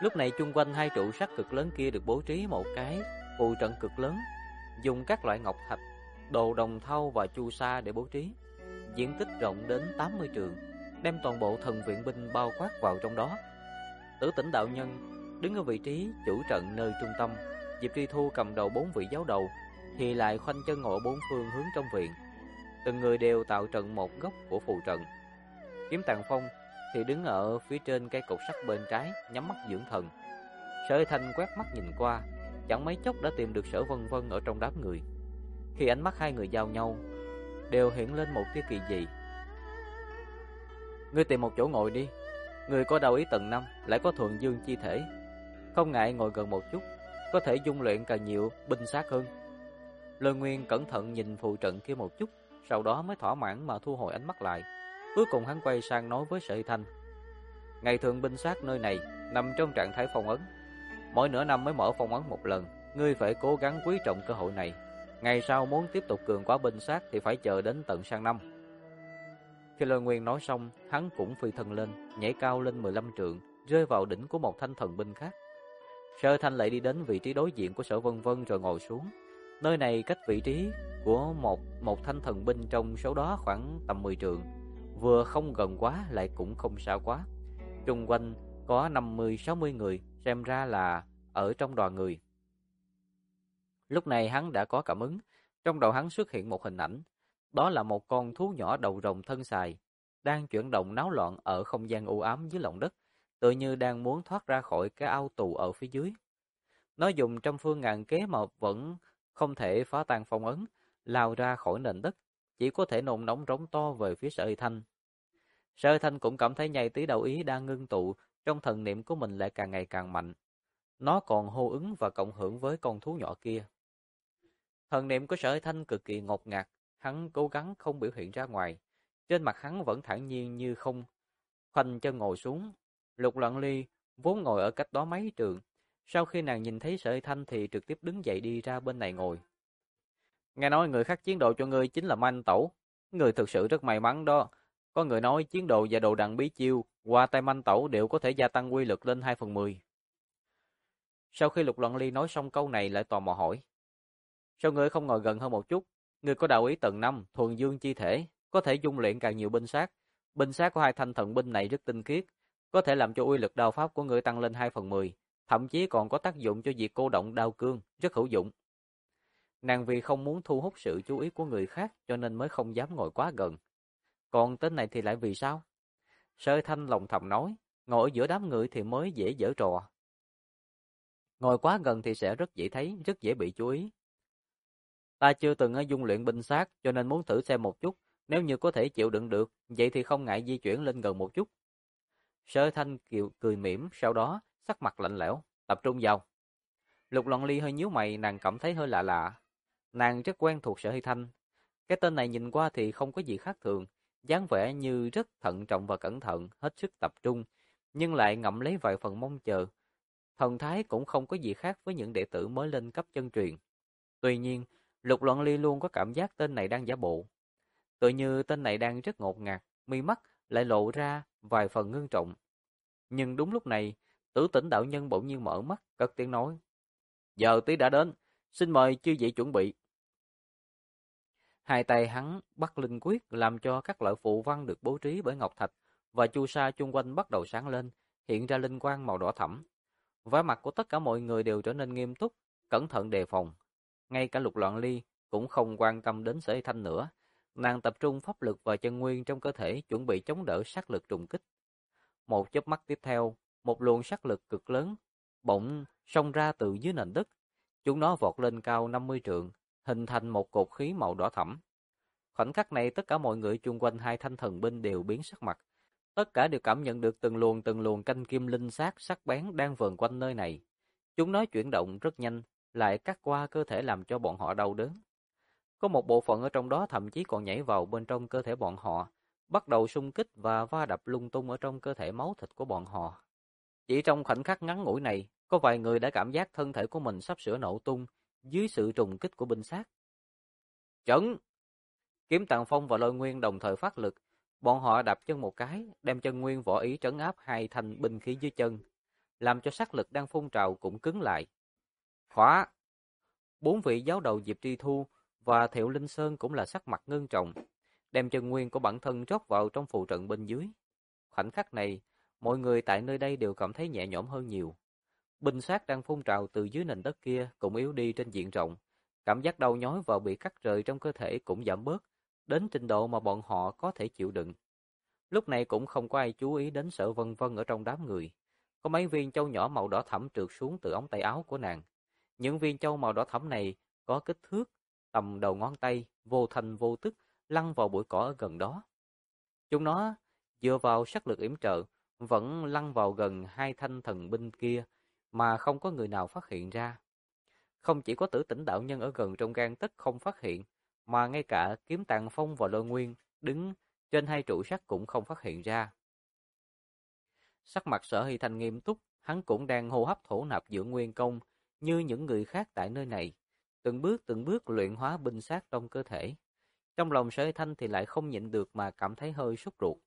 Lúc này chung quanh hai trụ sắt cực lớn kia được bố trí một cái phù trận cực lớn, dùng các loại ngọc thạch, đồ đồng thau và chu sa để bố trí, diện tích rộng đến 80 trượng, đem toàn bộ thần viện binh bao quát vào trong đó. Tử Tỉnh đạo nhân đứng ở vị trí chủ trận nơi trung tâm, Diệp Tri Thu cầm đầu 4 vị giáo đầu thì lại khoanh chân ngồi bốn phương hướng trong viện. Từng người đều tạo trận một góc của phù trận. Kiếm Tàng Phong thì đứng ở phía trên cây cột sắt bên trái, nhắm mắt dưỡng thần. Sở Thanh quét mắt nhìn qua, chẳng mấy chốc đã tìm được Sở Vân Vân ở trong đám người. Khi ánh mắt hai người giao nhau, đều hiện lên một tia kỳ dị. Ngươi tìm một chỗ ngồi đi. Ngươi có đạo ý tầng 5, lại có thuần dương chi thể, không ngại ngồi gần một chút, có thể dung luyện càng nhiều binh sát hơn. Lôi Nguyên cẩn thận nhìn phù trận kia một chút, sau đó mới thỏa mãn mà thu hồi ánh mắt lại. Cuối cùng hắn quay sang nói với Sở Thanh: ngày thường binh sát nơi này nằm trong trạng thái phong ấn, mỗi nửa năm mới mở phong ấn một lần. Ngươi phải cố gắng quý trọng cơ hội này. Ngày sau muốn tiếp tục cường hóa binh sát thì phải chờ đến tận sang năm. Khi Lôi Nguyên nói xong, hắn cũng phi thân lên, nhảy cao lên 15 trượng, rơi vào đỉnh của một thanh thần binh khác. Sở Thanh lại đi đến vị trí đối diện của Sở Vân Vân rồi ngồi xuống. Nơi này cách vị trí của một thanh thần binh trong số đó khoảng tầm 10 trượng, vừa không gần quá lại cũng không xa quá. Xung quanh có 50-60 người, xem ra là ở trong đoàn người. Lúc này hắn đã có cảm ứng, trong đầu hắn xuất hiện một hình ảnh, đó là một con thú nhỏ đầu rồng thân xài, đang chuyển động náo loạn ở không gian u ám dưới lòng đất, tựa như đang muốn thoát ra khỏi cái ao tù ở phía dưới. Nó dùng trăm phương ngàn kế mà vẫn không thể phá tan phong ấn, lao ra khỏi nền đất, chỉ có thể nôn nóng rống to về phía Sở Thanh. Sở Thanh cũng cảm thấy nhai tí đạo ý đang ngưng tụ trong thần niệm của mình lại càng ngày càng mạnh. Nó còn hô ứng và cộng hưởng với con thú nhỏ kia. Thần niệm của Sở Thanh cực kỳ ngột ngạt, hắn cố gắng không biểu hiện ra ngoài. Trên mặt hắn vẫn thản nhiên như không. Khoanh chân ngồi xuống. Lục Loạn Ly vốn ngồi ở cách đó mấy trượng, sau khi nàng nhìn thấy Sở Thanh thì trực tiếp đứng dậy đi ra bên này ngồi. Nghe nói người khác chiến đồ cho ngươi chính là Manh Tẩu. Ngươi thực sự rất may mắn đó. Có người nói chiến đồ và đồ đằng bí chiêu qua tay Manh Tẩu đều có thể gia tăng uy lực lên 2/10. Sau khi Lục Loạn Ly nói xong câu này lại tò mò hỏi: sao ngươi không ngồi gần hơn một chút? Ngươi có đạo ý tầng 5, thuần dương chi thể, có thể dung luyện càng nhiều binh sát. Binh sát của hai thanh thần binh này rất tinh khiết, có thể làm cho uy lực đao pháp của ngươi tăng lên 2/10, thậm chí còn có tác dụng cho việc cô động đao cương, rất hữu dụng. Nàng vì không muốn thu hút sự chú ý của người khác cho nên mới không dám ngồi quá gần. Còn tên này thì lại vì sao? Sở Thanh lòng thầm nói, ngồi ở giữa đám người thì mới dễ giở trò. Ngồi quá gần thì sẽ rất dễ thấy, rất dễ bị chú ý. Ta chưa từng ở dung luyện binh sát cho nên muốn thử xem một chút, nếu như có thể chịu đựng được, vậy thì không ngại di chuyển lên gần một chút. Sở Thanh cười mỉm, sau đó sắc mặt lạnh lẽo, tập trung vào. Lục Loạn Ly hơi nhíu mày, nàng cảm thấy hơi lạ lạ. Nàng rất quen thuộc Sở Thanh. Cái tên này nhìn qua thì không có gì khác thường, dáng vẻ như rất thận trọng và cẩn thận, hết sức tập trung, nhưng lại ngậm lấy vài phần mong chờ. Thần thái cũng không có gì khác với những đệ tử mới lên cấp chân truyền. Tuy nhiên, Lục Loạn Ly luôn có cảm giác tên này đang giả bộ. Tựa như tên này đang rất ngột ngạt, mi mắt lại lộ ra vài phần ngưng trọng. Nhưng đúng lúc này, Tử Tỉnh đạo nhân bỗng nhiên mở mắt, cất tiếng nói: giờ tí đã đến, xin mời chư vị chuẩn bị. Hai tay hắn bắt linh quyết làm cho các loại phù văn được bố trí bởi ngọc thạch và chu sa chung quanh bắt đầu sáng lên, hiện ra linh quang màu đỏ thẫm. Vẻ mặt của tất cả mọi người đều trở nên nghiêm túc, cẩn thận đề phòng. Ngay cả Lục Loạn Ly cũng không quan tâm đến Sở Thanh nữa, nàng tập trung pháp lực và chân nguyên trong cơ thể chuẩn bị chống đỡ sát lực trùng kích. Một chớp mắt tiếp theo, một luồng sát lực cực lớn bỗng xông ra từ dưới nền đất, chúng nó vọt lên cao 50 trượng, hình thành một cột khí màu đỏ thẫm. Khoảnh khắc này tất cả mọi người chung quanh hai thanh thần binh đều biến sắc mặt, tất cả đều cảm nhận được từng luồng canh kim linh sát sắc bén đang vờn quanh nơi này. Chúng nó chuyển động rất nhanh, lại cắt qua cơ thể làm cho bọn họ đau đớn. Có một bộ phận ở trong đó thậm chí còn nhảy vào bên trong cơ thể bọn họ, bắt đầu xung kích và va đập lung tung ở trong cơ thể máu thịt của bọn họ. Chỉ trong khoảnh khắc ngắn ngủi này, có vài người đã cảm giác thân thể của mình sắp sửa nổ tung dưới sự trùng kích của binh sát. Chấn! Kiếm Tàng Phong và Lôi Nguyên đồng thời phát lực, bọn họ đạp chân một cái, đem chân nguyên võ ý trấn áp hai thanh binh khí dưới chân. làm cho sắc lực đang phun trào cũng cứng lại. Khóa! Bốn vị giáo đầu Diệp Tri Thu và Thiệu Linh Sơn cũng là sắc mặt ngưng trọng, đem chân nguyên của bản thân rót vào trong phù trận bên dưới. Khoảnh khắc này, mọi người tại nơi đây đều cảm thấy nhẹ nhõm hơn nhiều. Binh sát đang phun trào từ dưới nền đất kia cũng yếu đi trên diện rộng. Cảm giác đau nhói và bị cắt rời trong cơ thể cũng giảm bớt, đến trình độ mà bọn họ có thể chịu đựng. Lúc này cũng không có ai chú ý đến Sở Vân Vân ở trong đám người. Có mấy viên châu nhỏ màu đỏ thẫm trượt xuống từ ống tay áo của nàng. Những viên châu màu đỏ thẫm này có kích thước tầm đầu ngón tay, vô thành vô tức lăn vào bụi cỏ ở gần đó. Chúng nó dựa vào sắc lực yểm trợ, vẫn lăn vào gần hai thanh thần binh kia mà không có người nào phát hiện ra. Không chỉ có Tử Tỉnh đạo nhân ở gần trong gang tấc không phát hiện, mà ngay cả Kiếm Tàng Phong và Lôi Nguyên đứng trên hai trụ sắt cũng không phát hiện ra. Sắc mặt Sở Hy Thanh nghiêm túc, hắn cũng đang hô hấp thổ nạp dưỡng nguyên công như những người khác tại nơi này, từng bước luyện hóa binh sát trong cơ thể. Trong lòng Sở Hy Thanh thì lại không nhịn được mà cảm thấy hơi sốt ruột.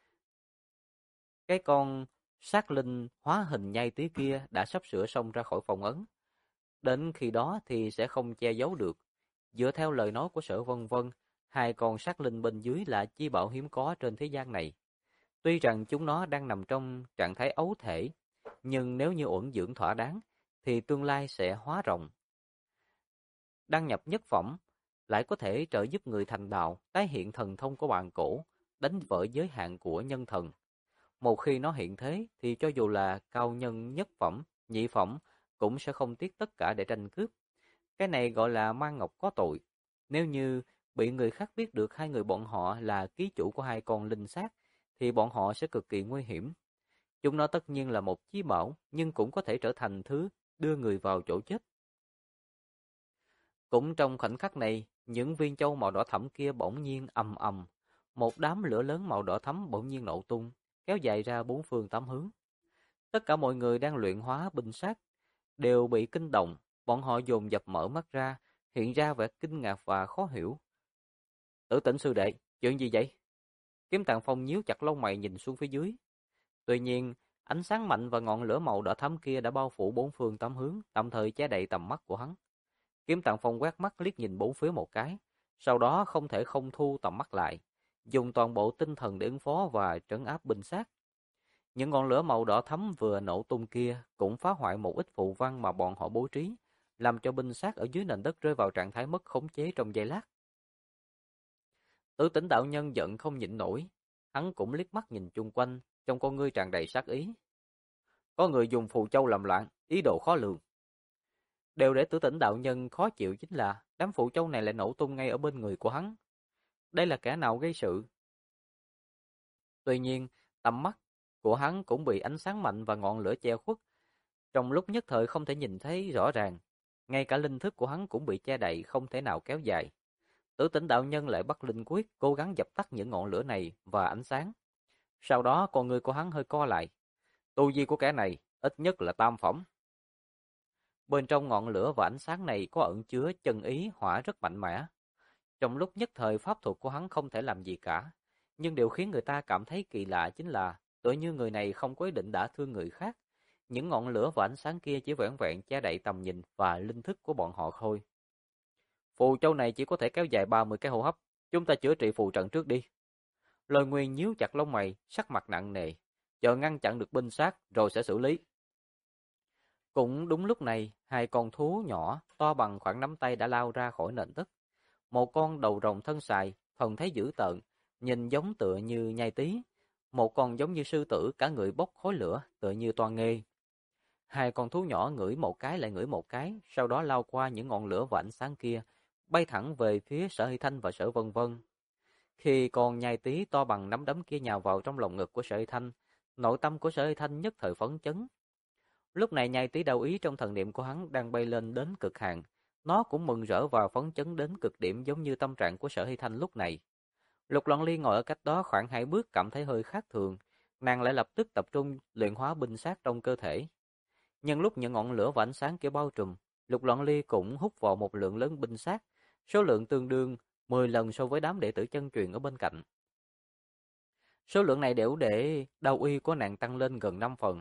Cái con sát linh hóa hình nhai tí kia đã sắp sửa xông ra khỏi phòng ấn. Đến khi đó thì sẽ không che giấu được. Dựa theo lời nói của Sở Vân Vân, hai con sát linh bên dưới là chi bảo hiếm có trên thế gian này. Tuy rằng chúng nó đang nằm trong trạng thái ấu thể, nhưng nếu như ổn dưỡng thỏa đáng, thì tương lai sẽ hóa rồng. Đăng nhập nhất phẩm, lại có thể trợ giúp người thành đạo tái hiện thần thông của bàn cổ, đánh vỡ giới hạn của nhân thần. Một khi nó hiện thế, thì cho dù là cao nhân nhất phẩm, nhị phẩm, cũng sẽ không tiếc tất cả để tranh cướp. Cái này gọi là mang ngọc có tội. Nếu như bị người khác biết được hai người bọn họ là ký chủ của hai con linh sát, thì bọn họ sẽ cực kỳ nguy hiểm. Chúng nó tất nhiên là một chí bảo, nhưng cũng có thể trở thành thứ đưa người vào chỗ chết. Cũng trong khoảnh khắc này, những viên châu màu đỏ thẫm kia bỗng nhiên ầm ầm, một đám lửa lớn màu đỏ thẫm bỗng nhiên nổ tung, kéo dài ra bốn phương tám hướng. Tất cả mọi người đang luyện hóa binh sát đều bị kinh động, bọn họ dồn dập mở mắt ra, hiện ra vẻ kinh ngạc và khó hiểu. Tử Tỉnh sư đệ, chuyện gì vậy? Kiếm Tàng Phong nhíu chặt lông mày nhìn xuống phía dưới. Tuy nhiên, ánh sáng mạnh và ngọn lửa màu đỏ thẫm kia đã bao phủ bốn phương tám hướng, tạm thời che đậy tầm mắt của hắn. Kiếm Tàng Phong quét mắt liếc nhìn bốn phía một cái, sau đó không thể không thu tầm mắt lại, dùng toàn bộ tinh thần để ứng phó và trấn áp binh sát. Những ngọn lửa màu đỏ thẫm vừa nổ tung kia cũng phá hoại một ít phù văn mà bọn họ bố trí, làm cho binh sát ở dưới nền đất rơi vào trạng thái mất khống chế trong giây lát. Tử Tỉnh đạo nhân giận không nhịn nổi, hắn cũng liếc mắt nhìn chung quanh, trong con ngươi tràn đầy sát ý. Có người dùng phù châu làm loạn, ý đồ khó lường. Điều để Tử Tỉnh đạo nhân khó chịu chính là đám phù châu này lại nổ tung ngay ở bên người của hắn. Đây là kẻ nào gây sự? Tuy nhiên, tầm mắt của hắn cũng bị ánh sáng mạnh và ngọn lửa che khuất, trong lúc nhất thời không thể nhìn thấy rõ ràng. Ngay cả linh thức của hắn cũng bị che đậy, không thể nào kéo dài. Tử Tỉnh đạo nhân lại bắt linh quyết, cố gắng dập tắt những ngọn lửa này và ánh sáng. Sau đó con người của hắn hơi co lại. Tu vi của kẻ này ít nhất là tam phẩm. Bên trong ngọn lửa và ánh sáng này có ẩn chứa chân ý hỏa rất mạnh mẽ. Trong lúc nhất thời pháp thuật của hắn không thể làm gì cả. Nhưng điều khiến người ta cảm thấy kỳ lạ chính là tựa như người này không có ý định đả thương người khác. Những ngọn lửa và ánh sáng kia chỉ vẻn vẹn che đậy tầm nhìn và linh thức của bọn họ thôi. Phù châu này chỉ có thể kéo dài 30 cái hô hấp. Chúng ta chữa trị phù trận trước đi. Lôi Nguyên nhíu chặt lông mày, sắc mặt nặng nề. Chờ ngăn chặn được binh sát rồi sẽ xử lý. Cũng đúng lúc này, hai con thú nhỏ to bằng khoảng nắm tay đã lao ra khỏi nền đất. Một con đầu rồng thân sài, thần thái dữ tợn, nhìn giống tựa như nhai tí. Một con giống như sư tử, cả người bốc khói lửa, tựa như toan nghê. Hai con thú nhỏ ngửi một cái lại ngửi một cái, sau đó lao qua những ngọn lửa và ánh sáng kia, bay thẳng về phía Sở Hy Thanh và Sở Vân Vân. Khi con nhai tí to bằng nắm đấm kia nhào vào trong lồng ngực của Sở Hy Thanh, nội tâm của Sở Hy Thanh nhất thời phấn chấn. Lúc này nhai tí đau ý trong thần niệm của hắn đang bay lên đến cực hạn, nó cũng mừng rỡ và phấn chấn đến cực điểm giống như tâm trạng của Sở Hy Thanh lúc này. Lục Loan Ly ngồi ở cách đó khoảng 2 bước cảm thấy hơi khác thường, nàng lại lập tức tập trung luyện hóa binh sát trong cơ thể. Nhân lúc những ngọn lửa và ánh sáng kia bao trùm, Lục Loan Ly cũng hút vào một lượng lớn binh sát, số lượng tương đương 10 lần so với đám đệ tử chân truyền ở bên cạnh. Số lượng này đều để đau y của nàng tăng lên gần 5 phần,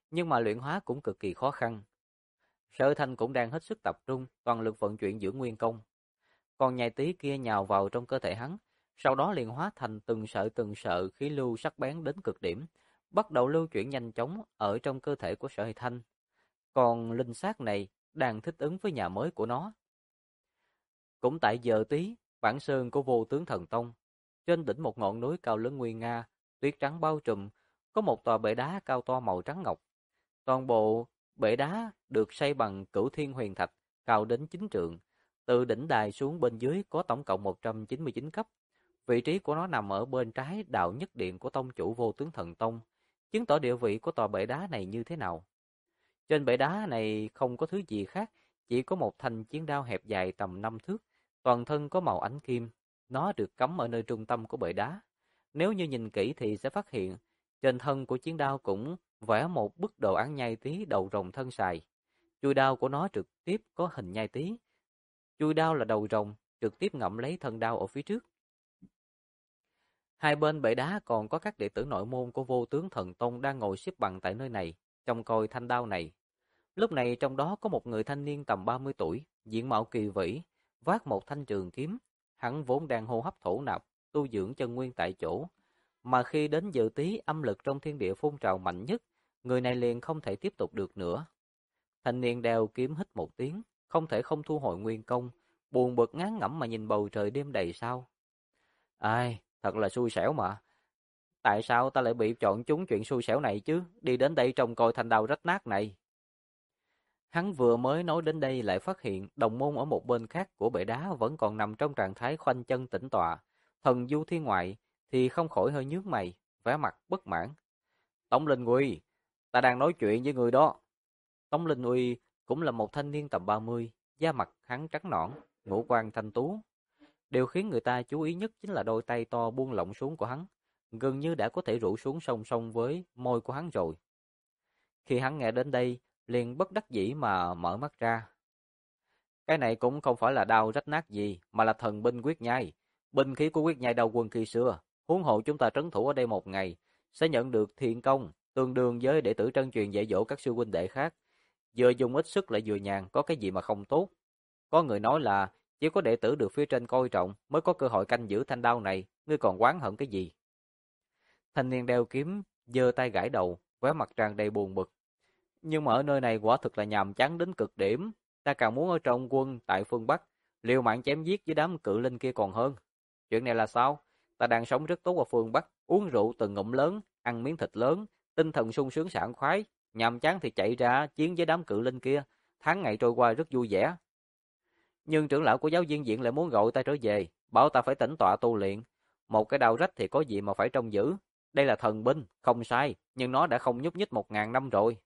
nhưng mà luyện hóa cũng cực kỳ khó khăn. Sở Thanh cũng đang hết sức tập trung, toàn lực vận chuyển dưỡng nguyên công. Còn nhai tí kia nhào vào trong cơ thể hắn, sau đó liền hóa thành từng sợi khí lưu sắc bén đến cực điểm, bắt đầu lưu chuyển nhanh chóng ở trong cơ thể của Sở Thanh. Còn linh xác này đang thích ứng với nhà mới của nó. Cũng tại giờ tí, bản sơn của Vô Tướng Thần Tông, trên đỉnh một ngọn núi cao lớn nguy nga, tuyết trắng bao trùm, có một tòa bệ đá cao to màu trắng ngọc. Toàn bộ bệ đá được xây bằng Cửu Thiên Huyền Thạch, cao đến 9 trượng. Từ đỉnh đài xuống bên dưới có tổng cộng 199 cấp. Vị trí của nó nằm ở bên trái đạo nhất điện của tông chủ Vô Tướng Thần Tông, chứng tỏ địa vị của tòa bệ đá này như thế nào. Trên bệ đá này không có thứ gì khác, chỉ có một thanh chiến đao hẹp dài tầm 5 thước, toàn thân có màu ánh kim. Nó được cắm ở nơi trung tâm của bệ đá. Nếu như nhìn kỹ thì sẽ phát hiện, trên thân của chiến đao cũng vẽ một bức đồ án nhai tí đầu rồng thân sài. Chuôi đao của nó trực tiếp có hình nhai tí. Chuôi đao là đầu rồng, trực tiếp ngậm lấy thân đao ở phía trước. Hai bên bệ đá còn có các đệ tử nội môn của Vô Tướng Thần Tông đang ngồi xếp bằng tại nơi này, trông coi thanh đao này. Lúc này trong đó có một người thanh niên tầm 30 tuổi, diện mạo kỳ vĩ, vác một thanh trường kiếm. Hắn vốn đang hô hấp thổ nạp, tu dưỡng chân nguyên tại chỗ. Mà khi đến giờ tí âm lực trong thiên địa phun trào mạnh nhất, người này liền không thể tiếp tục được nữa. Thanh niên đeo kiếm hít một tiếng, không thể không thu hồi nguyên công, buồn bực ngán ngẩm mà nhìn bầu trời đêm đầy sao. Ai, thật là xui xẻo mà. Tại sao ta lại bị chọn trúng chuyện xui xẻo này chứ, đi đến đây trông coi thanh đao rách nát này. Hắn vừa mới nói đến đây lại phát hiện đồng môn ở một bên khác của bệ đá vẫn còn nằm trong trạng thái khoanh chân tĩnh tọa. Thần du thiên ngoại thì không khỏi hơi nhướng mày, vẻ mặt bất mãn. Tống Linh Uy, ta đang nói chuyện với người đó. Tống Linh Uy cũng là một thanh niên tầm 30, da mặt hắn trắng nõn, ngũ quan thanh tú. Điều khiến người ta chú ý nhất chính là đôi tay to buông lỏng xuống của hắn, gần như đã có thể rũ xuống song song với môi của hắn rồi. Khi hắn nghe đến đây, liền bất đắc dĩ mà mở mắt ra. Cái này cũng không phải là đao rách nát gì, mà là thần binh quyết nhai. Binh khí của quyết nhai đao quân khi xưa, huống hộ chúng ta trấn thủ ở đây một ngày, sẽ nhận được thiện công, tương đương với đệ tử trân truyền dạy dỗ các sư huynh đệ khác. Vừa dùng ít sức lại vừa nhàn, có cái gì mà không tốt. Có người nói là chỉ có đệ tử được phía trên coi trọng mới có cơ hội canh giữ thanh đao này, ngươi còn oán hận cái gì? Thanh niên đeo kiếm, giơ tay gãi đầu, vẻ mặt tràn đầy buồn bực. Nhưng mà ở nơi này quả thực là nhàm chán đến cực điểm. Ta càng muốn ở trong quân tại phương Bắc, liều mạng chém giết với đám cự linh kia còn hơn. Chuyện này là sao? Ta đang sống rất tốt ở phương Bắc, uống rượu từng ngụm lớn, ăn miếng thịt lớn, tinh thần sung sướng sảng khoái. Nhàm chán thì chạy ra chiến với đám cự linh kia. Tháng ngày trôi qua rất vui vẻ. Nhưng trưởng lão của giáo viên viện lại muốn gọi ta trở về, bảo ta phải tĩnh tọa tu luyện. Một cái đao rách thì có gì mà phải trông giữ. Đây là thần binh, không sai, nhưng nó đã không nhúc nhích 1000 năm rồi.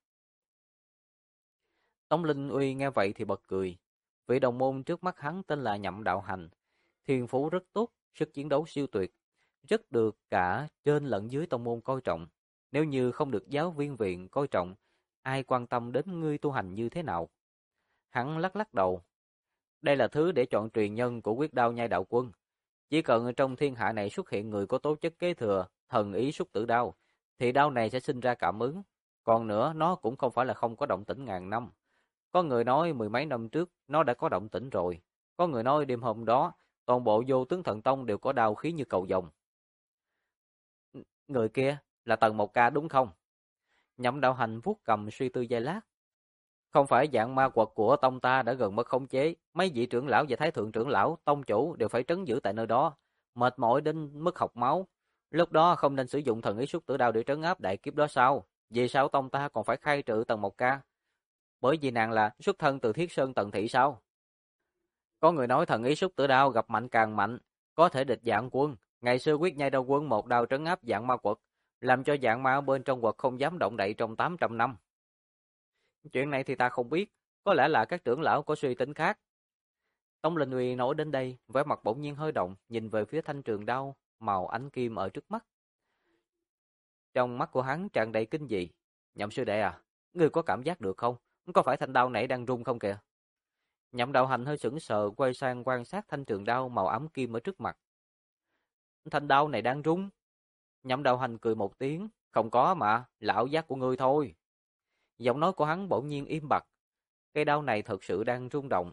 Tống Linh Uy nghe vậy thì bật cười. Vị đồng môn trước mắt hắn tên là Nhậm Đạo Hành. Thiên phú rất tốt, sức chiến đấu siêu tuyệt. Rất được cả trên lẫn dưới tông môn coi trọng. Nếu như không được giáo viên viện coi trọng, ai quan tâm đến ngươi tu hành như thế nào? Hắn lắc lắc đầu. Đây là thứ để chọn truyền nhân của quyết đao nhai đạo quân. Chỉ cần trong thiên hạ này xuất hiện người có tố chất kế thừa, thần ý xuất tử đao, thì đao này sẽ sinh ra cảm ứng. Còn nữa, nó cũng không phải là không có động tĩnh ngàn năm. Có người nói mười mấy năm trước nó đã có động tĩnh rồi. Có người nói đêm hôm đó toàn bộ Vô Tướng Thần Tông đều có đao khí như cầu vồng. Người kia là Tần Mộc Ca đúng không? Nhậm Đạo Hành vuốt cầm suy tư giây lát. Không phải dạng ma quật của tông ta đã gần mất khống chế, mấy vị trưởng lão và thái thượng trưởng lão, tông chủ đều phải trấn giữ tại nơi đó, mệt mỏi đến mức học máu. Lúc đó không nên sử dụng thần ý xuất tử đao để trấn áp đại kiếp đó sao? Vì sao tông ta còn phải khai trừ Tần Mộc Ca? Bởi vì nàng là xuất thân từ Thiết Sơn Tần Thị sao? Có người nói thần ý xuất tử đao gặp mạnh càng mạnh, có thể địch dạng quân. Ngày xưa quyết nhai đao quân một đao trấn áp dạng ma quật, làm cho dạng ma ở bên trong quật không dám động đậy trong 800 năm. Chuyện này thì ta không biết, có lẽ là các trưởng lão có suy tính khác. Tống Linh Uy nói đến đây, vẻ mặt bỗng nhiên hơi động, nhìn về phía thanh trường đao màu ánh kim ở trước mắt. Trong mắt của hắn tràn đầy kinh dị. Nhậm sư đệ à, ngươi có cảm giác được không? Có phải thanh đao này đang rung không kìa? Nhậm Đạo Hành hơi sững sờ quay sang quan sát thanh trường đao màu ám kim ở trước mặt. Thanh đao này đang rung. Nhậm Đạo Hành cười một tiếng, không có mà, lão giác của ngươi thôi. Giọng nói của hắn bỗng nhiên im bặt. Cây đao này thật sự đang rung động.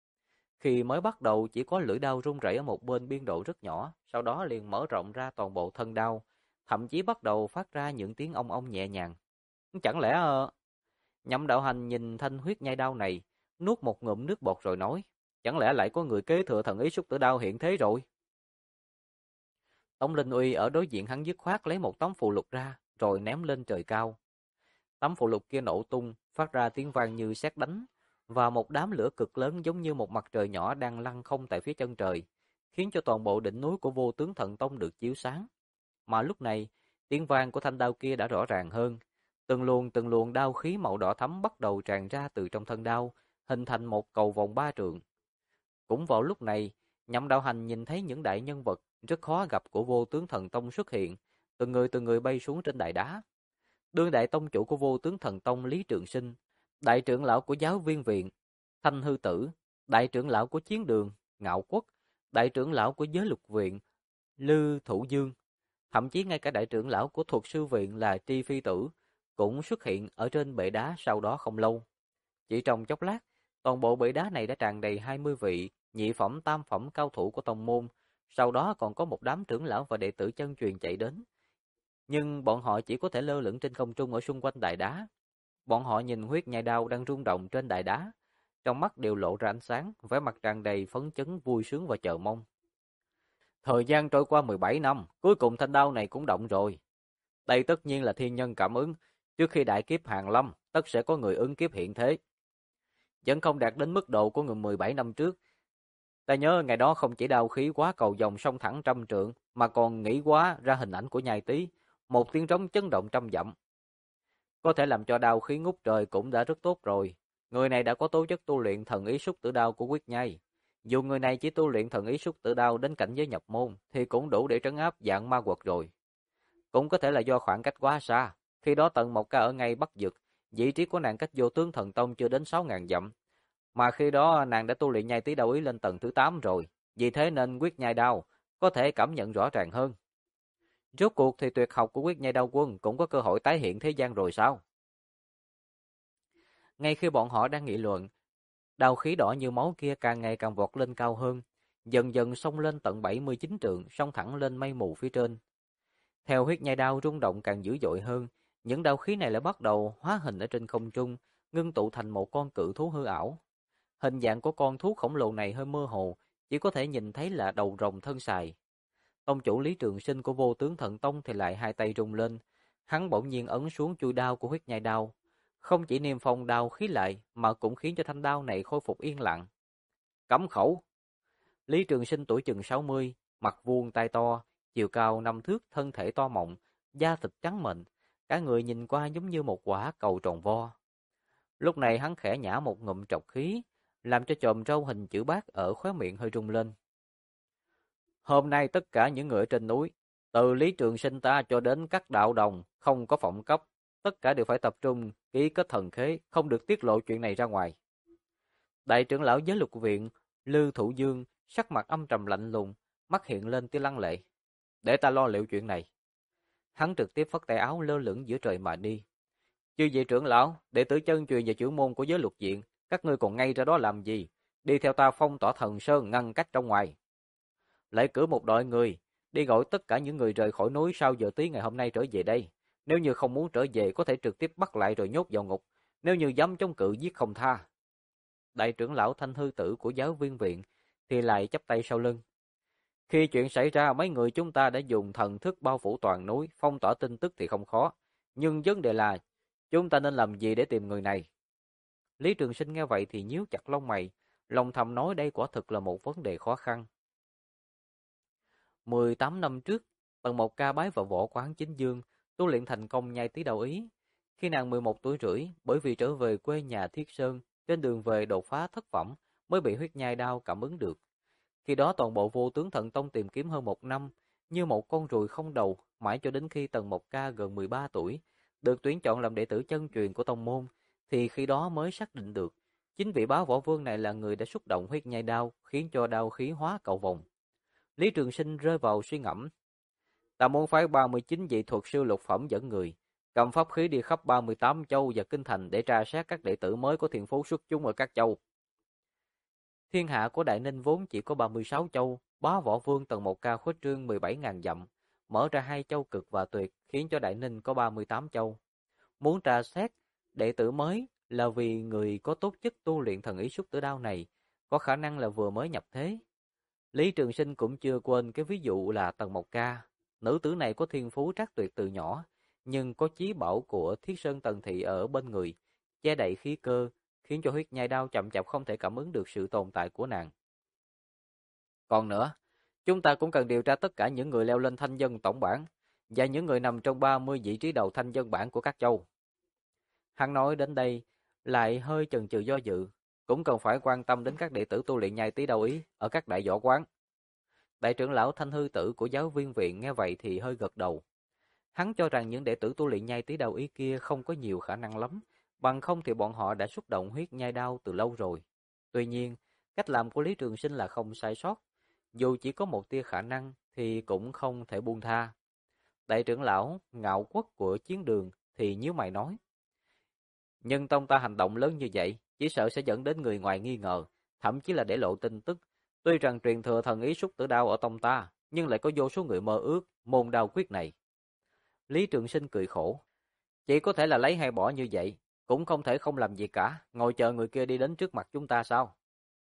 Khi mới bắt đầu chỉ có lưỡi đao rung rẩy ở một bên biên độ rất nhỏ, sau đó liền mở rộng ra toàn bộ thân đao, thậm chí bắt đầu phát ra những tiếng ong ong nhẹ nhàng. Chẳng lẽ Nhậm Đạo Hành nhìn thanh huyết nhai đao này, nuốt một ngụm nước bọt rồi nói, chẳng lẽ lại có người kế thừa thần ý xúc tử đao hiện thế rồi? Tống Linh Uy ở đối diện hắn dứt khoát lấy một tấm phù lục ra, rồi ném lên trời cao. Tấm phù lục kia nổ tung, phát ra tiếng vang như sét đánh, và một đám lửa cực lớn giống như một mặt trời nhỏ đang lăn không tại phía chân trời, khiến cho toàn bộ đỉnh núi của Vô Tướng Thần Tông được chiếu sáng. Mà lúc này, tiếng vang của thanh đao kia đã rõ ràng hơn. Từng luồng đao khí màu đỏ thẫm bắt đầu tràn ra từ trong thân đao, hình thành một cầu vòng 3 trượng. Cũng vào lúc này, Nhậm Đạo Hành nhìn thấy những đại nhân vật rất khó gặp của Vô Tướng Thần Tông xuất hiện, từng người bay xuống trên đại đá. Đương đại tông chủ của Vô Tướng Thần Tông Lý Trường Sinh, đại trưởng lão của Giáo Viên Viện Thanh Hư Tử, đại trưởng lão của Chiến Đường Ngạo Quốc, đại trưởng lão của Giới Lục Viện Lư Thủ Dương, thậm chí ngay cả đại trưởng lão của Thuật Sư Viện là Tri Phi Tử cũng xuất hiện ở trên bệ đá sau đó không lâu. Chỉ trong chốc lát, toàn bộ bệ đá này đã tràn đầy 20 vị nhị phẩm tam phẩm cao thủ của tông môn, sau đó còn có một đám trưởng lão và đệ tử chân truyền chạy đến. Nhưng bọn họ chỉ có thể lơ lửng trên không trung ở xung quanh đại đá. Bọn họ nhìn huyết nhai đao đang rung động trên đại đá, trong mắt đều lộ ra ánh sáng, vẻ mặt tràn đầy phấn chấn, vui sướng và chờ mong. Thời gian trôi qua 17 năm, cuối cùng thanh đao này cũng động rồi. Đây tất nhiên là thiên nhân cảm ứng, trước khi đại kiếp hàng lâm, tất sẽ có người ứng kiếp hiện thế. Vẫn không đạt đến mức độ của người 17 năm trước. Ta nhớ ngày đó không chỉ đao khí quá cầu vòng sông thẳng trăm trượng, mà còn nghĩ quá ra hình ảnh của nhai tý, một tiếng trống chấn động trăm dặm. Có thể làm cho đao khí ngút trời cũng đã rất tốt rồi. Người này đã có tố chất tu luyện thần ý xúc tử đao của quyết nhai. Dù người này chỉ tu luyện thần ý xúc tử đao đến cảnh giới nhập môn, thì cũng đủ để trấn áp dạng ma quật rồi. Cũng có thể là do khoảng cách quá xa. Khi đó Tần Mộc Ca ở ngay Bắc Dực, vị trí của nàng cách Vô Tướng Thần Tông chưa đến 6.000 dặm. Mà khi đó nàng đã tu luyện nhai tí đao ý lên tầng thứ 8 rồi. Vì thế nên quyết nhai đao có thể cảm nhận rõ ràng hơn. Rốt cuộc thì tuyệt học của quyết nhai đao quân cũng có cơ hội tái hiện thế gian rồi sao? Ngay khi bọn họ đang nghị luận, đao khí đỏ như máu kia càng ngày càng vọt lên cao hơn, dần dần xông lên tận 79 trượng, xông thẳng lên mây mù phía trên. Theo huyết nhai đao rung động càng dữ dội hơn, những đao khí này lại bắt đầu hóa hình ở trên không trung, ngưng tụ thành một con cự thú hư ảo. Hình dạng của con thú khổng lồ này hơi mơ hồ, chỉ có thể nhìn thấy là đầu rồng thân sài. Tông chủ Lý Trường Sinh của Vô Tướng Thần Tông thì lại hai tay rung lên, hắn bỗng nhiên ấn xuống chuôi đao của huyết nhai đao, không chỉ niêm phong đao khí lại mà cũng khiến cho thanh đao này khôi phục yên lặng. Cấm khẩu. Lý Trường Sinh tuổi chừng 60, mặt vuông tai to, chiều cao 5 thước, thân thể to mọng, da thịt trắng mịn, cả người nhìn qua giống như một quả cầu tròn vo. Lúc này hắn khẽ nhả một ngụm trọc khí, làm cho chòm râu hình chữ bát ở khóe miệng hơi rung lên. Hôm nay tất cả những người ở trên núi, từ Lý Trường Sinh ta cho đến các đạo đồng không có phỏng cấp, tất cả đều phải tập trung ký kết thần khế, không được tiết lộ chuyện này ra ngoài. Đại trưởng lão Giới Lục Viện Lư Thủ Dương sắc mặt âm trầm lạnh lùng, mắt hiện lên tia lăng lệ. Để ta lo liệu chuyện này. Hắn trực tiếp phất tay áo lơ lửng giữa trời mà đi. Chư vị trưởng lão, đệ tử chân truyền và trưởng môn của Giới Lục Viện, các ngươi còn ngay ra đó làm gì? Đi theo ta phong tỏa Thần Sơn ngăn cách trong ngoài. Lại cử một đội người đi gọi tất cả những người rời khỏi núi sau giờ tí ngày hôm nay trở về đây. Nếu như không muốn trở về có thể trực tiếp bắt lại rồi nhốt vào ngục. Nếu như dám chống cự giết không tha. Đại trưởng lão Thanh Hư Tử của Giáo Viên Viện thì lại chắp tay sau lưng. Khi chuyện xảy ra, mấy người chúng ta đã dùng thần thức bao phủ toàn núi, phong tỏa tin tức thì không khó. Nhưng vấn đề là chúng ta nên làm gì để tìm người này? Lý Trường Sinh nghe vậy thì nhíu chặt lông mày, lòng thầm nói đây quả thực là một vấn đề khó khăn. 18 năm trước, Tần Mộc Ca bái vào võ quán Chính Dương, tu luyện thành công nhai tí đạo ý. Khi nàng 11 tuổi rưỡi, bởi vì trở về quê nhà Thiết Sơn, trên đường về đột phá thất phẩm, mới bị huyết nhai đao cảm ứng được. Khi đó toàn bộ Vô Tướng Thần Tông tìm kiếm hơn 1 năm, như một con ruồi không đầu, mãi cho đến khi Tần Mộc Ca gần 13 tuổi, được tuyển chọn làm đệ tử chân truyền của tông môn, thì khi đó mới xác định được, chính vị bá võ vương này là người đã xúc động huyết nhai đao, khiến cho đao khí hóa cầu vồng. Lý Trường Sinh rơi vào suy ngẫm. Ta muốn phái 39 vị thuật sư lục phẩm dẫn người, cầm pháp khí đi khắp 38 châu và kinh thành để tra xét các đệ tử mới có thiên phú xuất chúng ở các châu. Thiên hạ của Đại Ninh vốn chỉ có 36 châu, Bá Võ Vương Tần Một Ca khuếch trương 17.000 dặm, mở ra 2 châu cực và tuyệt, khiến cho Đại Ninh có 38 châu. Muốn tra xét đệ tử mới là vì người có tố chất tu luyện thần ý xúc tử đao này có khả năng là vừa mới nhập thế. Lý Trường Sinh cũng chưa quên cái ví dụ là Tần Mộc Ca. Nữ tử này có thiên phú trác tuyệt từ nhỏ, nhưng có chí bảo của Thiết Sơn Tần Thị ở bên người, che đậy khí cơ, khiến cho huyết nhai đao chậm chạp không thể cảm ứng được sự tồn tại của nàng. Còn nữa, chúng ta cũng cần điều tra tất cả những người leo lên thanh dân tổng bảng và những người nằm trong 30 vị trí đầu thanh dân bảng của các châu. Hắn nói đến đây, lại hơi chần chừ do dự, cũng cần phải quan tâm đến các đệ tử tu luyện nhai tí đầu ý ở các đại võ quán. Đại trưởng lão Thanh Hư Tử của giáo viên viện nghe vậy thì hơi gật đầu. Hắn cho rằng những đệ tử tu luyện nhai tí đầu ý kia không có nhiều khả năng lắm, bằng không thì bọn họ đã xúc động huyết nhai đao từ lâu rồi. Tuy nhiên, cách làm của Lý Trường Sinh là không sai sót, dù chỉ có một tia khả năng thì cũng không thể buông tha. Đại trưởng lão Ngạo Quốc của chiến đường thì nhíu mày nói: "Nhưng tông ta hành động lớn như vậy, chỉ sợ sẽ dẫn đến người ngoài nghi ngờ, thậm chí là để lộ tin tức. Tuy rằng truyền thừa thần ý xúc tử đao ở tông ta, nhưng lại có vô số người mơ ước môn đao quyết này." Lý Trường Sinh cười khổ: "Chỉ có thể là lấy hay bỏ như vậy, cũng không thể không làm gì cả, ngồi chờ người kia đi đến trước mặt chúng ta sao?"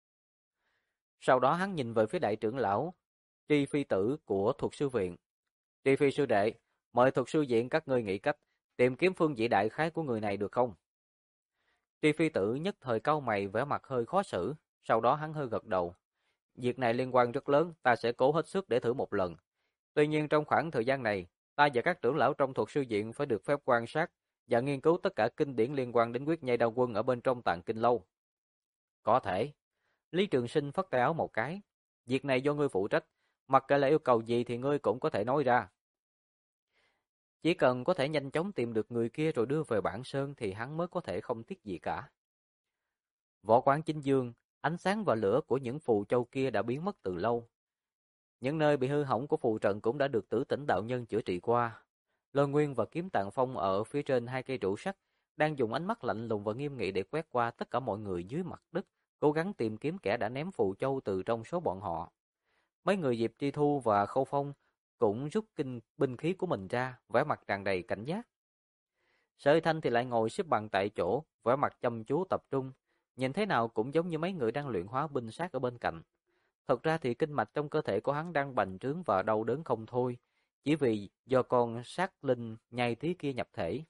Sau đó hắn nhìn về phía đại trưởng lão Tri Phi Tử của Thuật sư viện. "Tri Phi sư đệ, mời Thuật sư viện các ngươi nghĩ cách tìm kiếm phương vị đại khái của người này được không?" Tri Phi Tử nhất thời cau mày, vẻ mặt hơi khó xử, sau đó hắn hơi gật đầu. "Việc này liên quan rất lớn, ta sẽ cố hết sức để thử một lần. Tuy nhiên trong khoảng thời gian này, ta và các trưởng lão trong Thuật sư viện phải được phép quan sát và nghiên cứu tất cả kinh điển liên quan đến quyết nhai đao quân ở bên trong Tàng Kinh lâu." "Có thể." Lý Trường Sinh phất tay áo một cái. "Việc này do ngươi phụ trách, mặc kệ là yêu cầu gì thì ngươi cũng có thể nói ra. Chỉ cần có thể nhanh chóng tìm được người kia rồi đưa về Bản Sơn thì hắn mới có thể không tiếc gì cả." Võ quán chính dương, ánh sáng và lửa của những phù châu kia đã biến mất từ lâu. Những nơi bị hư hỏng của phù trận cũng đã được Tử Tỉnh đạo nhân chữa trị qua. Lôi Nguyên và Kiếm Tạng Phong ở phía trên 2 cây trụ sắt đang dùng ánh mắt lạnh lùng và nghiêm nghị để quét qua tất cả mọi người dưới mặt đất, cố gắng tìm kiếm kẻ đã ném phù châu từ trong số bọn họ. Mấy người Diệp Tri Thu và Khâu Phong cũng rút binh khí của mình ra, vẻ mặt tràn đầy cảnh giác. Sở Thanh thì lại ngồi xếp bằng tại chỗ, vẻ mặt chăm chú tập trung, nhìn thế nào cũng giống như mấy người đang luyện hóa binh sát ở bên cạnh. Thật ra thì kinh mạch trong cơ thể của hắn đang bành trướng và đau đớn không thôi, chỉ vì do con sát linh nhai tí kia nhập thể.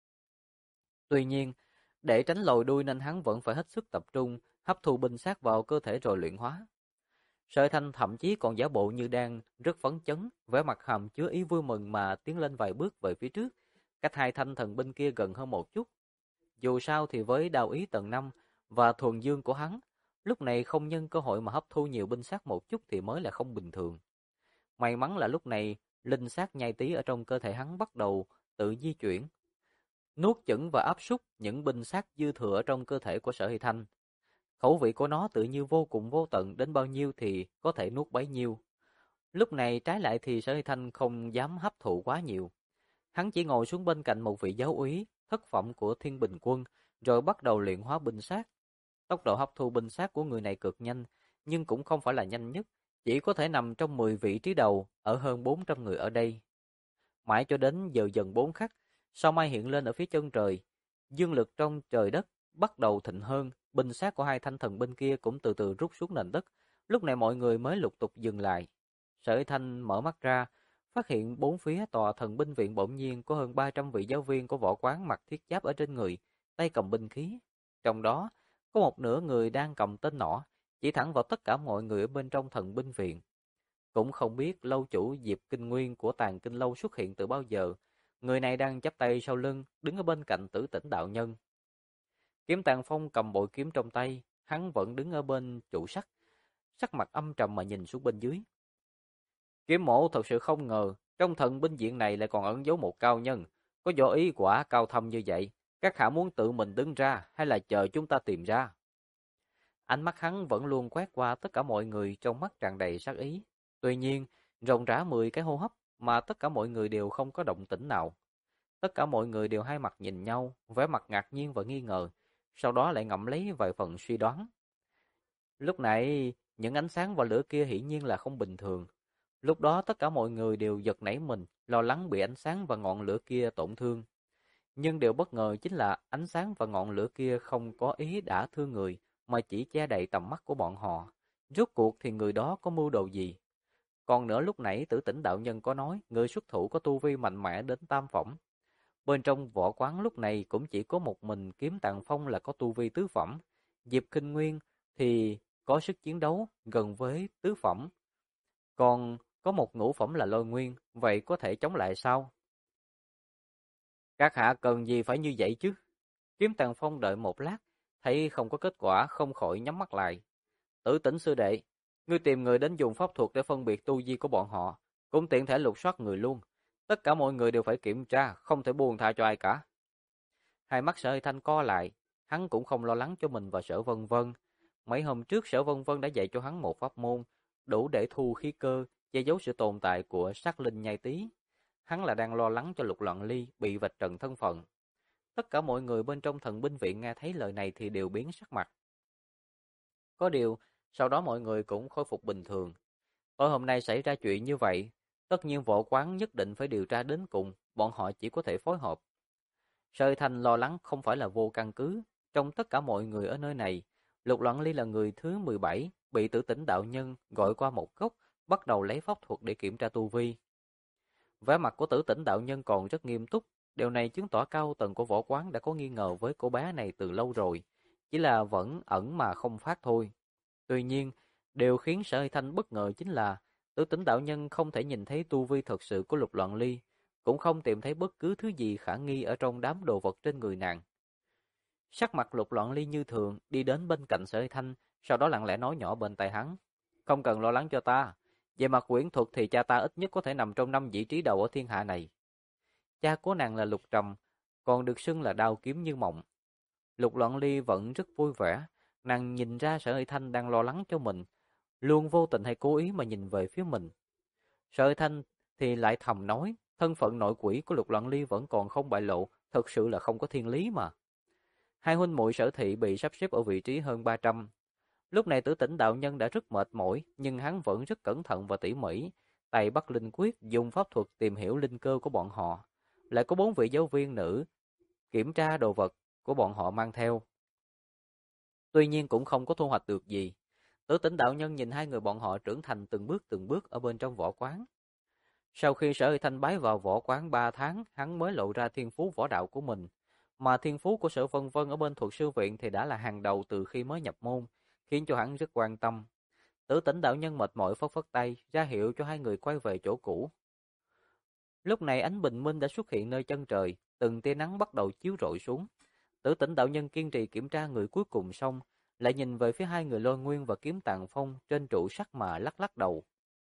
Tuy nhiên, để tránh lòi đuôi nên hắn vẫn phải hết sức tập trung, hấp thu binh sát vào cơ thể rồi luyện hóa. Sở Thanh thậm chí còn giả bộ như đang rất phấn chấn, vẻ mặt hàm chứa ý vui mừng mà tiến lên vài bước về phía trước, cách 2 thanh thần binh kia gần hơn một chút. Dù sao thì với đao ý tầng 5 và thuần dương của hắn, lúc này không nhân cơ hội mà hấp thu nhiều binh sát một chút thì mới là không bình thường. May mắn là lúc này, linh sát nhai tí ở trong cơ thể hắn bắt đầu tự di chuyển, nuốt chửng và áp súc những binh sát dư thừa ở trong cơ thể của Sở Hy Thanh. Khẩu vị của nó tự như vô cùng vô tận, đến bao nhiêu thì có thể nuốt bấy nhiêu. Lúc này trái lại thì Sở Hy Thanh không dám hấp thụ quá nhiều. Hắn chỉ ngồi xuống bên cạnh một vị giáo úy, thất phẩm của Thiên Bình Quân, rồi bắt đầu luyện hóa binh sát. Tốc độ hấp thu binh sát của người này cực nhanh, nhưng cũng không phải là nhanh nhất, chỉ có thể nằm trong 10 vị trí đầu ở hơn 400 người ở đây. Mãi cho đến giờ dần 4 khắc, sao mai hiện lên ở phía chân trời, dương lực trong trời đất bắt đầu thịnh hơn, binh sát của 2 thanh thần binh kia cũng từ từ rút xuống nền đất. Lúc này mọi người mới lục tục dừng lại. Sở Thanh mở mắt ra, phát hiện bốn phía tòa thần binh viện bỗng nhiên có hơn 300 vị giáo viên của võ quán mặc thiết giáp ở trên người, tay cầm binh khí. Trong đó, có một nửa người đang cầm tên nỏ, chỉ thẳng vào tất cả mọi người ở bên trong thần binh viện. Cũng không biết lâu chủ Diệp Kinh Nguyên của Tàng Kinh lâu xuất hiện từ bao giờ, người này đang chắp tay sau lưng, đứng ở bên cạnh Tử Tỉnh đạo nhân. Kiếm Tàng Phong cầm bội kiếm trong tay, hắn vẫn đứng ở bên trụ sắt, sắc mặt âm trầm mà nhìn xuống bên dưới. Kiếm mộ thật sự không ngờ, trong thần binh viện này lại còn ẩn giấu một cao nhân, có võ ý quả cao thâm như vậy, các hạ muốn tự mình đứng ra hay là chờ chúng ta tìm ra? Ánh mắt hắn vẫn luôn quét qua tất cả mọi người trong mắt tràn đầy sát ý. Tuy nhiên, ròng rã 10 cái hô hấp mà tất cả mọi người đều không có động tĩnh nào. Tất cả mọi người đều hai mặt nhìn nhau, vẻ mặt ngạc nhiên và nghi ngờ, sau đó lại ngậm lấy vài phần suy đoán. Lúc này, những ánh sáng và lửa kia hiển nhiên là không bình thường. Lúc đó tất cả mọi người đều giật nảy mình, lo lắng bị ánh sáng và ngọn lửa kia tổn thương. Nhưng điều bất ngờ chính là ánh sáng và ngọn lửa kia không có ý đả thương người, mà chỉ che đậy tầm mắt của bọn họ. Rốt cuộc thì người đó có mưu đồ gì? Còn nữa lúc nãy Tử Tỉnh đạo nhân có nói, người xuất thủ có tu vi mạnh mẽ đến tam phẩm. Bên trong võ quán lúc này cũng chỉ có một mình Kiếm Tạng Phong là có tu vi tứ phẩm. Diệp Kinh Nguyên thì có sức chiến đấu gần với tứ phẩm. Còn có một ngũ phẩm là Lôi Nguyên, vậy có thể chống lại sao? Các hạ cần gì phải như vậy chứ? Kiếm Tàng Phong đợi một lát, thấy không có kết quả, không khỏi nhắm mắt lại. Tử Tỉnh sư đệ, ngươi tìm người đến dùng pháp thuật để phân biệt tu vi của bọn họ, cũng tiện thể lục soát người luôn. Tất cả mọi người đều phải kiểm tra, không thể buông tha cho ai cả. Hai mắt Sở Hơi Thanh co lại, hắn cũng không lo lắng cho mình và Sở Vân Vân. Mấy hôm trước Sở Vân Vân đã dạy cho hắn một pháp môn, đủ để thu khí cơ, che giấu sự tồn tại của sát linh nhai tí. Hắn là đang lo lắng cho Lục Loạn Ly bị vạch trần thân phận. Tất cả mọi người bên trong Thần binh viện nghe thấy lời này thì đều biến sắc mặt. Có điều, sau đó mọi người cũng khôi phục bình thường. Tối hôm nay xảy ra chuyện như vậy, tất nhiên võ quán nhất định phải điều tra đến cùng, bọn họ chỉ có thể phối hợp. Sơ Thanh lo lắng không phải là vô căn cứ, trong tất cả mọi người ở nơi này, Lục Loạn Ly là người thứ 17, bị Tử Tỉnh đạo nhân gọi qua một góc, bắt đầu lấy pháp thuật để kiểm tra tu vi. Vẻ mặt của Tử Tỉnh đạo nhân còn rất nghiêm túc, điều này chứng tỏ cao tầng của võ quán đã có nghi ngờ với cô bé này từ lâu rồi, chỉ là vẫn ẩn mà không phát thôi. Tuy nhiên, điều khiến Sở Hơi Thanh bất ngờ chính là Tử Tỉnh đạo nhân không thể nhìn thấy tu vi thật sự của Lục Loạn Ly, cũng không tìm thấy bất cứ thứ gì khả nghi ở trong đám đồ vật trên người nàng. Sắc mặt Lục Loạn Ly như thường, đi đến bên cạnh Sở Hơi Thanh, sau đó lặng lẽ nói nhỏ bên tai hắn: "Không cần lo lắng cho ta, về mặt quyển thuật thì cha ta ít nhất có thể nằm trong 5 vị trí đầu ở thiên hạ này." Cha của nàng là Lục Trầm, còn được xưng là Đao Kiếm Như Mộng. Lục Loạn Ly vẫn rất vui vẻ, nàng nhìn ra Sở Hơi Thanh đang lo lắng cho mình, luôn vô tình hay cố ý mà nhìn về phía mình. Sở Hơi Thanh thì lại thầm nói, thân phận nội quỷ của Lục Loạn Ly vẫn còn không bại lộ, thật sự là không có thiên lý mà. Hai huynh muội Sở Thị bị sắp xếp ở vị trí hơn 300. Lúc này Tử Tỉnh đạo nhân đã rất mệt mỏi, nhưng hắn vẫn rất cẩn thận và tỉ mỉ, tay bắt linh quyết dùng pháp thuật tìm hiểu linh cơ của bọn họ. Lại có 4 vị giáo viên nữ kiểm tra đồ vật của bọn họ mang theo. Tuy nhiên cũng không có thu hoạch được gì. Tử Tỉnh đạo nhân nhìn hai người bọn họ trưởng thành từng bước ở bên trong võ quán. Sau khi Sở Hơi Thanh bái vào võ quán 3 tháng, hắn mới lộ ra thiên phú võ đạo của mình. Mà thiên phú của Sở Vân Vân ở bên thuật sư viện thì đã là hàng đầu từ khi mới nhập môn, khiến cho hắn rất quan tâm. Tử Tỉnh đạo nhân mệt mỏi phất phất tay, ra hiệu cho hai người quay về chỗ cũ. Lúc này ánh bình minh đã xuất hiện nơi chân trời, từng tia nắng bắt đầu chiếu rọi xuống. Tử Tỉnh đạo nhân kiên trì kiểm tra người cuối cùng xong, lại nhìn về phía hai người Lôi Nguyên và Kiếm Tàng Phong trên trụ sắt mà lắc lắc đầu.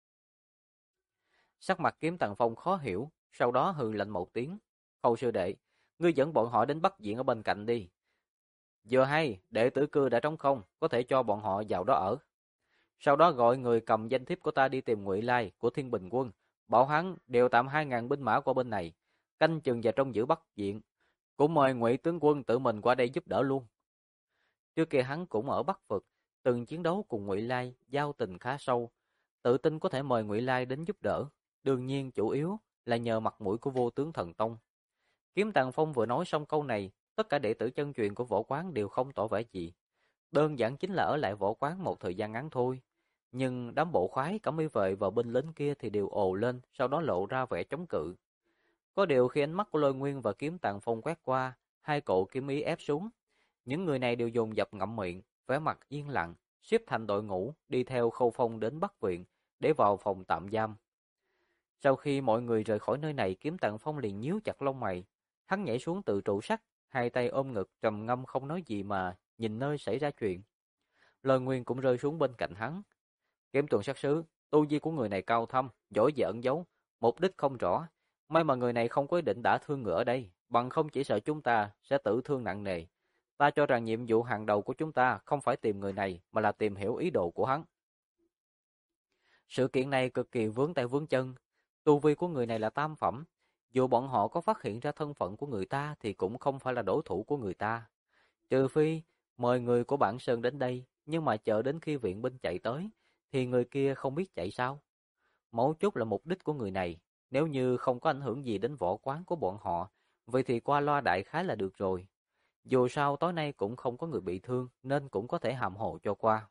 Sắc mặt Kiếm Tàng Phong khó hiểu, sau đó hừ lạnh một tiếng. "Khâu sư đệ, ngươi dẫn bọn họ đến Bắc Diện ở bên cạnh đi. Vừa hay, đệ tử cư đã trống không, có thể cho bọn họ vào đó ở. Sau đó gọi người cầm danh thiếp của ta đi tìm Ngụy Lai của Thiên Bình quân, bảo hắn điều tạm 2.000 binh mã qua bên này, canh chừng và trông giữ Bắc Diện. Cũng mời Ngụy tướng quân tự mình qua đây giúp đỡ luôn." Trước kia hắn cũng ở Bắc vực, từng chiến đấu cùng Ngụy Lai, giao tình khá sâu, tự tin có thể mời Ngụy Lai đến giúp đỡ. Đương nhiên chủ yếu là nhờ mặt mũi của Vô Tướng Thần Tông. Kiếm Tàng Phong vừa nói xong câu này, tất cả đệ tử chân truyền của võ quán đều không tỏ vẻ gì. Đơn giản chính là ở lại võ quán một thời gian ngắn thôi. Nhưng đám bộ khoái, cẩm y vệ và binh lính kia thì đều ồ lên, sau đó lộ ra vẻ chống cự. Có điều khi ánh mắt của Lôi Nguyên và Kiếm Tàng Phong quét qua, hai cậu kiếm ý ép xuống. Những người này đều dồn dập ngậm miệng, vẻ mặt yên lặng, xếp thành đội ngũ đi theo Khâu Phong đến Bắc viện để vào phòng tạm giam. Sau khi mọi người rời khỏi nơi này, Kiếm Tàng Phong liền nhíu chặt lông mày. Hắn nhảy xuống từ trụ sắt, hai tay ôm ngực trầm ngâm không nói gì mà nhìn nơi xảy ra chuyện. Lời Nguyên cũng rơi xuống bên cạnh hắn. "Kiếm tuần sát sứ, tu vi của người này cao thâm, giỏi về ẩn giấu, mục đích không rõ. May mà người này không có ý định đả thương người ở đây, bằng không chỉ sợ chúng ta sẽ tử thương nặng nề. Ta cho rằng nhiệm vụ hàng đầu của chúng ta không phải tìm người này mà là tìm hiểu ý đồ của hắn." Sự kiện này cực kỳ vướng tay vướng chân. Tu vi của người này là tam phẩm, Dù bọn họ có phát hiện ra thân phận của người ta thì cũng không phải là đối thủ của người ta. Trừ phi mời người của Bản Sơn đến đây, nhưng mà chờ đến khi viện binh chạy tới, thì người kia không biết chạy sao. Mấu chốt là mục đích của người này, nếu như không có ảnh hưởng gì đến võ quán của bọn họ, vậy thì qua loa đại khái là được rồi. Dù sao tối nay cũng không có người bị thương, nên cũng có thể hàm hồ cho qua.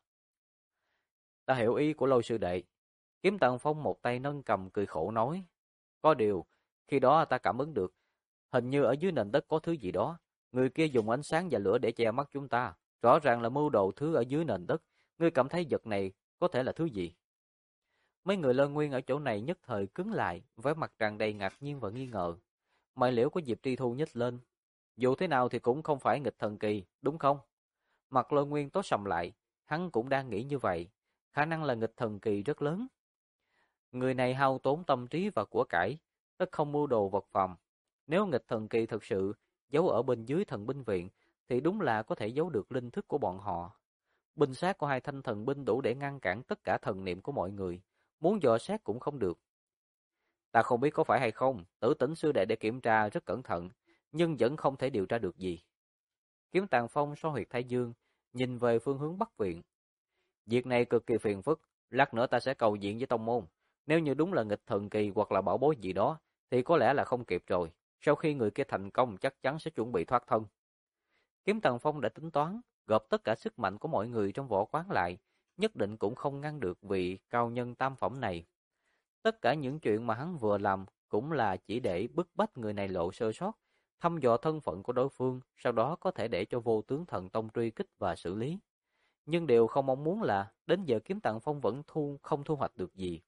Ta hiểu ý của Lôi sư đệ. Kiếm Tần Phong một tay nâng cầm cười khổ nói. Có điều, khi đó ta cảm ứng được, hình như ở dưới nền đất có thứ gì đó. Người kia dùng ánh sáng và lửa để che mắt chúng ta. Rõ ràng là mưu đồ thứ ở dưới nền đất. Ngươi cảm thấy vật này có thể là thứ gì? Mấy người Lân Nguyên ở chỗ này nhất thời cứng lại, với mặt tràn đầy ngạc nhiên và nghi ngờ. Mày liễu của Diệp Tri Thu nhếch lên. Dù thế nào thì cũng không phải nghịch thần kỳ, đúng không? Mặt Lân Nguyên tối sầm lại, hắn cũng đang nghĩ như vậy. Khả năng là nghịch thần kỳ rất lớn. Người này hao tốn tâm trí và của cải, tất không mua đồ vật phẩm. Nếu nghịch thần kỳ thực sự giấu ở bên dưới thần binh viện, thì đúng là có thể giấu được linh thức của bọn họ. Binh sát của hai thanh thần binh đủ để ngăn cản tất cả thần niệm của mọi người, muốn dò xét cũng không được. Ta không biết có phải hay không, Tử Tĩnh sư đệ để kiểm tra rất cẩn thận, nhưng vẫn không thể điều tra được gì. Kiếm Tàn Phong so huyệt Thái Dương, nhìn về phương hướng Bắc viện. Việc này cực kỳ phiền phức, lát nữa ta sẽ cầu viện với tông môn. Nếu như đúng là nghịch thần kỳ hoặc là bảo bối gì đó, thì có lẽ là không kịp rồi. Sau khi người kia thành công chắc chắn sẽ chuẩn bị thoát thân. Kiếm Tần Phong đã tính toán, gộp tất cả sức mạnh của mọi người trong võ quán lại, nhất định cũng không ngăn được vị cao nhân tam phẩm này. Tất cả những chuyện mà hắn vừa làm cũng là chỉ để bức bách người này lộ sơ sót, thăm dò thân phận của đối phương, sau đó có thể để cho Vô Tướng Thần Tông truy kích và xử lý. Nhưng điều không mong muốn là đến giờ Kiếm Tần Phong vẫn không thu hoạch được gì.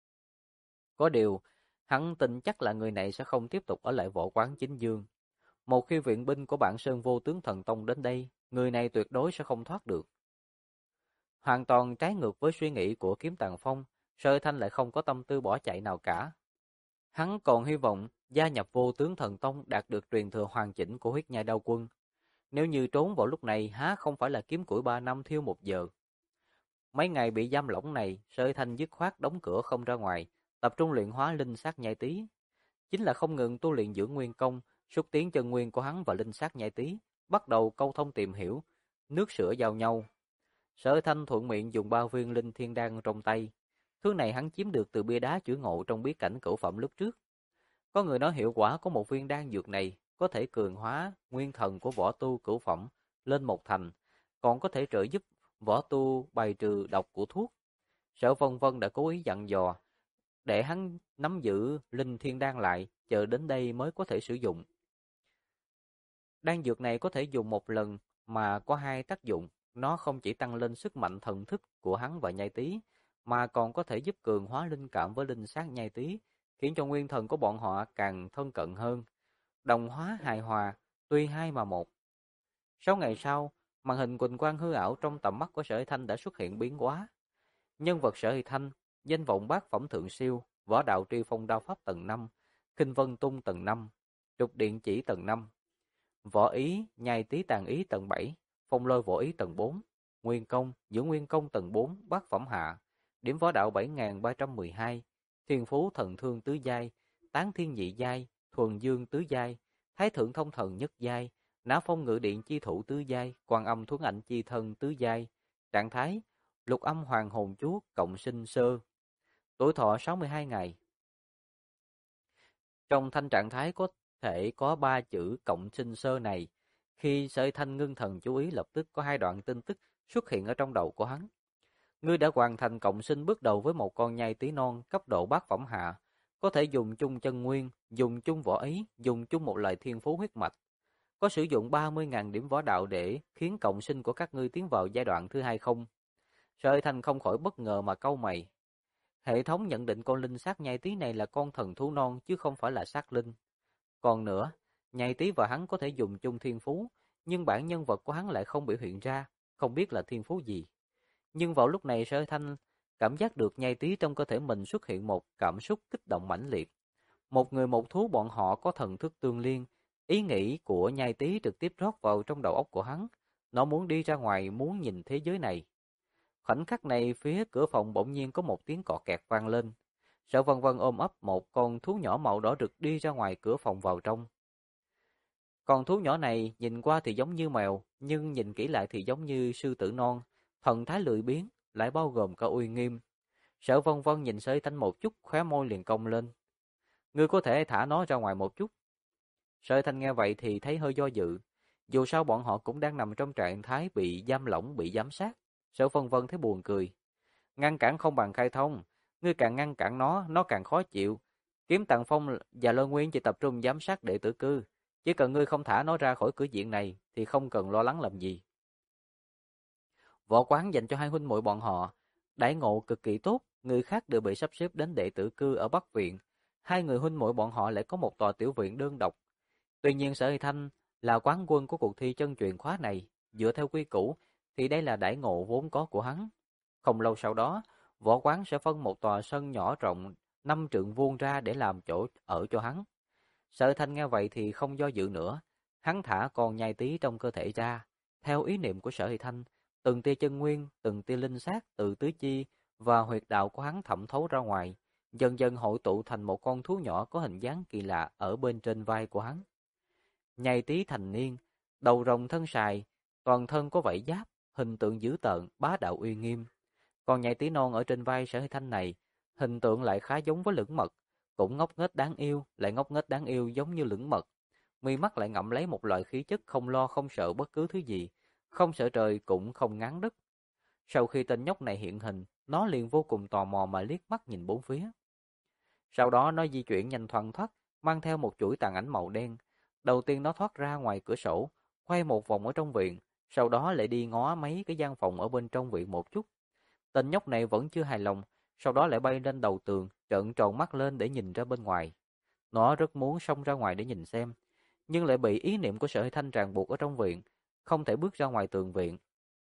Có điều, hắn tin chắc là người này sẽ không tiếp tục ở lại võ quán Chính Dương. Một khi viện binh của Bản Sơn Vô Tướng Thần Tông đến đây, người này tuyệt đối sẽ không thoát được. Hoàn toàn trái ngược với suy nghĩ của Kiếm Tần Phong, Sơ Thanh lại không có tâm tư bỏ chạy nào cả. Hắn còn hy vọng gia nhập Vô Tướng Thần Tông đạt được truyền thừa hoàn chỉnh của Huyết Nhai Đao Quân. Nếu như trốn vào lúc này há không phải là kiếm củi 3 năm thiêu 1 giờ. Mấy ngày bị giam lỏng này, Sơ Thanh dứt khoát đóng cửa không ra ngoài, tập trung luyện hóa linh sát nhai tí. Chính là không ngừng tu luyện dưỡng nguyên công, xúc tiến chân nguyên của hắn và linh sát nhai tí, bắt đầu câu thông tìm hiểu, nước sữa giao nhau. Sở Thanh thuận miệng dùng 3 viên linh thiên đan trong tay. Thứ này hắn chiếm được từ bia đá chữa ngộ trong bí cảnh cửu phẩm lúc trước. Có người nói hiệu quả của một viên đan dược này có thể cường hóa nguyên thần của võ tu cửu phẩm lên 1 thành, còn có thể trợ giúp võ tu bài trừ độc của thuốc. Sở Vân Vân đã cố ý dặn dò để hắn nắm giữ linh thiên đan lại, chờ đến đây mới có thể sử dụng. Đan dược này có thể dùng một lần mà có 2 tác dụng, nó không chỉ tăng lên sức mạnh thần thức của hắn và nhai tí, mà còn có thể giúp cường hóa linh cảm với linh sát nhai tí, khiến cho nguyên thần của bọn họ càng thân cận hơn. Đồng hóa hài hòa, tuy hai mà một. 6 ngày sau, màn hình quỳnh quang hư ảo trong tầm mắt của Sở Hy Thanh đã xuất hiện biến hóa. Nhân vật Sở Hy Thanh, danh vọng bát phẩm thượng siêu, võ đạo tri phong đao pháp tầng 5, khinh vân tung tầng 5, trục điện chỉ tầng 5, võ ý nhai tí tàn ý tầng 7, phong lôi võ ý tầng 4, nguyên công dưỡng nguyên công tầng 4 bát phẩm hạ, điểm võ đạo 7312, thiên phú thần thương tứ giai, tán thiên nhị giai, thuần dương tứ giai, thái thượng thông thần nhất giai, nã phong ngự điện chi thủ tứ giai, quan âm thuấn ảnh chi thân tứ giai, trạng thái lục âm hoàng hồn chúa cộng sinh sơ, tuổi thọ 62 ngày. Trong thanh trạng thái có thể có 3 chữ cộng sinh sơ này, khi Sở Thanh ngưng thần chú ý lập tức có 2 đoạn tin tức xuất hiện ở trong đầu của hắn. Ngươi đã hoàn thành cộng sinh bước đầu với một con nhai tí non cấp độ bát phẩm hạ, có thể dùng chung chân nguyên, dùng chung võ ý, dùng chung một loại thiên phú huyết mạch. Có sử dụng 30.000 điểm võ đạo để khiến cộng sinh của các ngươi tiến vào giai đoạn thứ 2 không? Sở Thanh không khỏi bất ngờ mà cau mày. Hệ thống nhận định con linh sát nhai tí này là con thần thú non chứ không phải là sát linh. Còn nữa, nhai tí và hắn có thể dùng chung thiên phú, nhưng bản nhân vật của hắn lại không biểu hiện ra, không biết là thiên phú gì. Nhưng vào lúc này Sở Thanh cảm giác được nhai tí trong cơ thể mình xuất hiện một cảm xúc kích động mãnh liệt. Một người một thú bọn họ có thần thức tương liên, ý nghĩ của nhai tí trực tiếp rót vào trong đầu óc của hắn. Nó muốn đi ra ngoài, muốn nhìn thế giới này. Khoảnh khắc này phía cửa phòng bỗng nhiên có một tiếng cọ kẹt vang lên. Sở Vân Vân ôm ấp một con thú nhỏ màu đỏ rực đi ra ngoài cửa phòng vào trong. Con thú nhỏ này nhìn qua thì giống như mèo, nhưng nhìn kỹ lại thì giống như sư tử non, thần thái lười biếng, lại bao gồm cả uy nghiêm. Sở Vân Vân nhìn Sở Thanh một chút, khóe môi liền cong lên. Ngươi có thể thả nó ra ngoài một chút. Sở Thanh nghe vậy thì thấy hơi do dự. Dù sao bọn họ cũng đang nằm trong trạng thái bị giam lỏng, bị giám sát. Sở Vân Vân thấy buồn cười. Ngăn cản không bằng khai thông. Ngươi càng ngăn cản nó càng khó chịu. Kiếm Tàng Phong và Lôi Nguyên chỉ tập trung giám sát đệ tử cư. Chỉ cần ngươi không thả nó ra khỏi cửa viện này thì không cần lo lắng làm gì. Võ quán dành cho hai huynh muội bọn họ, đãi ngộ cực kỳ tốt, người khác đều bị sắp xếp đến đệ tử cư ở Bắc viện. Hai người huynh muội bọn họ lại có một tòa tiểu viện đơn độc. Tuy nhiên Sở Hy Thanh là quán quân của cuộc thi chân truyền khóa này, dựa theo quy củ thì đây là đãi ngộ vốn có của hắn. Không lâu sau đó, võ quán sẽ phân một tòa sân nhỏ rộng 5 trượng vuông ra để làm chỗ ở cho hắn. Sở Thanh nghe vậy thì không do dự nữa, hắn thả con nhai tí trong cơ thể ra, theo ý niệm của Sở Hy Thanh, từng tia chân nguyên, từng tia linh sát từ tứ chi và huyệt đạo của hắn thẩm thấu ra ngoài, dần dần hội tụ thành một con thú nhỏ có hình dáng kỳ lạ ở bên trên vai của hắn. Nhai tí thành niên, đầu rồng thân sài, toàn thân có vảy giáp, hình tượng dữ tợn, bá đạo uy nghiêm. Còn nhai tí non ở trên vai Sở Hy Thanh này, hình tượng lại khá giống với lưỡng mật, cũng ngốc nghếch đáng yêu, lại ngốc nghếch đáng yêu giống như lưỡng mật. Mi mắt lại ngậm lấy một loại khí chất không lo không sợ bất cứ thứ gì, không sợ trời cũng không ngán đất. Sau khi tên nhóc này hiện hình, nó liền vô cùng tò mò mà liếc mắt nhìn bốn phía. Sau đó nó di chuyển nhanh thoăn thoắt, mang theo một chuỗi tàn ảnh màu đen. Đầu tiên nó thoát ra ngoài cửa sổ, quay một vòng ở trong viện, sau đó lại đi ngó mấy cái gian phòng ở bên trong viện một chút. Tên nhóc này vẫn chưa hài lòng, sau đó lại bay lên đầu tường, trợn tròn mắt lên để nhìn ra bên ngoài. Nó rất muốn xông ra ngoài để nhìn xem, nhưng lại bị ý niệm của Sở Thanh ràng buộc ở trong viện, không thể bước ra ngoài tường viện.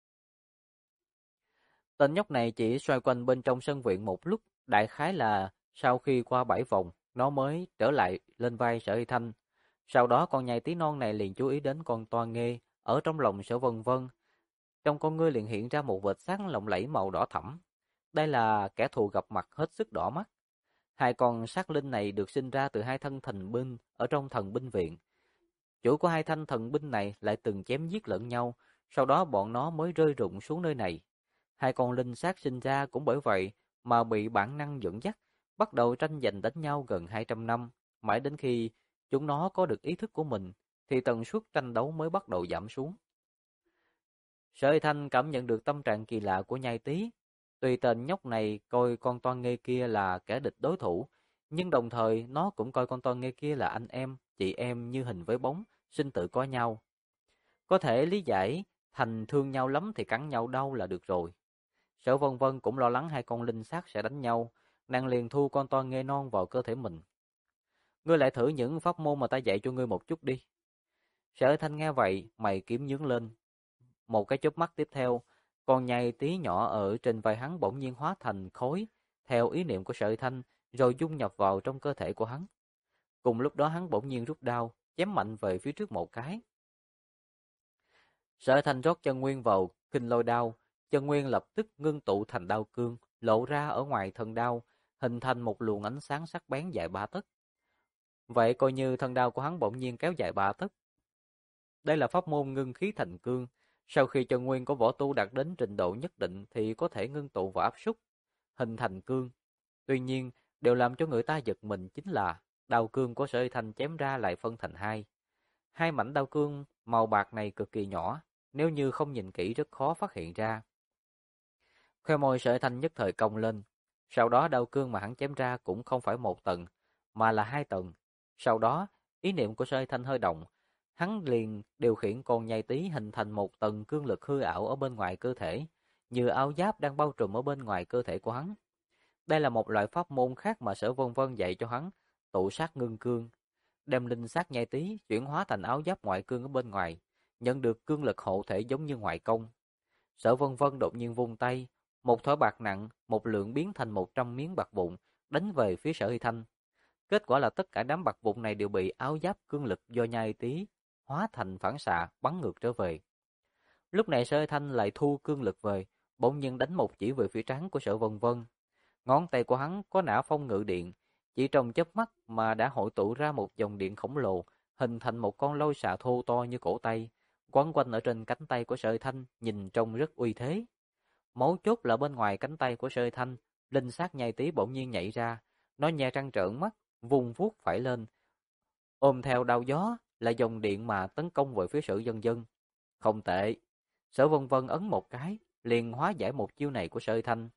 Tên nhóc này chỉ xoay quanh bên trong sân viện một lúc, đại khái là sau khi qua 7 vòng, nó mới trở lại lên vai Sở Thanh. Sau đó con nhai tí non này liền chú ý đến con toa nghê ở trong lòng Sở Vân Vân. Trong con ngươi liền hiện ra một vệt sáng lộng lẫy màu đỏ thẫm. Đây là kẻ thù gặp mặt hết sức đỏ mắt. Hai con sát linh này được sinh ra từ hai thân thần binh ở trong thần binh viện. Chủ của hai thanh thần binh này lại từng chém giết lẫn nhau, sau đó bọn nó mới rơi rụng xuống nơi này. Hai con linh sát sinh ra cũng bởi vậy mà bị bản năng dẫn dắt, bắt đầu tranh giành đánh nhau gần 200 năm, mãi đến khi chúng nó có được ý thức của mình thì tần suất tranh đấu mới bắt đầu giảm xuống. Sở Thanh cảm nhận được tâm trạng kỳ lạ của nhai tí. Tuy tên nhóc này coi con toan nghê kia là kẻ địch đối thủ, nhưng đồng thời nó cũng coi con toan nghê kia là anh em, chị em như hình với bóng, sinh tử có nhau. Có thể lý giải, thành thương nhau lắm thì cắn nhau đau là được rồi. Sở Vân Vân cũng lo lắng hai con linh sát sẽ đánh nhau, nàng liền thu con toan nghê non vào cơ thể mình. Ngươi lại thử những pháp môn mà ta dạy cho ngươi một chút đi. Sở Thanh nghe vậy, mày kiếm nhướng lên. Một cái chớp mắt tiếp theo, con nhai tí nhỏ ở trên vai hắn bỗng nhiên hóa thành khối, theo ý niệm của Sở Thanh, rồi dung nhập vào trong cơ thể của hắn. Cùng lúc đó hắn bỗng nhiên rút đao, chém mạnh về phía trước một cái. Sở Thanh rót chân nguyên vào kinh lôi đao, chân nguyên lập tức ngưng tụ thành đao cương, lộ ra ở ngoài thân đao, hình thành một luồng ánh sáng sắc bén dài 3 tấc. Vậy coi như thân đao của hắn bỗng nhiên kéo dài 3 tấc. Đây là pháp môn ngưng khí thành cương, sau khi chân nguyên của võ tu đạt đến trình độ nhất định thì có thể ngưng tụ và áp suất, hình thành cương. Tuy nhiên, điều làm cho người ta giật mình chính là đao cương của Sở Thanh chém ra lại phân thành hai. Hai mảnh đao cương màu bạc này cực kỳ nhỏ, nếu như không nhìn kỹ rất khó phát hiện ra. Khoe môi Sở Thanh nhất thời cong lên, sau đó đao cương mà hắn chém ra cũng không phải một tầng, mà là 2 tầng. Sau đó, ý niệm của Sở Thanh hơi động, hắn liền điều khiển con nhai tí hình thành một tầng cương lực hư ảo ở bên ngoài cơ thể, như áo giáp đang bao trùm ở bên ngoài cơ thể của hắn. Đây là một loại pháp môn khác mà Sở Vân Vân dạy cho hắn, tụ sát ngưng cương, đem linh sát nhai tí chuyển hóa thành áo giáp ngoại cương ở bên ngoài, nhận được cương lực hộ thể giống như ngoại công. Sở Vân Vân đột nhiên vung tay, một thỏi bạc nặng, một lượng biến thành 100 miếng bạc vụn, đánh về phía Sở Hy Thanh. Kết quả là tất cả đám bạc vụn này đều bị áo giáp cương lực do nhai tí hóa thành phản xạ bắn ngược trở về. Lúc này Sở Hy Thanh lại thu cương lực về, bỗng nhiên đánh một chỉ về phía trán của Sở Vân Vân. Ngón tay của hắn có nã phong ngự điện, chỉ trong chớp mắt mà đã hội tụ ra một dòng điện khổng lồ, hình thành một con lôi xà thô to như cổ tay, quấn quanh ở trên cánh tay của Sợi Thanh, nhìn trông rất uy thế. Mấu chốt là bên ngoài cánh tay của Sợi Thanh, linh sát nhai tí bỗng nhiên nhảy ra, nó nhe răng trợn mắt, vùng vuốt phải lên, ôm theo đao gió là dòng điện mà tấn công về phía Sở Vân Vân. Không tệ. Sở Vân Vân ấn một cái, liền hóa giải một chiêu này của Sợi Thanh.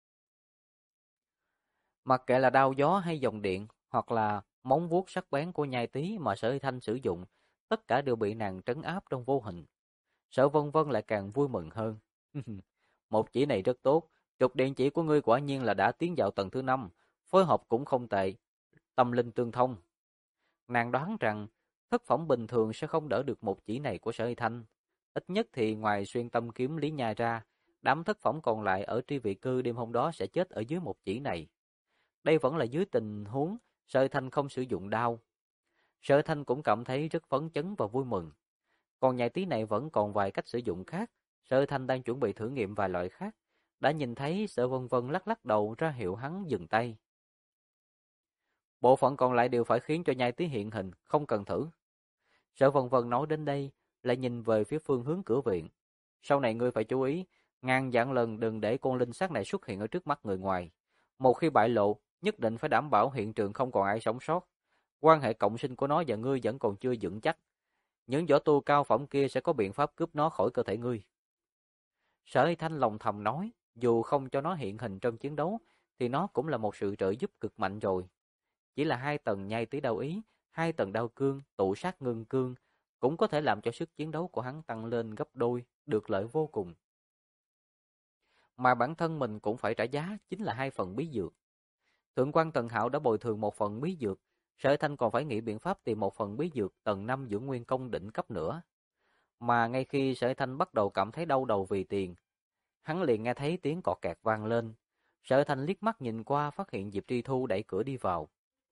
Mặc kệ là đao gió hay dòng điện, hoặc là móng vuốt sắc bén của nhai tí mà Sở Thanh sử dụng, tất cả đều bị nàng trấn áp trong vô hình. Sở Vân Vân lại càng vui mừng hơn. Một chỉ này rất tốt, trục điện chỉ của ngươi quả nhiên là đã tiến vào tầng thứ 5, phối hợp cũng không tệ, tâm linh tương thông. Nàng đoán rằng thất phẩm bình thường sẽ không đỡ được một chỉ này của Sở Thanh. Ít nhất thì ngoài xuyên tâm kiếm Lý Nha ra, đám thất phẩm còn lại ở tri vị cư đêm hôm đó sẽ chết ở dưới một chỉ này. Đây vẫn là dưới tình huống Sở Thanh không sử dụng đao. Sở Thanh cũng cảm thấy rất phấn chấn và vui mừng. Còn nhai tí này vẫn còn vài cách sử dụng khác. Sở Thanh đang chuẩn bị thử nghiệm vài loại khác. Đã nhìn thấy Sở Vân Vân lắc lắc đầu ra hiệu hắn dừng tay. Bộ phận còn lại đều phải khiến cho nhai tí hiện hình, không cần thử. Sở Vân Vân nói đến đây, lại nhìn về phía phương hướng cửa viện. Sau này ngươi phải chú ý, ngàn vạn lần đừng để con linh sắc này xuất hiện ở trước mắt người ngoài. Một khi bại lộ, nhất định phải đảm bảo hiện trường không còn ai sống sót. Quan hệ cộng sinh của nó và ngươi vẫn còn chưa vững chắc. Những võ tu cao phẩm kia sẽ có biện pháp cướp nó khỏi cơ thể ngươi. Sở Thanh lòng thầm nói, dù không cho nó hiện hình trong chiến đấu, thì nó cũng là một sự trợ giúp cực mạnh rồi. Chỉ là 2 tầng nhai tí đao ý, 2 tầng đao cương, tụ sát ngưng cương, cũng có thể làm cho sức chiến đấu của hắn tăng lên gấp đôi, được lợi vô cùng. Mà bản thân mình cũng phải trả giá, chính là 2 phần bí dược. Thượng quan Tần Hạo đã bồi thường 1 phần bí dược, Sở Thanh còn phải nghĩ biện pháp tìm 1 phần bí dược tầng 5 dưỡng nguyên công đỉnh cấp nữa. Mà ngay khi Sở Thanh bắt đầu cảm thấy đau đầu vì tiền, hắn liền nghe thấy tiếng cọt kẹt vang lên. Sở Thanh liếc mắt nhìn qua, phát hiện Diệp Tri Thu đẩy cửa đi vào.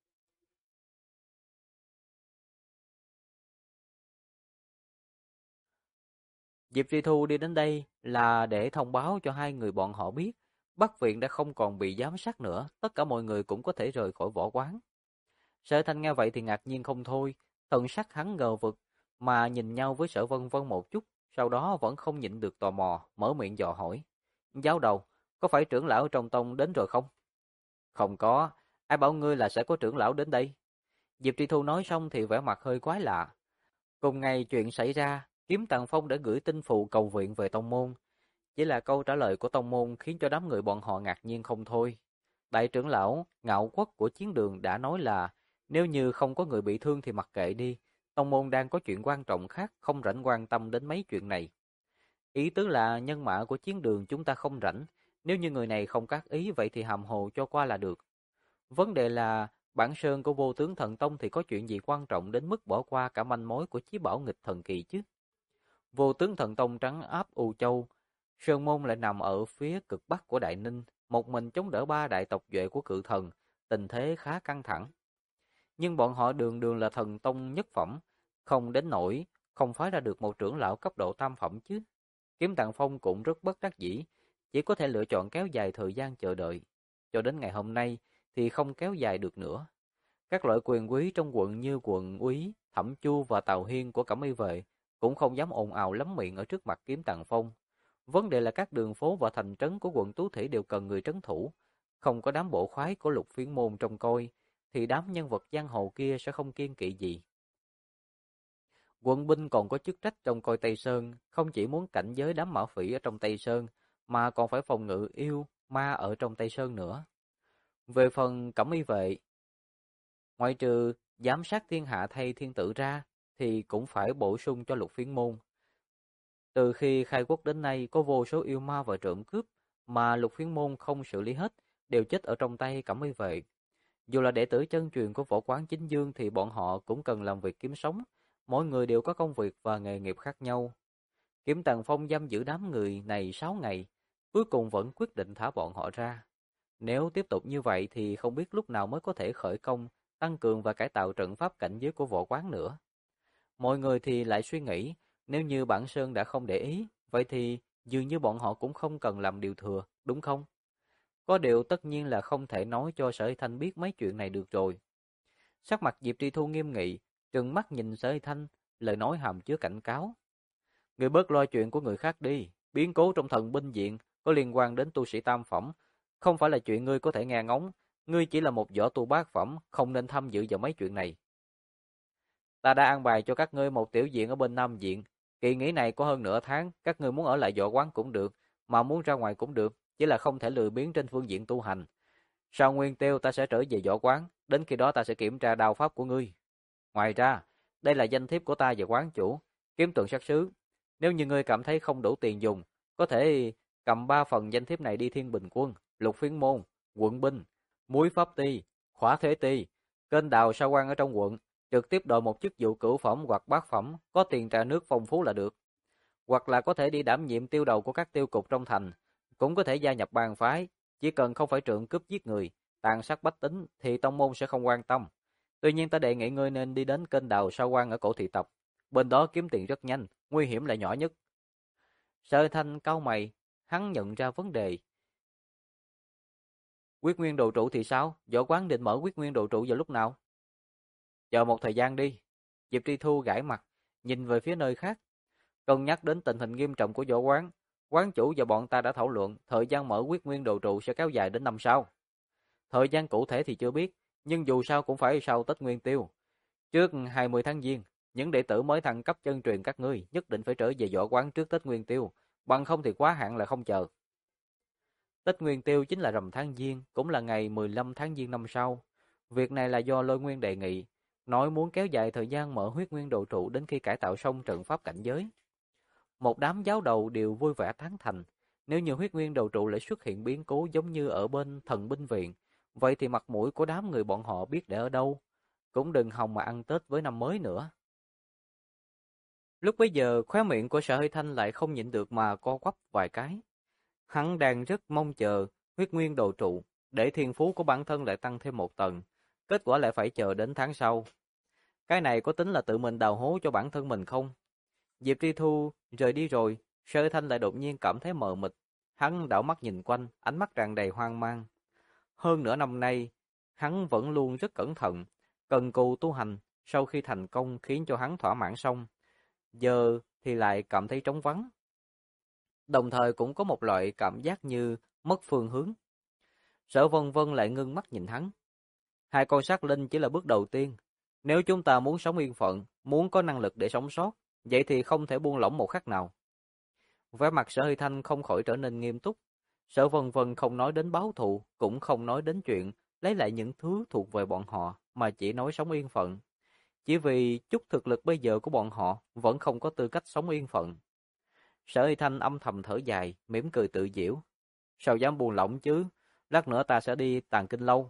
Diệp Tri Thu đi đến đây là để thông báo cho 2 người bọn họ biết, Bắc Viện đã không còn bị giám sát nữa, tất cả mọi người cũng có thể rời khỏi võ quán. Sở Thanh nghe vậy thì ngạc nhiên không thôi, thần sắc hắn ngờ vực, mà nhìn nhau với Sở Vân Vân một chút, sau đó vẫn không nhịn được tò mò, mở miệng dò hỏi. Giáo đầu, có phải trưởng lão trong tông đến rồi không? Không có, ai bảo ngươi là sẽ có trưởng lão đến đây? Diệp Tri Thu nói xong thì vẻ mặt hơi quái lạ. Cùng ngày chuyện xảy ra, Kiếm Tàng Phong đã gửi tin phụ cầu viện về tông môn. Chỉ là câu trả lời của tông môn khiến cho đám người bọn họ ngạc nhiên không thôi. Đại trưởng lão Ngạo Quốc của chiến đường đã nói là nếu như không có người bị thương thì mặc kệ đi, tông môn đang có chuyện quan trọng khác, không rảnh quan tâm đến mấy chuyện này. Ý tứ là nhân mã của chiến đường chúng ta không rảnh, nếu như người này không cát ý vậy thì hàm hồ cho qua là được. Vấn đề là bản sơn của Vô Tướng Thần Tông thì có chuyện gì quan trọng đến mức bỏ qua cả manh mối của chí bảo nghịch thần kỳ chứ? Vô Tướng Thần Tông trấn áp U Châu, sơn môn lại nằm ở phía cực bắc của Đại Ninh, một mình chống đỡ 3 đại tộc duệ của cự thần, tình thế khá căng thẳng. Nhưng bọn họ đường đường là thần tông nhất phẩm, không đến nỗi không phái ra được một trưởng lão cấp độ tam phẩm chứ. Kiếm Tạng Phong cũng rất bất đắc dĩ, chỉ có thể lựa chọn kéo dài thời gian chờ đợi. Cho đến ngày hôm nay thì không kéo dài được nữa. Các loại quyền quý trong quận như quận úy, Thẩm Chu và Tào Hiên của Cẩm Y vệ cũng không dám ồn ào lắm miệng ở trước mặt Kiếm Tạng Phong. Vấn đề là các đường phố và thành trấn của quận Tú Thủy đều cần người trấn thủ, không có đám bộ khoái của Lục Phiến môn trông coi thì đám nhân vật giang hồ kia sẽ không kiêng kỵ gì. Quân binh còn có chức trách trông coi Tây Sơn, không chỉ muốn cảnh giới đám mã phỉ ở trong Tây Sơn, mà còn phải phòng ngự yêu, ma ở trong Tây Sơn nữa. Về phần Cẩm Y vệ, ngoại trừ giám sát thiên hạ thay thiên tử ra, thì cũng phải bổ sung cho Lục Phiến môn. Từ khi khai quốc đến nay có vô số yêu ma và trộm cướp, mà Lục Phiến môn không xử lý hết, đều chết ở trong tay Cẩm Y vệ. Dù là đệ tử chân truyền của võ quán chính dương thì bọn họ cũng cần làm việc kiếm sống, mỗi người đều có công việc và nghề nghiệp khác nhau. Kiếm Tần Phong giam giữ đám người này 6 ngày, cuối cùng vẫn quyết định thả bọn họ ra. Nếu tiếp tục như vậy thì không biết lúc nào mới có thể khởi công, tăng cường và cải tạo trận pháp cảnh giới của võ quán nữa. Mọi người thì lại suy nghĩ, nếu như Bản Sơn đã không để ý, vậy thì dường như bọn họ cũng không cần làm điều thừa, đúng không? Có điều tất nhiên là không thể nói cho Sở Hy Thanh biết mấy chuyện này được rồi. Sắc mặt Diệp Tri Thu nghiêm nghị, trừng mắt nhìn Sở Hy Thanh, lời nói hàm chứa cảnh cáo. Người bớt lo chuyện của người khác đi, biến cố trong thần binh viện có liên quan đến tu sĩ tam phẩm, không phải là chuyện ngươi có thể nghe ngóng, ngươi chỉ là một võ tu bát phẩm, không nên tham dự vào mấy chuyện này. Ta đã an bài cho các ngươi một tiểu viện ở bên Nam viện, kỳ nghỉ này có hơn nửa tháng, các ngươi muốn ở lại võ quán cũng được, mà muốn ra ngoài cũng được, chỉ là không thể lười biếng trên phương diện tu hành. Sau Nguyên Tiêu ta sẽ trở về võ quán, đến khi đó ta sẽ kiểm tra đao pháp của ngươi. Ngoài ra, đây là danh thiếp của ta và quán chủ, Kiếm Tuần Sát Sứ. Nếu như ngươi cảm thấy không đủ tiền dùng, có thể cầm 3 phần danh thiếp này đi Thiên Bình Quân, Lục Phiến Môn, Quận Binh, Muối Pháp Ty, Khỏa Thế Ty, kênh đào sao quan ở trong quận, trực tiếp đòi một chức vụ cửu phẩm hoặc bát phẩm, có tiền trà nước phong phú là được. Hoặc là có thể đi đảm nhiệm tiêu đầu của các tiêu cục trong thành, cũng có thể gia nhập bang phái, chỉ cần không phải trượng cướp giết người, tàn sát bách tính thì tông môn sẽ không quan tâm. Tuy nhiên ta đề nghị ngươi nên đi đến kênh đào sao quan ở cổ thị tộc, bên đó kiếm tiền rất nhanh, nguy hiểm là nhỏ nhất. Sở Thanh cau mày, hắn nhận ra vấn đề. Quyết Nguyên Đồ Trụ thì sao? Võ quán định mở Quyết Nguyên Đồ Trụ vào lúc nào? Chờ một thời gian đi. Diệp Tri Thu gãi mặt, nhìn về phía nơi khác. Cân nhắc đến tình hình nghiêm trọng của võ quán, quán chủ và bọn ta đã thảo luận thời gian mở Quyết Nguyên Đồ Trụ sẽ kéo dài đến năm sau. Thời gian cụ thể thì chưa biết, nhưng dù sao cũng phải sau Tết Nguyên Tiêu. Trước 20 tháng Giêng, những đệ tử mới thăng cấp chân truyền các ngươi nhất định phải trở về võ quán trước Tết Nguyên Tiêu, bằng không thì quá hạn là không chờ. Tết Nguyên Tiêu chính là rằm tháng Giêng, cũng là ngày 15 tháng Giêng năm sau. Việc này là do Lôi Nguyên đề nghị, nói muốn kéo dài thời gian mở Huyết Nguyên Đồ Trụ đến khi cải tạo xong trận pháp cảnh giới. Một đám giáo đầu đều vui vẻ tán thành, nếu như Huyết Nguyên Đồ Trụ lại xuất hiện biến cố giống như ở bên Thần Binh Viện, vậy thì mặt mũi của đám người bọn họ biết để ở đâu, cũng đừng hòng mà ăn Tết với năm mới nữa. Lúc bấy giờ, khóe miệng của Sở Hơi Thanh lại không nhịn được mà co quắp vài cái. Hắn đang rất mong chờ Huyết Nguyên Đồ Trụ, để thiên phú của bản thân lại tăng thêm một tầng, kết quả lại phải chờ đến tháng sau. Cái này có tính là tự mình đào hố cho bản thân mình không? Diệp Tri Thu rời đi rồi, Sở Thanh lại đột nhiên cảm thấy mờ mịt. Hắn đảo mắt nhìn quanh, ánh mắt tràn đầy hoang mang. Hơn nửa năm nay, hắn vẫn luôn rất cẩn thận, cần cù tu hành, sau khi thành công khiến cho hắn thỏa mãn xong. Giờ thì lại cảm thấy trống vắng. Đồng thời cũng có một loại cảm giác như mất phương hướng. Sở Vân Vân lại ngưng mắt nhìn hắn. Hai con sát linh chỉ là bước đầu tiên. Nếu chúng ta muốn sống yên phận, muốn có năng lực để sống sót, vậy thì không thể buông lỏng một khắc nào. Vẻ mặt Sở Hơi Thanh không khỏi trở nên nghiêm túc. Sở Vân Vân không nói đến báo thù, cũng không nói đến chuyện lấy lại những thứ thuộc về bọn họ, mà chỉ nói sống yên phận. Chỉ vì chút thực lực bây giờ của bọn họ vẫn không có tư cách sống yên phận. Sở Hơi Thanh âm thầm thở dài, mỉm cười tự giễu. Sao dám buông lỏng chứ, lát nữa ta sẽ đi Tàng Kinh Lâu.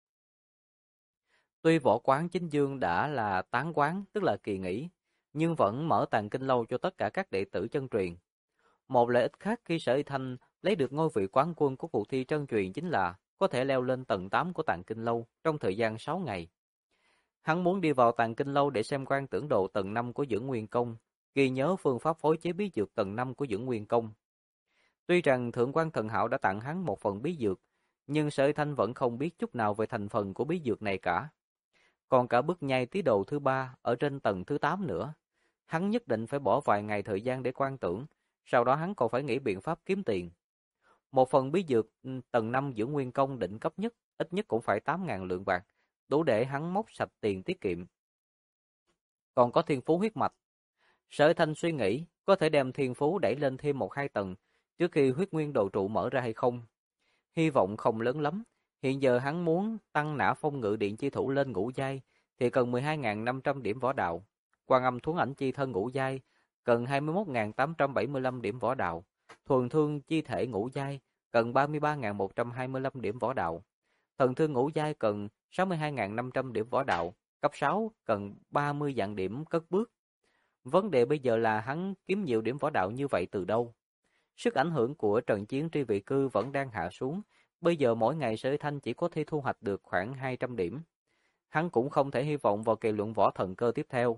Tuy võ quán chính dương đã là tán quán, tức là kỳ nghỉ, nhưng vẫn mở Tàng Kinh Lâu cho tất cả các đệ tử chân truyền. Một lợi ích khác khi Sở Y Thanh lấy được ngôi vị quán quân của cuộc thi chân truyền chính là có thể leo lên tầng 8 của Tàng Kinh Lâu trong thời gian 6 ngày. Hắn muốn đi vào Tàng Kinh Lâu để xem quan tưởng độ tầng 5 của Dưỡng Nguyên Công, ghi nhớ phương pháp phối chế bí dược tầng 5 của Dưỡng Nguyên Công. Tuy rằng Thượng quan Thần Hạo đã tặng hắn một phần bí dược, nhưng Sở Y Thanh vẫn không biết chút nào về thành phần của bí dược này cả. Còn cả bước nhai tí đồ thứ 3 ở trên tầng thứ 8 nữa. Hắn nhất định phải bỏ vài ngày thời gian để quan tưởng, sau đó hắn còn phải nghĩ biện pháp kiếm tiền. Một phần bí dược tầng 5 Dưỡng Nguyên Công đỉnh cấp nhất, ít nhất cũng phải 8.000 lượng bạc, đủ để hắn móc sạch tiền tiết kiệm. Còn có thiên phú huyết mạch. Sở Thanh suy nghĩ, có thể đem thiên phú đẩy lên thêm 1-2 tầng, trước khi huyết nguyên đồ trụ mở ra hay không. Hy vọng không lớn lắm, hiện giờ hắn muốn tăng nã phong ngự điện chi thủ lên ngũ giai, thì cần 12.500 điểm võ đạo. Quan âm thuấn ảnh chi thân ngũ giai, cần 21.875 điểm võ đạo. Thuần thương chi thể ngũ giai, cần 33.125 điểm võ đạo. Thần thương ngũ giai cần 62.500 điểm võ đạo. Cấp 6 cần 30 vạn điểm cất bước. Vấn đề bây giờ là hắn kiếm nhiều điểm võ đạo như vậy từ đâu? Sức ảnh hưởng của trận chiến tri vị cư vẫn đang hạ xuống. Bây giờ mỗi ngày Sở Thanh chỉ có thể thu hoạch được khoảng 200 điểm. Hắn cũng không thể hy vọng vào kỳ luận võ thần cơ tiếp theo.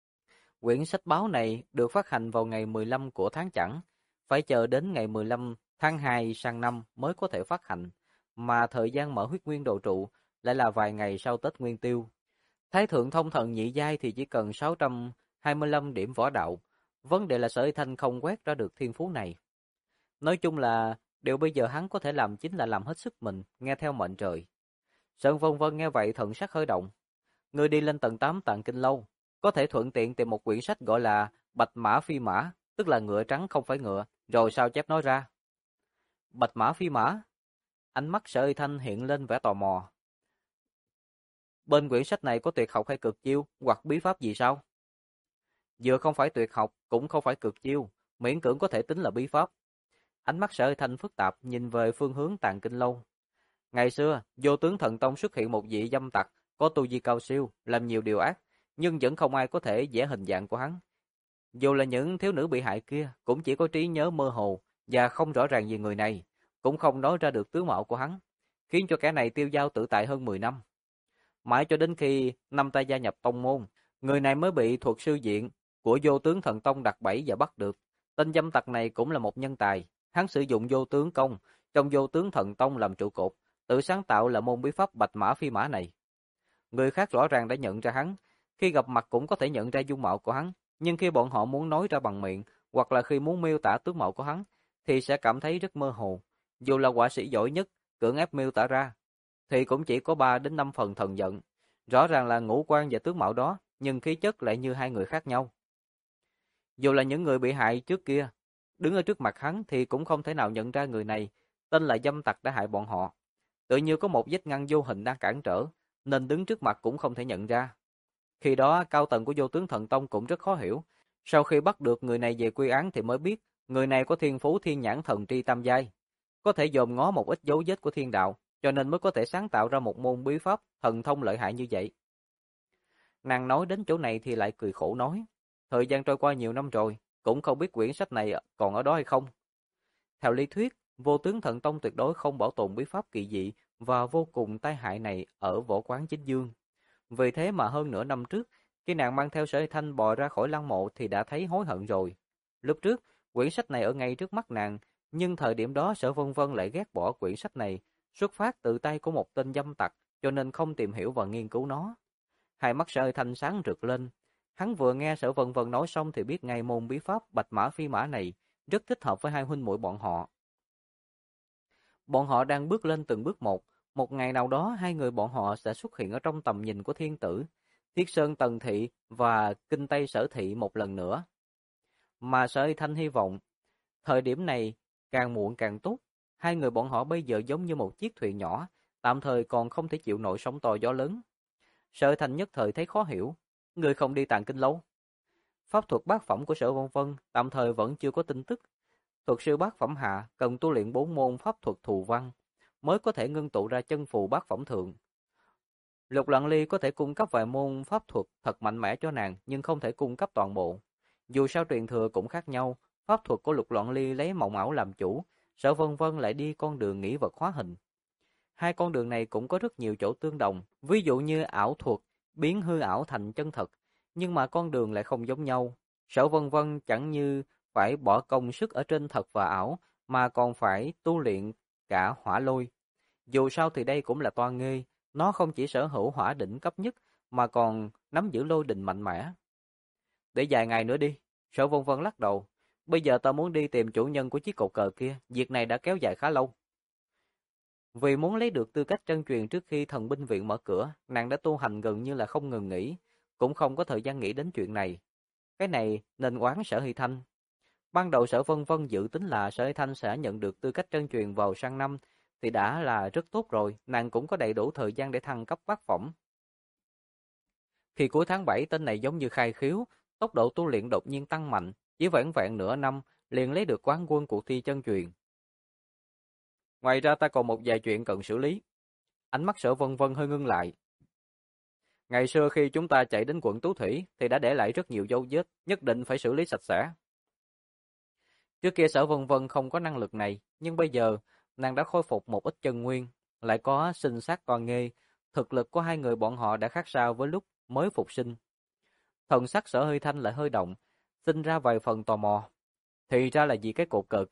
Quyển sách báo này được phát hành vào ngày 15 của tháng Chẵn, phải chờ đến ngày 15 Tháng 2 sang năm mới có thể phát hành, mà thời gian mở huyết nguyên đồ trụ lại là vài ngày sau Tết Nguyên Tiêu. Thái thượng thông thần nhị giai thì chỉ cần 625 điểm võ đạo, vấn đề là Sở Y Thanh không quét ra được thiên phú này. Nói chung là điều bây giờ hắn có thể làm chính là làm hết sức mình, nghe theo mệnh trời. Sơn Vân Vân nghe vậy thần sắc hơi động. Ngươi đi lên tầng 8 Tạng Kinh Lâu, có thể thuận tiện tìm một quyển sách gọi là Bạch Mã Phi Mã, tức là ngựa trắng không phải ngựa, rồi sao chép nói ra. Bạch Mã Phi Mã? Ánh mắt Sở Y Thanh hiện lên vẻ tò mò. Bên quyển sách này có tuyệt học hay cực chiêu, hoặc bí pháp gì sao? Vừa không phải tuyệt học, cũng không phải cực chiêu, miễn cưỡng có thể tính là bí pháp. Ánh mắt Sở Y Thanh phức tạp nhìn về phương hướng Tạng Kinh Lâu. Ngày xưa, Vô Tướng Thần Tông xuất hiện một vị dâm tặc, có tu vi cao siêu, làm nhiều điều ác, nhưng vẫn không ai có thể vẽ hình dạng của hắn. Dù là những thiếu nữ bị hại kia, cũng chỉ có trí nhớ mơ hồ và không rõ ràng về người này, cũng không nói ra được tướng mạo của hắn, khiến cho kẻ này tiêu dao tự tại hơn 10 năm. Mãi cho đến khi năm ta gia nhập tông môn, người này mới bị thuật sư diện của Vô Tướng Thần Tông đặt bẫy và bắt được. Tên dâm tặc này cũng là một nhân tài, hắn sử dụng Vô Tướng Công trong Vô Tướng Thần Tông làm trụ cột, tự sáng tạo là môn bí pháp Bạch Mã Phi Mã này. Người khác rõ ràng đã nhận ra hắn, khi gặp mặt cũng có thể nhận ra dung mạo của hắn, nhưng khi bọn họ muốn nói ra bằng miệng, hoặc là khi muốn miêu tả tướng mạo của hắn, thì sẽ cảm thấy rất mơ hồ. Dù là họa sĩ giỏi nhất, cưỡng ép miêu tả ra, thì cũng chỉ có 3 đến 5 phần thần giận. Rõ ràng là ngũ quan và tướng mạo đó, nhưng khí chất lại như hai người khác nhau. Dù là những người bị hại trước kia, đứng ở trước mặt hắn thì cũng không thể nào nhận ra người này, tên là dâm tặc đã hại bọn họ. Tự như có một vết ngăn vô hình đang cản trở, nên đứng trước mặt cũng không thể nhận ra. Khi đó, cao tầng của Vô Tướng Thần Tông cũng rất khó hiểu. Sau khi bắt được người này về quy án thì mới biết, người này có thiên phú thiên nhãn thần tri tam giai, có thể dòm ngó một ít dấu vết của thiên đạo, cho nên mới có thể sáng tạo ra một môn bí pháp thần thông lợi hại như vậy. Nàng nói đến chỗ này thì lại cười khổ nói, thời gian trôi qua nhiều năm rồi, cũng không biết quyển sách này còn ở đó hay không. Theo lý thuyết, Vô Tướng Thần Tông tuyệt đối không bảo tồn bí pháp kỳ dị và vô cùng tai hại này ở võ quán Chính Dương. Vì thế mà hơn nửa năm trước, khi nàng mang theo Sở Y Thanh bò ra khỏi lăng mộ thì đã thấy hối hận rồi. Lúc trước, quyển sách này ở ngay trước mắt nàng, nhưng thời điểm đó Sở Vân Vân lại ghét bỏ quyển sách này, xuất phát từ tay của một tên dâm tặc, cho nên không tìm hiểu và nghiên cứu nó. Hai mắt Sở Y Thanh sáng rực lên. Hắn vừa nghe Sở Vân Vân nói xong thì biết ngay môn bí pháp Bạch Mã Phi Mã này rất thích hợp với hai huynh muội bọn họ. Bọn họ đang bước lên từng bước một ngày nào đó hai người bọn họ sẽ xuất hiện ở trong tầm nhìn của thiên tử, Thiết Sơn Tần Thị và Kinh Tây Sở Thị một lần nữa. Mà Sở Y Thanh hy vọng, thời điểm này càng muộn càng tốt, hai người bọn họ bây giờ giống như một chiếc thuyền nhỏ, tạm thời còn không thể chịu nổi sóng to gió lớn. Sở Y Thanh nhất thời thấy khó hiểu, người không đi Tàng Kinh Lâu. Pháp thuật bát phẩm của Sở Vân Vân tạm thời vẫn chưa có tin tức. Thuật sư bát phẩm hạ cần tu luyện 4 môn pháp thuật thù văn mới có thể ngưng tụ ra chân phù bát phẩm thượng. Lục Lặng Ly có thể cung cấp vài môn pháp thuật thật mạnh mẽ cho nàng, nhưng không thể cung cấp toàn bộ. Dù sao truyền thừa cũng khác nhau, pháp thuật của Lục Lặng Ly lấy mộng ảo làm chủ, Sở Vân Vân lại đi con đường nghĩ vật hóa hình. Hai con đường này cũng có rất nhiều chỗ tương đồng, ví dụ như ảo thuật, biến hư ảo thành chân thật, nhưng mà con đường lại không giống nhau. Sở Vân Vân chẳng như phải bỏ công sức ở trên thật và ảo, mà còn phải tu luyện cả hỏa lôi. Dù sao thì đây cũng là toa nghê, nó không chỉ sở hữu hỏa đỉnh cấp nhất, mà còn nắm giữ lôi đình mạnh mẽ. Để vài ngày nữa đi, Sở Vân Vân lắc đầu. Bây giờ ta muốn đi tìm chủ nhân của chiếc cột cờ kia, việc này đã kéo dài khá lâu. Vì muốn lấy được tư cách chân truyền trước khi thần binh viện mở cửa, nàng đã tu hành gần như là không ngừng nghỉ, cũng không có thời gian nghĩ đến chuyện này. Cái này nên oán Sở Hy Thanh. Ban đầu Sở Vân Vân dự tính là Sở Hy Thanh sẽ nhận được tư cách chân truyền vào sang năm, thì đã là rất tốt rồi, nàng cũng có đầy đủ thời gian để thăng cấp bát phẩm. Khi cuối tháng 7 tên này giống như khai khiếu, tốc độ tu luyện đột nhiên tăng mạnh, chỉ vẻn vẹn nửa năm liền lấy được quán quân cuộc thi chân truyền. Ngoài ra ta còn một vài chuyện cần xử lý. Ánh mắt Sở Vân Vân hơi ngưng lại. Ngày xưa khi chúng ta chạy đến quận Tú Thủy thì đã để lại rất nhiều dấu vết, nhất định phải xử lý sạch sẽ. Trước kia Sở Vân Vân không có năng lực này, nhưng bây giờ nàng đã khôi phục một ít chân nguyên, lại có sinh sát con nghê, thực lực của hai người bọn họ đã khác xa với lúc mới phục sinh. Thần sắc Sở Hơi Thanh lại hơi động, sinh ra vài phần tò mò. Thì ra là vì cái cột cờ kia,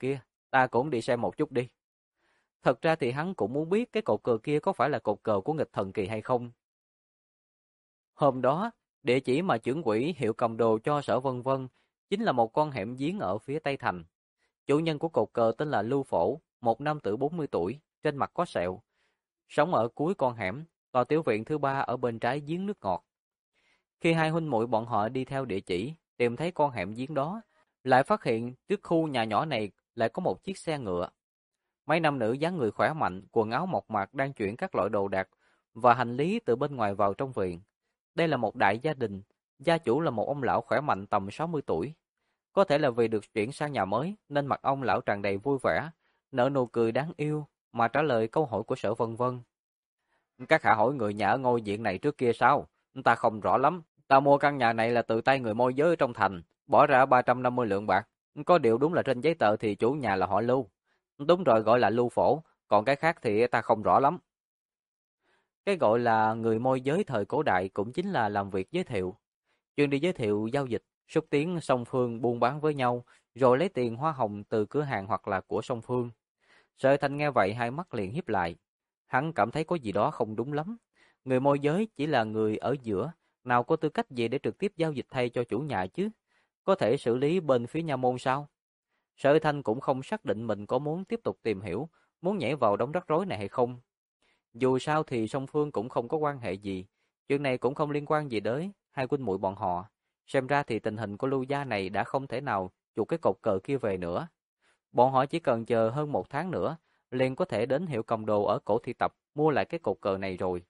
ta cũng đi xem một chút đi. Thật ra thì hắn cũng muốn biết cái cột cờ kia có phải là cột cờ của nghịch thần kỳ hay không. Hôm đó, địa chỉ mà trưởng quỹ hiệu cầm đồ cho Sở Vân Vân chính là một con hẻm giếng ở phía Tây Thành. Chủ nhân của cột cờ tên là Lưu Phổ, một nam tử 40 tuổi, trên mặt có sẹo, sống ở cuối con hẻm, tòa tiểu viện thứ ba ở bên trái giếng nước ngọt. Khi hai huynh muội bọn họ đi theo địa chỉ, tìm thấy con hẻm giếng đó, lại phát hiện trước khu nhà nhỏ này lại có một chiếc xe ngựa. Mấy nam nữ dáng người khỏe mạnh, quần áo mộc mạc đang chuyển các loại đồ đạc và hành lý từ bên ngoài vào trong viện. Đây là một đại gia đình, gia chủ là một ông lão khỏe mạnh tầm 60 tuổi. Có thể là vì được chuyển sang nhà mới nên mặt ông lão tràn đầy vui vẻ, nở nụ cười đáng yêu mà trả lời câu hỏi của Sở Vân Vân. Các hạ hỏi người nhà ở ngôi viện này trước kia sao? Ta không rõ lắm. Ta mua căn nhà này là từ tay người môi giới ở trong thành, bỏ ra 350 lượng bạc. Có điều đúng là trên giấy tờ thì chủ nhà là họ Lưu. Đúng rồi, gọi là Lưu Phổ, còn cái khác thì ta không rõ lắm. Cái gọi là người môi giới thời cổ đại cũng chính là làm việc giới thiệu. Chuyên đi giới thiệu giao dịch, xúc tiến song phương buôn bán với nhau, rồi lấy tiền hoa hồng từ cửa hàng hoặc là của song phương. Sở Thanh nghe vậy hai mắt liền híp lại. Hắn cảm thấy có gì đó không đúng lắm. Người môi giới chỉ là người ở giữa, nào có tư cách gì để trực tiếp giao dịch thay cho chủ nhà chứ? Có thể xử lý bên phía nha môn sao? Sở Thanh cũng không xác định mình có muốn tiếp tục tìm hiểu, muốn nhảy vào đống rắc rối này hay không. Dù sao thì song phương cũng không có quan hệ gì, chuyện này cũng không liên quan gì đến hai huynh muội bọn họ. Xem ra thì tình hình của Lưu gia này đã không thể nào chuột cái cột cờ kia về nữa. Bọn họ chỉ cần chờ hơn 1 tháng nữa, liền có thể đến hiệu cầm đồ ở cổ thị tập mua lại cái cột cờ này rồi.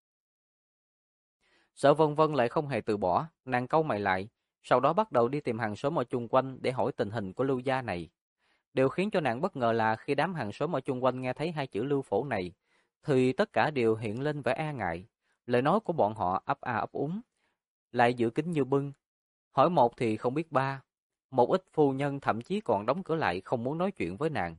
Sở Vân Vân lại không hề từ bỏ, nàng cau mày lại, sau đó bắt đầu đi tìm hàng xóm ở chung quanh để hỏi tình hình của Lưu gia này. Điều khiến cho nàng bất ngờ là khi đám hàng xóm ở chung quanh nghe thấy hai chữ Lưu Phổ này, thì tất cả đều hiện lên vẻ e ngại. Lời nói của bọn họ ấp a ấp úng, lại giữ kín như bưng. Hỏi một thì không biết ba. Một ít phu nhân thậm chí còn đóng cửa lại không muốn nói chuyện với nàng.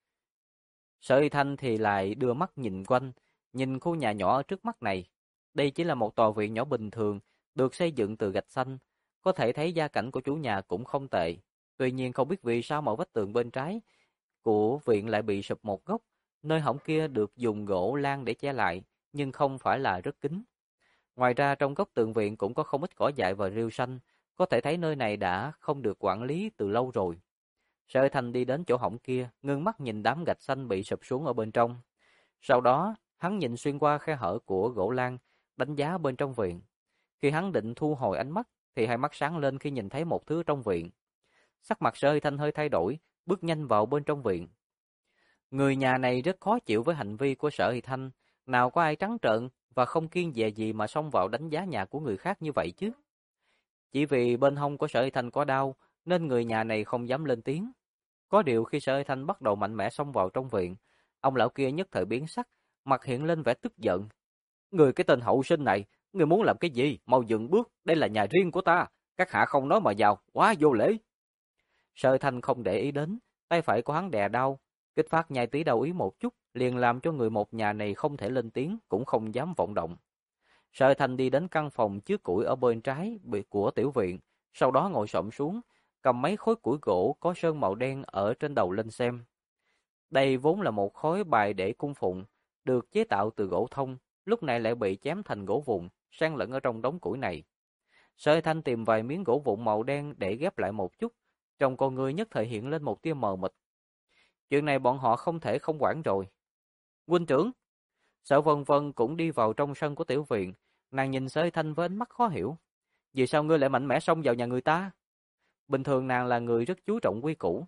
Sở Y Thanh thì lại đưa mắt nhìn quanh, nhìn khu nhà nhỏ ở trước mắt này. Đây chỉ là một tòa viện nhỏ bình thường, được xây dựng từ gạch xanh. Có thể thấy gia cảnh của chủ nhà cũng không tệ. Tuy nhiên không biết vì sao mà vách tường bên trái của viện lại bị sụp một góc. Nơi hõng kia được dùng gỗ lam để che lại, nhưng không phải là rất kín. Ngoài ra trong góc tường viện cũng có không ít cỏ dại và rêu xanh, có thể thấy nơi này đã không được quản lý từ lâu rồi. Sở Thành đi đến chỗ hõng kia, ngưng mắt nhìn đám gạch xanh bị sụp xuống ở bên trong. Sau đó, hắn nhìn xuyên qua khe hở của gỗ lam, đánh giá bên trong viện. Khi hắn định thu hồi ánh mắt, thì hai mắt sáng lên khi nhìn thấy một thứ trong viện. Sắc mặt Sở Thanh hơi thay đổi, bước nhanh vào bên trong viện. Người nhà này rất khó chịu với hành vi của Sở Thanh, nào có ai trắng trợn và không kiêng dè gì mà xông vào đánh giá nhà của người khác như vậy chứ. Chỉ vì bên hông của Sở Thanh có đau, nên người nhà này không dám lên tiếng. Có điều khi Sở Thanh bắt đầu mạnh mẽ xông vào trong viện, ông lão kia nhất thời biến sắc, mặt hiện lên vẻ tức giận. Người cái tên hậu sinh này, người muốn làm cái gì? Mau dừng bước, đây là nhà riêng của ta, các hạ không nói mà vào, quá vô lễ. Sở Thanh không để ý đến, tay phải của hắn đè đau, kích phát nhai tí đau ý một chút, liền làm cho người một nhà này không thể lên tiếng, cũng không dám vọng động. Sở Thanh đi đến căn phòng chứa củi ở bên trái của tiểu viện, sau đó ngồi xổm xuống, cầm mấy khối củi gỗ có sơn màu đen ở trên đầu lên xem. Đây vốn là một khối bài để cung phụng, được chế tạo từ gỗ thông, lúc này lại bị chém thành gỗ vụn, san lẫn ở trong đống củi này. Sở Thanh tìm vài miếng gỗ vụn màu đen để ghép lại một chút, trong con người nhất thời hiện lên một tia mờ mịt. Chuyện này bọn họ không thể không quản rồi. Huynh trưởng, Sở Vân Vân cũng đi vào trong sân của tiểu viện, nàng nhìn Sở Thanh với ánh mắt khó hiểu. Vì sao ngươi lại mạnh mẽ xông vào nhà người ta? Bình thường nàng là người rất chú trọng quy củ.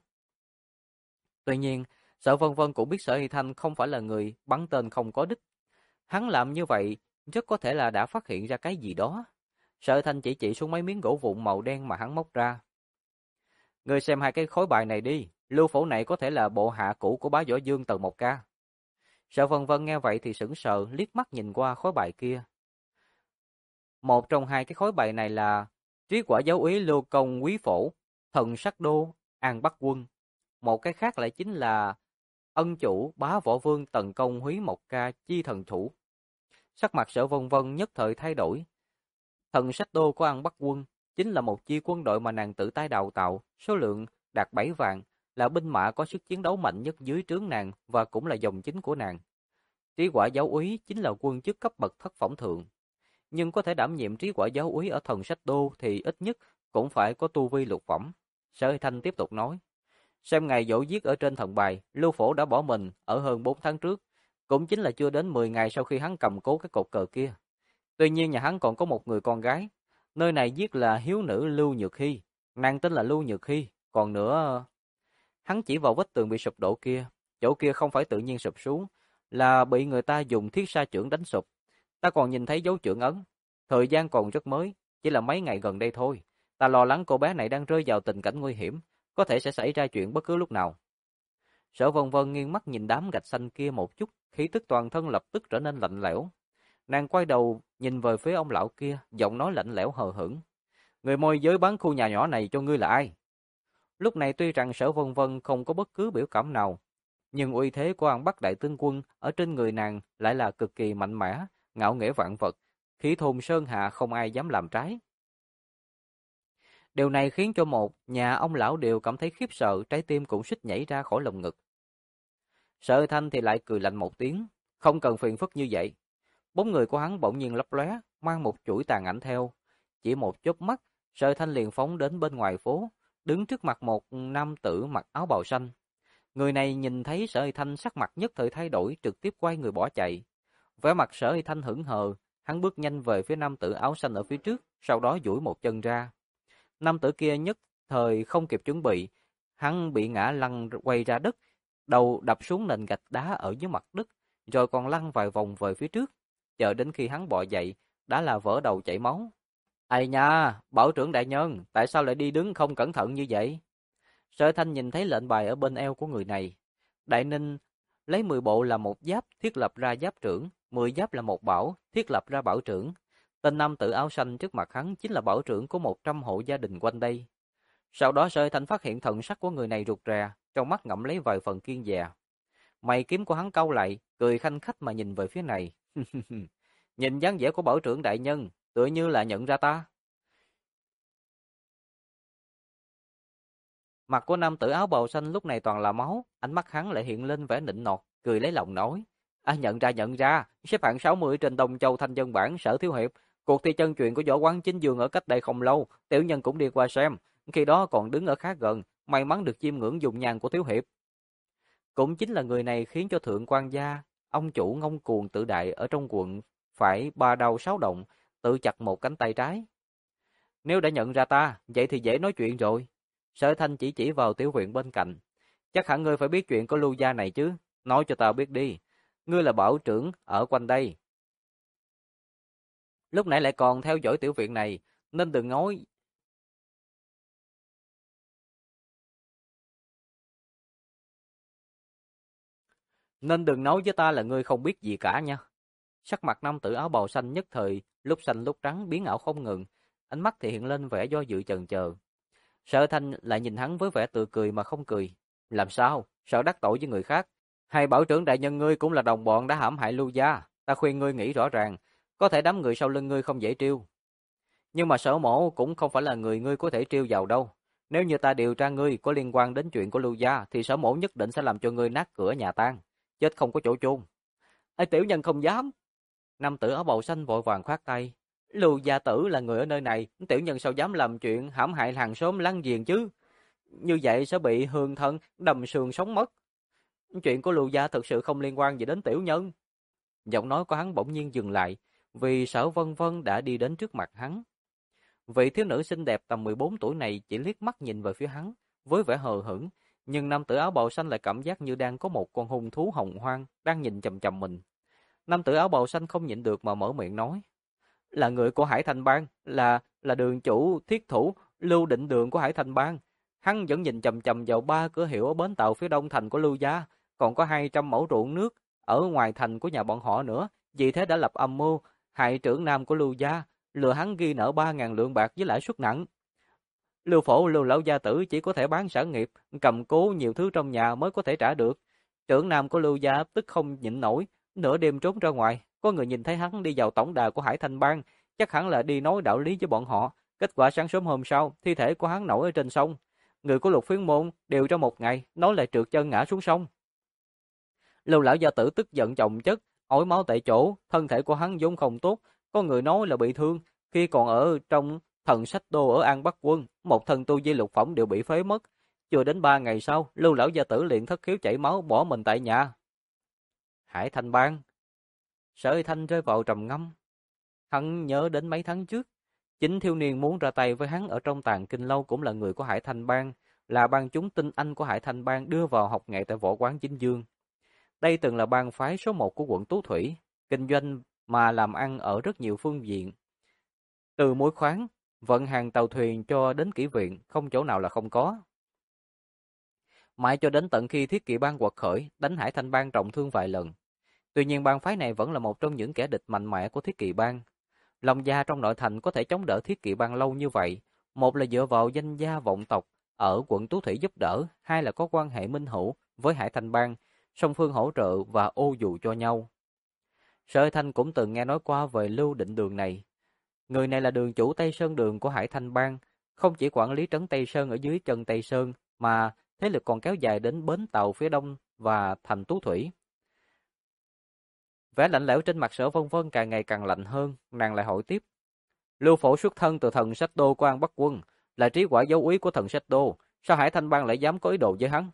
Tuy nhiên, Sở Vân Vân cũng biết Sở Hy Thanh không phải là người bắn tên không có đích. Hắn làm như vậy rất có thể là đã phát hiện ra cái gì đó. Sở Thanh chỉ xuống mấy miếng gỗ vụn màu đen mà hắn móc ra. Ngươi xem hai cái khối bài này đi, Lưu Phổ này có thể là bộ hạ cũ của bá Võ Dương Tần Mộc Ca. Sở Vân Vân nghe vậy thì sững sờ, liếc mắt nhìn qua khối bài kia. Một trong hai cái khối bài này là Trí Quả Giáo Úy Lưu Công Quý Phổ, Thần Sắc Đô, An Bắc Quân. Một cái khác lại chính là Ân Chủ Bá Võ Vương Tần Công Húy Mộc Ca Chi Thần Thủ. Sắc mặt Sở Vân Vân nhất thời thay đổi. Thần Sách Đô của An Bắc Quân chính là một chi quân đội mà nàng tự tay đào tạo, số lượng đạt 7 vạn, là binh mã có sức chiến đấu mạnh nhất dưới trướng nàng và cũng là dòng chính của nàng. Trí Quả Giáo úy chính là quân chức cấp bậc thất phẩm thượng, nhưng có thể đảm nhiệm Trí Quả Giáo úy ở Thần Sách Đô thì ít nhất cũng phải có tu vi lục phẩm. Sở Hy Thanh tiếp tục nói, xem ngày dỗ giết ở trên thần bài, Lưu Phổ đã bỏ mình ở hơn 4 tháng trước, cũng chính là chưa đến 10 ngày sau khi hắn cầm cố cái cột cờ kia. Tuy nhiên nhà hắn còn có một người con gái, nơi này giết là hiếu nữ Lưu Nhược Hy, nàng tên là Lưu Nhược Hy, còn nữa... Hắn chỉ vào vách tường bị sụp đổ kia, chỗ kia không phải tự nhiên sụp xuống, là bị người ta dùng thiết sa chưởng đánh sụp. Ta còn nhìn thấy dấu chưởng ấn, thời gian còn rất mới, chỉ là mấy ngày gần đây thôi. Ta lo lắng cô bé này đang rơi vào tình cảnh nguy hiểm, có thể sẽ xảy ra chuyện bất cứ lúc nào. Sở Vân Vân nghiêng mắt nhìn đám gạch xanh kia một chút, khí tức toàn thân lập tức trở nên lạnh lẽo. Nàng quay đầu nhìn về phía ông lão kia, giọng nói lạnh lẽo hờ hững. Người môi giới bán khu nhà nhỏ này cho ngươi là ai? Lúc này tuy rằng Sở Vân Vân không có bất cứ biểu cảm nào, nhưng uy thế của An Bắc Đại Tướng Quân ở trên người nàng lại là cực kỳ mạnh mẽ, ngạo nghễ vạn vật, khí thôn sơn hạ không ai dám làm trái. Điều này khiến cho một nhà ông lão đều cảm thấy khiếp sợ, trái tim cũng suýt nhảy ra khỏi lồng ngực. Sở Thanh thì lại cười lạnh một tiếng, không cần phiền phức như vậy. Bóng người của hắn bỗng nhiên lấp lóe, mang một chuỗi tàn ảnh theo. Chỉ một chớp mắt, Sở Thanh liền phóng đến bên ngoài phố, đứng trước mặt một nam tử mặc áo bào xanh. Người này nhìn thấy Sở Hy Thanh sắc mặt nhất thời thay đổi, trực tiếp quay người bỏ chạy. Vẻ mặt Sở Hy Thanh hững hờ, hắn bước nhanh về phía nam tử áo xanh ở phía trước, sau đó duỗi một chân ra. Nam tử kia nhất thời không kịp chuẩn bị, hắn bị ngã lăn quay ra đất, đầu đập xuống nền gạch đá ở dưới mặt đất, rồi còn lăn vài vòng về phía trước. Chờ đến khi hắn bò dậy, đã là vỡ đầu chảy máu. Ai nha, bảo trưởng đại nhân, tại sao lại đi đứng không cẩn thận như vậy? Sở Thanh nhìn thấy lệnh bài ở bên eo của người này. Đại Ninh lấy 10 bộ là một giáp, thiết lập ra giáp trưởng, 10 giáp là một bảo, thiết lập ra bảo trưởng. Tên nam tử áo xanh trước mặt hắn chính là bảo trưởng của 100 hộ gia đình quanh đây. Sau đó Sở Thanh phát hiện thần sắc của người này rụt rè, trong mắt ngậm lấy vài phần kiên dè. Mày kiếm của hắn cau lại, cười khanh khách mà nhìn về phía này. Nhìn dáng vẻ của bảo trưởng đại nhân, tựa như là nhận ra ta. Mặt của nam tử áo bào xanh lúc này toàn là máu, ánh mắt hắn lại hiện lên vẻ nịnh nọt, cười lấy lòng nói. Nhận ra, xếp hạng 60 trên Đông Châu Thanh Dân Bảng Sở Thiếu Hiệp, cuộc thi chân truyền của Võ Quán Chính Dương ở cách đây không lâu, tiểu nhân cũng đi qua xem, khi đó còn đứng ở khá gần, may mắn được chiêm ngưỡng dùng nhàn của Thiếu Hiệp. Cũng chính là người này khiến cho Thượng quan gia, ông chủ ngông cuồng tự đại ở trong quận, phải 3 đau 6 động, tự chặt một cánh tay trái. Nếu đã nhận ra ta, vậy thì dễ nói chuyện rồi. Sở Thanh chỉ vào tiểu viện bên cạnh. Chắc hẳn ngươi phải biết chuyện của Lưu gia này chứ, nói cho ta biết đi. Ngươi là bảo trưởng ở quanh đây. Lúc nãy lại còn theo dõi tiểu viện này, nên đừng nói. Nên đừng nói với ta là ngươi không biết gì cả nha. Sắc mặt nam tử áo bào xanh nhất thời, lúc xanh lúc trắng biến ảo không ngừng, ánh mắt thì hiện lên vẻ do dự chần chờ. Sở Thanh lại nhìn hắn với vẻ tự cười mà không cười. Làm sao? Sợ đắc tội với người khác? Hay bảo trưởng đại nhân ngươi cũng là đồng bọn đã hãm hại Lưu gia? Ta khuyên ngươi nghĩ rõ ràng, có thể đám người sau lưng ngươi không dễ trêu. Nhưng mà Sở mổ cũng không phải là người ngươi có thể trêu vào đâu. Nếu như ta điều tra ngươi có liên quan đến chuyện của Lưu gia, thì Sở mổ nhất định sẽ làm cho ngươi nát cửa nhà tan, chết không có chỗ chôn. Ai tiểu nhân không dám. Nam tử áo bào xanh vội vàng khoát tay. Lưu gia tử là người ở nơi này, tiểu nhân sao dám làm chuyện hãm hại hàng xóm láng giềng chứ? Như vậy sẽ bị hương thân đầm sườn sống mất. Chuyện của Lưu gia thực sự không liên quan gì đến tiểu nhân. Giọng nói của hắn bỗng nhiên dừng lại, vì Sở Vân Vân đã đi đến trước mặt hắn. Vị thiếu nữ xinh đẹp tầm 14 tuổi này chỉ liếc mắt nhìn về phía hắn, với vẻ hờ hững, nhưng nam tử áo bào xanh lại cảm giác như đang có một con hung thú hồng hoang đang nhìn chằm chằm mình. Nam tử áo bào xanh không nhịn được mà mở miệng nói: "Là người của Hải Thành Bang, là đường chủ thiết thủ Lưu Định Đường của Hải Thành Bang. Hắn vẫn nhìn chằm chằm vào 3 cửa hiệu ở bến tàu phía đông thành của Lưu gia, còn có 200 mẫu ruộng nước ở ngoài thành của nhà bọn họ nữa, vì thế đã lập âm mưu hại trưởng nam của Lưu gia, lừa hắn ghi nợ 3.000 lượng bạc với lãi suất nặng. Lưu Phổ, Lưu lão gia tử chỉ có thể bán sản nghiệp, cầm cố nhiều thứ trong nhà mới có thể trả được. Trưởng nam của Lưu gia tức không nhịn nổi, nửa đêm trốn ra ngoài, có người nhìn thấy hắn đi vào tổng đà của Hải Thanh Bang, chắc hẳn là đi nói đạo lý với bọn họ. Kết quả sáng sớm hôm sau, thi thể của hắn nổi ở trên sông. người của Lục Phiến môn đều trong một ngày, nói lại trượt chân ngã xuống sông. Lưu lão gia tử tức giận chồng chất, ói máu tại chỗ, thân thể của hắn vốn không tốt, có người nói là bị thương, khi còn ở trong Thần Sách Đô ở An Bắc Quân, một thần tu vi lục phẩm đều bị phế mất. Chưa đến 3 ngày sau, Lưu lão gia tử liền thất khiếu chảy máu bỏ mình tại nhà. Hải Thanh Bang. Sở Hy Thanh rơi vào trầm ngâm. Hắn nhớ đến mấy tháng trước, chính thiếu niên muốn ra tay với hắn ở trong Tàng Kinh Lâu cũng là người của Hải Thanh Bang, là bang chúng tinh anh của Hải Thanh Bang đưa vào học nghệ tại võ quán Chính Dương. Đây từng là bang phái số 1 của quận Tú Thủy, kinh doanh mà làm ăn ở rất nhiều phương diện. Từ mối khoáng, vận hàng tàu thuyền cho đến kỹ viện, không chỗ nào là không có. Mãi cho đến tận khi Thiết Kỵ Bang quật khởi, đánh Hải Thanh Bang trọng thương vài lần. Tuy nhiên bang phái này vẫn là một trong những kẻ địch mạnh mẽ của Thiết Kỵ Bang. Lòng gia trong nội thành có thể chống đỡ Thiết Kỵ Bang lâu như vậy, một là dựa vào danh gia vọng tộc ở quận Tú Thủy giúp đỡ, hai là có quan hệ minh hữu với Hải Thanh Bang, song phương hỗ trợ và ô dù cho nhau. Sở Thanh cũng từng nghe nói qua về Lưu Định Đường này. Người này là đường chủ Tây Sơn Đường của Hải Thanh Bang, không chỉ quản lý trấn Tây Sơn ở dưới chân Tây Sơn, mà thế lực còn kéo dài đến bến tàu phía đông và thành Tú Thủy. Vẻ lạnh lẽo trên mặt Sở Vân Vân càng ngày càng lạnh hơn, nàng lại hỏi tiếp. Lưu Phổ xuất thân từ Thần Sách Đô của An Bắc Quân, là trí quả dấu úy của Thần Sách Đô, sao Hải Thanh Bang lại dám có ý đồ với hắn?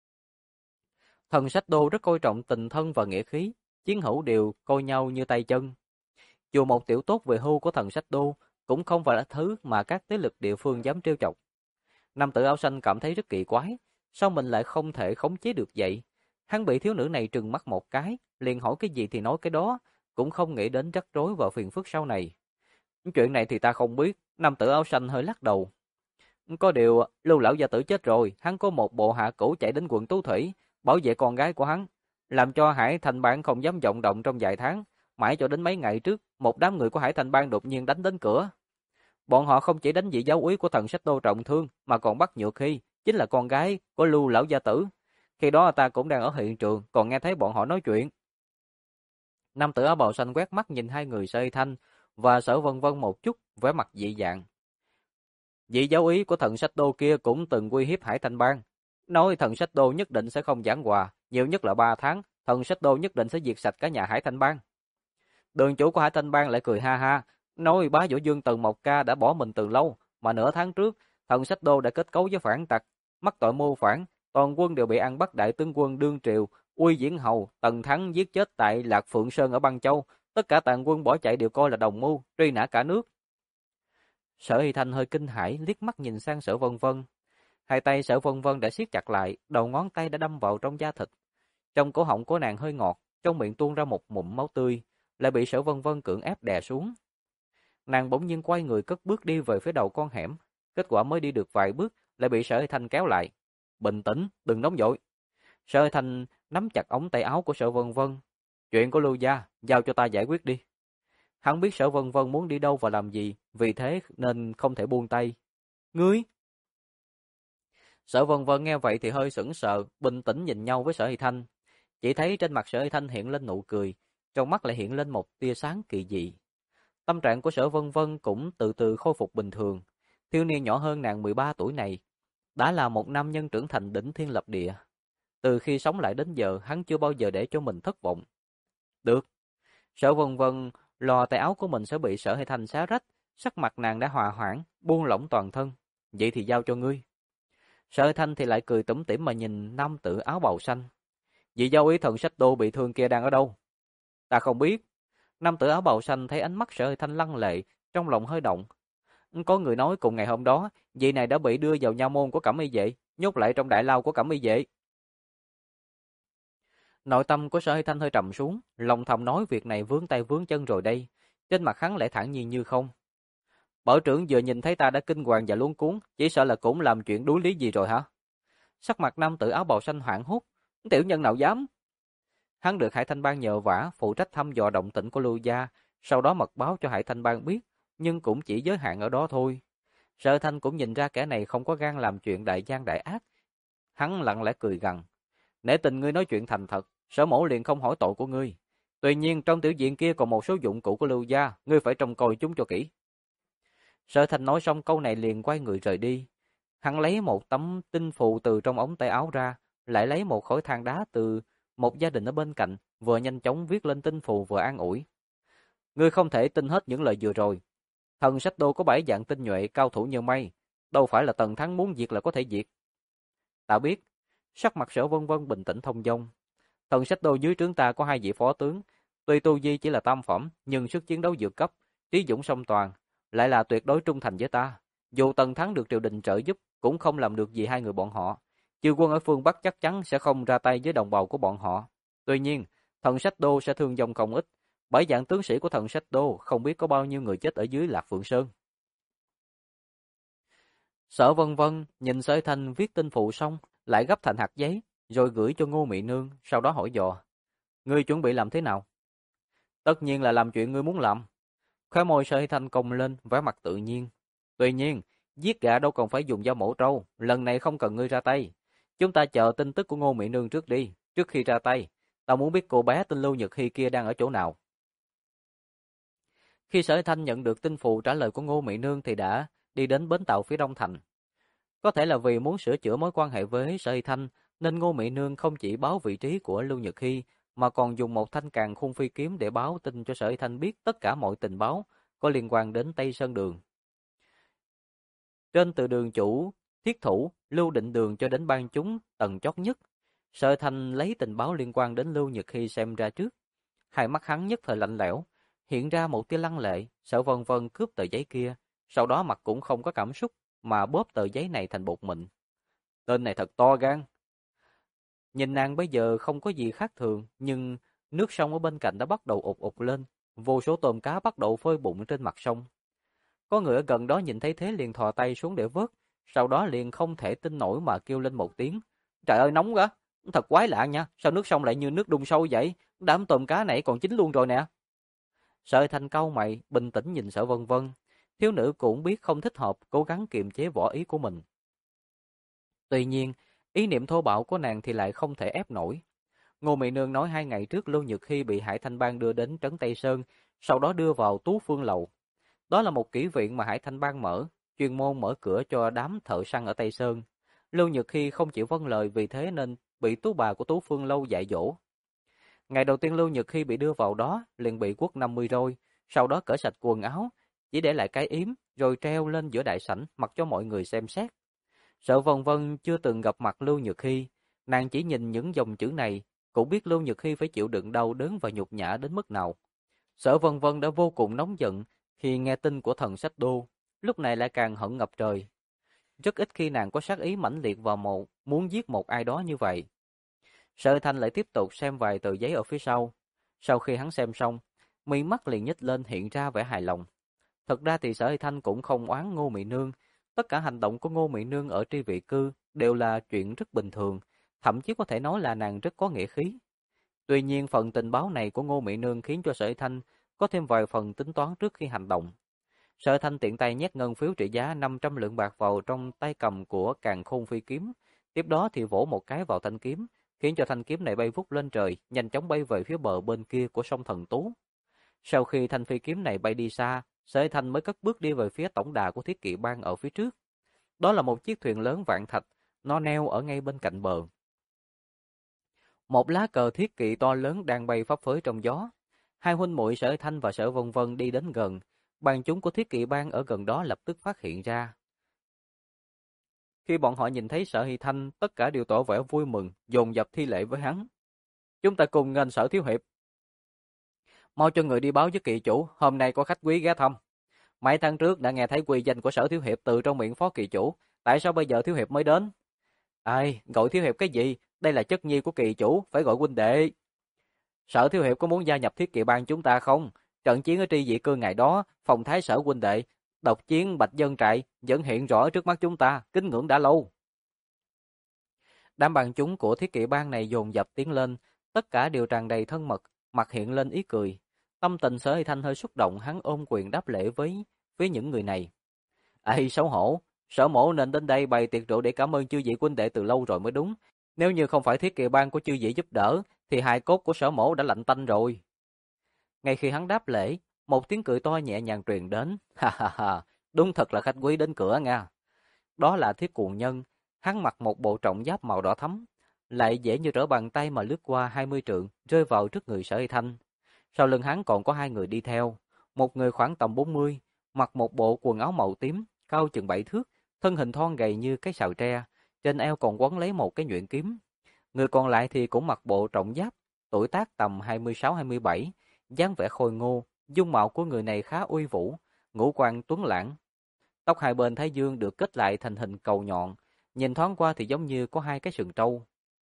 Thần Sách Đô rất coi trọng tình thân và nghĩa khí, chiến hữu đều coi nhau như tay chân. Dù một tiểu tốt về hưu của Thần Sách Đô cũng không phải là thứ mà các thế lực địa phương dám trêu chọc. Nam tử áo xanh cảm thấy rất kỳ quái, sao mình lại không thể khống chế được vậy? Hắn bị thiếu nữ này trừng mắt một cái, liền hỏi cái gì thì nói cái đó, cũng không nghĩ đến rắc rối và phiền phức sau này. Chuyện này thì ta không biết, nam tử áo xanh hơi lắc đầu. Có điều, Lưu lão gia tử chết rồi, hắn có một bộ hạ cũ chạy đến quận Tú Thủy, bảo vệ con gái của hắn, làm cho Hải Thanh Bang không dám vọng động trong vài tháng, mãi cho đến mấy ngày trước, một đám người của Hải Thanh Bang đột nhiên đánh đến cửa. Bọn họ không chỉ đánh vị giáo úy của Thần Sách Đô trọng thương, mà còn bắt Nhược Hy, chính là con gái của Lưu lão gia tử. Khi đó ta cũng đang ở hiện trường, còn nghe thấy bọn họ nói chuyện. Nam tử áo bào xanh quét mắt nhìn hai người Sở Hy Thanh và Sở Vân Vân một chút, vẻ mặt dị dạng. Vị giáo úy của Thần Sách Đô kia cũng từng uy hiếp Hải Thanh Bang, nói Thần Sách Đô nhất định sẽ không giảng hòa, nhiều nhất là 3 tháng, Thần Sách Đô nhất định sẽ diệt sạch cả nhà Hải Thanh Bang. Đường chủ của Hải Thanh Bang lại cười ha ha, nói bá Võ Dương Tần Mộc Ca đã bỏ mình từ lâu, mà nửa tháng trước, Thần Sách Đô đã kết cấu với phản tặc, mắc tội mưu phản, toàn quân đều bị ăn bắt đại tướng quân đương triều, Uy Diễn Hầu, Tần Thắng giết chết tại Lạc Phượng Sơn ở Băng Châu, tất cả tàn quân bỏ chạy đều coi là đồng mưu, truy nã cả nước. Sở Hy Thanh hơi kinh hãi liếc mắt nhìn sang Sở Vân Vân. Hai tay Sở Vân Vân đã siết chặt lại, đầu ngón tay đã đâm vào trong da thịt. Trong cổ họng của nàng hơi ngọt, trong miệng tuôn ra một ngụm máu tươi, lại bị Sở Vân Vân cưỡng ép đè xuống. Nàng bỗng nhiên quay người cất bước đi về phía đầu con hẻm, kết quả mới đi được vài bước lại bị Sở Hy Thanh kéo lại. Bình tĩnh, đừng nóng vội. Sở Hy Thanh nắm chặt ống tay áo của Sở Vân Vân. Chuyện của Lưu gia, giao cho ta giải quyết đi. Hắn biết Sở Vân Vân muốn đi đâu và làm gì, vì thế nên không thể buông tay. Ngươi? Sở Vân Vân nghe vậy thì hơi sững sờ, bình tĩnh nhìn nhau với Sở Hy Thanh. Chỉ thấy trên mặt Sở Hy Thanh hiện lên nụ cười, trong mắt lại hiện lên một tia sáng kỳ dị. Tâm trạng của Sở Vân Vân cũng từ từ khôi phục bình thường. Thiếu niên nhỏ hơn nàng 13 tuổi này, đã là một nam nhân trưởng thành đỉnh thiên lập địa. Từ khi sống lại đến giờ, hắn chưa bao giờ để cho mình thất vọng. Được. Sở Vân Vân lo tay áo của mình sẽ bị Sở Hy Thanh xé rách, sắc mặt nàng đã hòa hoãn, buông lỏng toàn thân. Vậy thì giao cho ngươi. Sở Hy Thanh thì lại cười tủm tỉm mà nhìn nam tử áo bào xanh. Vị giáo úy Thần Sách Đô bị thương kia đang ở đâu? Ta không biết. Nam tử áo bào xanh thấy ánh mắt Sở Hy Thanh lăng lệ, trong lòng hơi động. Có người nói cùng ngày hôm đó, vị này đã bị đưa vào nha môn của Cẩm Y Vệ, nhốt lại trong đại lao của Cẩm Y Vệ. Nội tâm của Sở Hy Thanh hơi trầm xuống, lòng thầm nói việc này vướng tay vướng chân rồi đây. Trên mặt hắn lại thản nhiên như không. Bảo trưởng vừa nhìn thấy ta đã kinh hoàng và luống cuống, chỉ sợ là cũng làm chuyện đuối lý gì rồi hả? Sắc mặt nam tử áo bào xanh hoảng hốt, tiểu nhân nào dám? Hắn được Hải Thanh Bang nhờ vả phụ trách thăm dò động tĩnh của Lưu gia, sau đó mật báo cho Hải Thanh Bang biết, nhưng cũng chỉ giới hạn ở đó thôi. Sở Thanh cũng nhìn ra kẻ này không có gan làm chuyện đại gian đại ác. Hắn lặng lẽ cười gằn, nể tình ngươi nói chuyện thành thật, Sở mẫu liền không hỏi tội của ngươi. Tuy nhiên trong tiểu viện kia còn một số dụng cụ của Lưu gia, ngươi phải trông coi chúng cho kỹ. Sở Thanh nói xong câu này liền quay người rời đi. Hắn lấy một tấm tinh phù từ trong ống tay áo ra, lại lấy một khối than đá từ một gia đình ở bên cạnh, vừa nhanh chóng viết lên tinh phù vừa an ủi. Ngươi không thể tin hết những lời vừa rồi. Thần Sách Đô có 7 dạng tinh nhuệ cao thủ như mây, đâu phải là Tần Thắng muốn diệt là có thể diệt. Ta biết. Sắc mặt Sở Vân Vân bình tĩnh thông dong. Thần Sách Đô dưới trướng ta có 2 vị phó tướng, tuy tu vi chỉ là tam phẩm, nhưng sức chiến đấu vượt cấp, trí dũng song toàn, lại là tuyệt đối trung thành với ta. Dù Tần Thắng được triều đình trợ giúp, cũng không làm được gì hai người bọn họ. Chư quân ở phương Bắc chắc chắn sẽ không ra tay với đồng bào của bọn họ. Tuy nhiên, Thần Sách Đô sẽ thương vong không ít. 7 dạng tướng sĩ của Thần Sách Đô không biết có bao nhiêu người chết ở dưới Lạc Phượng Sơn. Sở Vân Vân nhìn Sở Thanh viết tinh phụ xong, lại gấp thành hạt giấy, rồi gửi cho Ngô Mị Nương, sau đó hỏi dò: "Ngươi chuẩn bị làm thế nào?" "Tất nhiên là làm chuyện ngươi muốn làm." Khóe môi Sở Thanh cong lên, vẻ mặt tự nhiên. "Tuy nhiên, giết gà đâu còn phải dùng dao mổ trâu, lần này không cần ngươi ra tay. Chúng ta chờ tin tức của Ngô Mị Nương trước đi, trước khi ra tay, ta muốn biết cô bé tên Lưu Nhật Hy kia đang ở chỗ nào." Khi Sở Thanh nhận được tin phù trả lời của Ngô Mị Nương thì đã đi đến bến tàu phía Đông Thành. Có thể là vì muốn sửa chữa mối quan hệ với Sở Thanh, nên Ngô Mị Nương không chỉ báo vị trí của Lưu Nhật Hy, mà còn dùng một thanh càn khôn phi kiếm để báo tin cho Sở Thanh biết tất cả mọi tình báo có liên quan đến Tây Sơn Đường. Trên từ đường chủ, thiết thủ, Lưu Định Đường cho đến ban chúng tầng chót nhất, Sở Thanh lấy tình báo liên quan đến Lưu Nhật Hy xem ra trước. Hai mắt hắn nhất thời lạnh lẽo, hiện ra một tia lăng lệ. Sở Vân Vân cướp tờ giấy kia, sau đó mặt cũng không có cảm xúc mà bóp tờ giấy này thành bột mịn. Tên này thật to gan. Nhìn nàng bây giờ không có gì khác thường, nhưng nước sông ở bên cạnh đã bắt đầu ụt ụt lên, vô số tôm cá bắt đầu phơi bụng trên mặt sông. Có người ở gần đó nhìn thấy thế liền thò tay xuống để vớt, sau đó liền không thể tin nổi mà kêu lên một tiếng: "Trời ơi nóng quá, thật quái lạ nha, sao nước sông lại như nước đun sôi vậy? Đám tôm cá này còn chín luôn rồi nè." Sở Thanh cau mày, bình tĩnh nhìn Sở Vân Vân. Thiếu nữ cũng biết không thích hợp, cố gắng kiềm chế vỏ ý của mình. Tuy nhiên, ý niệm thô bạo của nàng thì lại không thể ép nổi. Ngô Mị Nương nói 2 ngày trước Lưu Nhật Hy bị Hải Thanh Bang đưa đến trấn Tây Sơn, sau đó đưa vào Tú Phương Lầu. Đó là một kỹ viện mà Hải Thanh Bang mở, chuyên môn mở cửa cho đám thợ săn ở Tây Sơn. Lưu Nhật Hy không chịu vâng lời, vì thế nên bị tú bà của Tú Phương Lâu dạy dỗ. Ngày đầu tiên Lưu Nhật Hy bị đưa vào đó, liền bị quất 50 roi, sau đó cởi sạch quần áo, chỉ để lại cái yếm, rồi treo lên giữa đại sảnh, mặc cho mọi người xem xét. Sở Vân Vân chưa từng gặp mặt Lưu Nhật Hy, nàng chỉ nhìn những dòng chữ này, cũng biết Lưu Nhật Hy phải chịu đựng đau đớn và nhục nhã đến mức nào. Sở Vân Vân đã vô cùng nóng giận khi nghe tin của Thần Sách Đô, lúc này lại càng hận ngập trời. Rất ít khi nàng có sát ý mãnh liệt vào muốn giết một ai đó như vậy. Sở Thanh lại tiếp tục xem vài tờ giấy ở phía sau. Sau khi hắn xem xong, mi mắt liền nhếch lên, hiện ra vẻ hài lòng. Thật ra thì Sở Thanh cũng không oán Ngô Mị Nương, tất cả hành động của Ngô Mị Nương ở tri vị cư đều là chuyện rất bình thường, thậm chí có thể nói là nàng rất có nghĩa khí. Tuy nhiên phần tình báo này của Ngô Mị Nương khiến cho Sở Thanh có thêm vài phần tính toán trước khi hành động. Sở Thanh tiện tay nhét ngân phiếu trị giá 500 lượng bạc vào trong tay cầm của Càn Khôn Phi kiếm, tiếp đó thì vỗ một cái vào thanh kiếm, khiến cho thanh kiếm này bay vút lên trời, nhanh chóng bay về phía bờ bên kia của sông Thần Tú. Sau khi thanh phi kiếm này bay đi xa, Sở Thanh mới cất bước đi về phía tổng đà của Thiết Kỵ Bang ở phía trước. Đó là một chiếc thuyền lớn vạn thạch, nó neo ở ngay bên cạnh bờ. Một lá cờ Thiết Kỵ to lớn đang bay phấp phới trong gió. Hai huynh muội Sở Thanh và Sở Vân Vân đi đến gần, bang chúng của Thiết Kỵ Bang ở gần đó lập tức phát hiện ra. Khi bọn họ nhìn thấy Sở Hy Thanh, tất cả đều tỏ vẻ vui mừng, dồn dập thi lễ với hắn. "Chúng ta cùng nghênh Sở thiếu hiệp. Mau cho người đi báo với kỵ chủ, hôm nay có khách quý ghé thăm. Mấy tháng trước đã nghe thấy quy danh của Sở thiếu hiệp từ trong miệng phó kỵ chủ, tại sao bây giờ thiếu hiệp mới đến?" "Ai, gọi thiếu hiệp cái gì? Đây là chất nhi của kỵ chủ, phải gọi huynh đệ." "Sở thiếu hiệp có muốn gia nhập Thiết Kỵ Bang chúng ta không? Trận chiến ở tri vị cư ngày đó, phong thái Sở huynh đệ, độc chiến Bạch Dân trại vẫn hiện rõ trước mắt chúng ta, kính ngưỡng đã lâu." Đám bạn chúng của Thiết Kỵ Bang này dồn dập tiến lên, tất cả đều tràn đầy thân mật, mặt hiện lên ý cười. Tâm tình Sở Hy Thanh hơi xúc động, hắn ôm quyền đáp lễ với những người này. "Ây xấu hổ, Sở mỗ nên đến đây bày tiệc rượu để cảm ơn chư vị huynh đệ từ lâu rồi mới đúng. Nếu như không phải Thiết Kỵ Bang của chư vị giúp đỡ, thì hài cốt của Sở mỗ đã lạnh tanh rồi." Ngay khi hắn đáp lễ, một tiếng cười to nhẹ nhàng truyền đến. "Ha ha ha, đúng thật là khách quý đến cửa nha." đó là Thiết Cuồng Nhân. Hắn mặc một bộ trọng giáp màu đỏ thẫm, lại dễ như trở bàn tay mà lướt qua 20 trượng, rơi vào trước người Sở Y Thanh. Sau lưng hắn còn có hai người đi theo, một người khoảng tầm 40, mặc một bộ quần áo màu tím, cao chừng 7 thước, thân hình thon gầy như cái sào tre, trên eo còn quấn lấy một cái nhuyễn kiếm. Người còn lại thì cũng mặc bộ trọng giáp, tuổi tác tầm 26-27, dáng vẻ khôi ngô, dung mạo của người này khá uy vũ, ngũ quan tuấn lãng. Tóc hai bên thái dương được kết lại thành hình cầu nhọn, nhìn thoáng qua thì giống như có hai cái sừng trâu.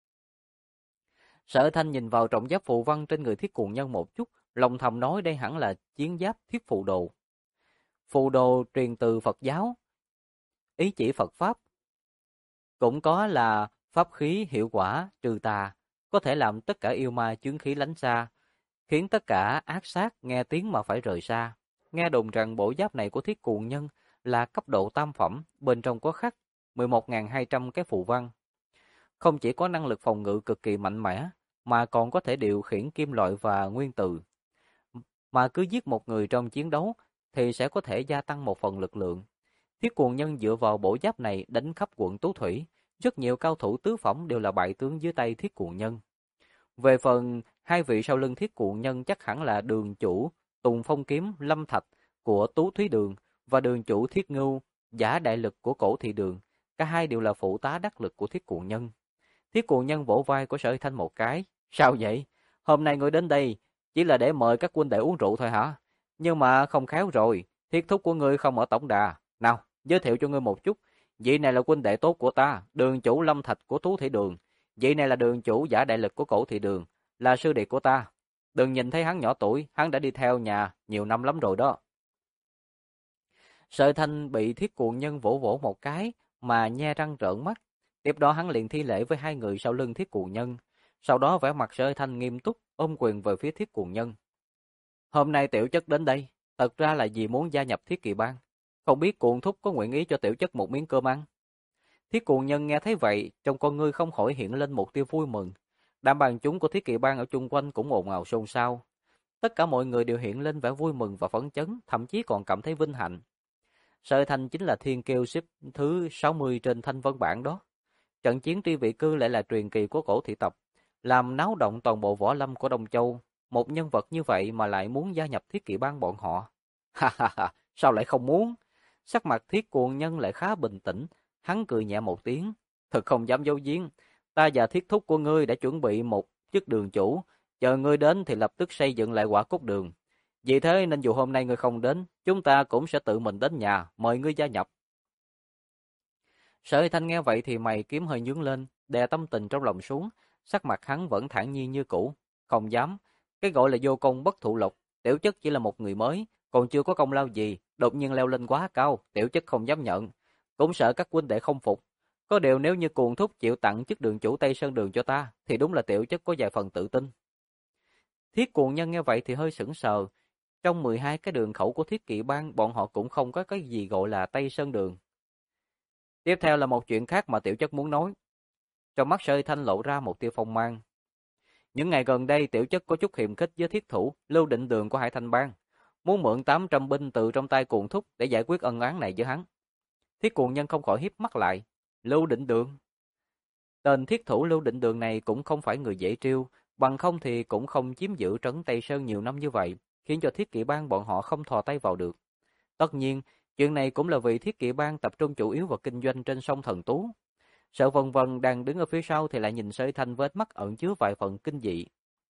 Sở Thanh nhìn vào trọng giáp phù văn trên người Thiết Cuồng Nhân một chút, lòng thầm nói đây hẳn là chiến giáp Thiết Phù Đồ. Phù đồ truyền từ Phật giáo, ý chỉ Phật Pháp, cũng có là pháp khí hiệu quả trừ tà, có thể làm tất cả yêu ma chướng khí lánh xa, khiến tất cả ác sát nghe tiếng mà phải rời xa. Nghe đồn rằng bộ giáp này của Thiết Cuồng Nhân là cấp độ tam phẩm, bên trong có khắc 11.200 cái phù văn. Không chỉ có năng lực phòng ngự cực kỳ mạnh mẽ, mà còn có thể điều khiển kim loại và nguyên tử. Mà cứ giết một người trong chiến đấu thì sẽ có thể gia tăng một phần lực lượng. Thiết Cuồng Nhân dựa vào bộ giáp này đánh khắp quận Tú Thủy, rất nhiều cao thủ tứ phẩm đều là bại tướng dưới tay Thiết Cuồng Nhân. Về phần hai vị sau lưng Thiết Cuồng Nhân chắc hẳn là đường chủ Tùng Phong Kiếm Lâm Thạch của Tú Thúy Đường và đường chủ Thiết Ngưu, giả đại lực của Cổ Thị Đường. Cả hai đều là phụ tá đắc lực của Thiết Cuồng Nhân. Thiết Cuồng Nhân vỗ vai của Sở Thanh một cái. Sao vậy? Hôm nay ngươi đến đây chỉ là để mời các huynh đệ uống rượu thôi hả? Nhưng mà không khéo rồi, thiết thúc của ngươi không ở tổng đà. Nào, giới thiệu cho ngươi một chút. Vị này là huynh đệ tốt của ta, đường chủ Lâm Thạch của Tú Thị Đường. Vị này là đường chủ giả đại lực của Cổ Thị Đường, là sư đệ của ta. Đừng nhìn thấy hắn nhỏ tuổi, hắn đã đi theo nhà nhiều năm lắm rồi đó. Sở Thanh bị Thiết Cuồng Nhân vỗ vỗ một cái mà nhe răng trợn mắt. Tiếp đó hắn liền thi lễ với hai người sau lưng Thiết Cuồng Nhân. Sau đó vẻ mặt Sở Thanh nghiêm túc, ôm quyền về phía Thiết Cuồng Nhân. Hôm nay tiểu chất đến đây, thật ra là vì muốn gia nhập Thiết Kỵ Bang. Không biết Cuồng thúc có nguyện ý cho tiểu chất một miếng cơm ăn? Thiết Cuồng Nhân nghe thấy vậy, trong con ngươi không khỏi hiện lên một tia vui mừng. Đám bạn chúng của Thiết Kỵ Bang ở chung quanh cũng ồn ào xôn xao. Tất cả mọi người đều hiện lên vẻ vui mừng và phấn chấn, thậm chí còn cảm thấy vinh hạnh. Sở Thanh chính là thiên kiêu xếp thứ 60 trên thanh vân bảng đó. Trận chiến tri vị cư lại là truyền kỳ của Cổ thị tộc, làm náo động toàn bộ võ lâm của Đông Châu. Một nhân vật như vậy mà lại muốn gia nhập Thiết Kỵ Bang bọn họ. Ha ha ha, sao lại không muốn? Sắc mặt Thiết Cuồng Nhân lại khá bình tĩnh, hắn cười nhẹ một tiếng. Thật không dám giấu giếm, ta và thiết thúc của ngươi đã chuẩn bị một chức đường chủ, chờ ngươi đến thì lập tức xây dựng lại Quả Cốt Đường. Vì thế nên dù hôm nay ngươi không đến, chúng ta cũng sẽ tự mình đến nhà, mời ngươi gia nhập. Sở Thanh nghe vậy thì mày kiếm hơi nhướng lên, đè tâm tình trong lòng xuống, sắc mặt hắn vẫn thản nhiên như cũ. Không dám, cái gọi là vô công bất thụ lộc, tiểu chất chỉ là một người mới, còn chưa có công lao gì, đột nhiên leo lên quá cao, tiểu chất không dám nhận. Cũng sợ các huynh đệ không phục. Có điều nếu như Cuồng thúc chịu tặng chức đường chủ Tây Sơn Đường cho ta, thì đúng là tiểu chất có vài phần tự tin. Thiết Cuồng Nhân nghe vậy thì hơi sững sờ. Trong 12 cái đường khẩu của Thiết Kỵ Bang, bọn họ cũng không có cái gì gọi là Tây Sơn Đường. Tiếp theo là một chuyện khác mà tiểu chất muốn nói. Trong mắt Sở Thanh lộ ra một tia phong mang. Những ngày gần đây tiểu chất có chút hiềm khích với thiết thủ Lưu Định Đường của Hải Thanh Bang, muốn mượn 800 binh từ trong tay Cuồng thúc để giải quyết ân oán này với hắn. Thiết Cuồng Nhân không khỏi híp mắt lại. Lưu Định Đường? Tên thiết thủ Lưu Định Đường này cũng không phải người dễ trêu, bằng không thì cũng không chiếm giữ trấn Tây Sơn nhiều năm như vậy, khiến cho Thiết Kỵ Bang bọn họ không thò tay vào được. Tất nhiên, chuyện này cũng là vì Thiết Kỵ Bang tập trung chủ yếu vào kinh doanh trên sông Thần Tú. Sở Vân Vân đang đứng ở phía sau thì lại nhìn Sở Thanh với mắt ẩn chứa vài phần kinh dị.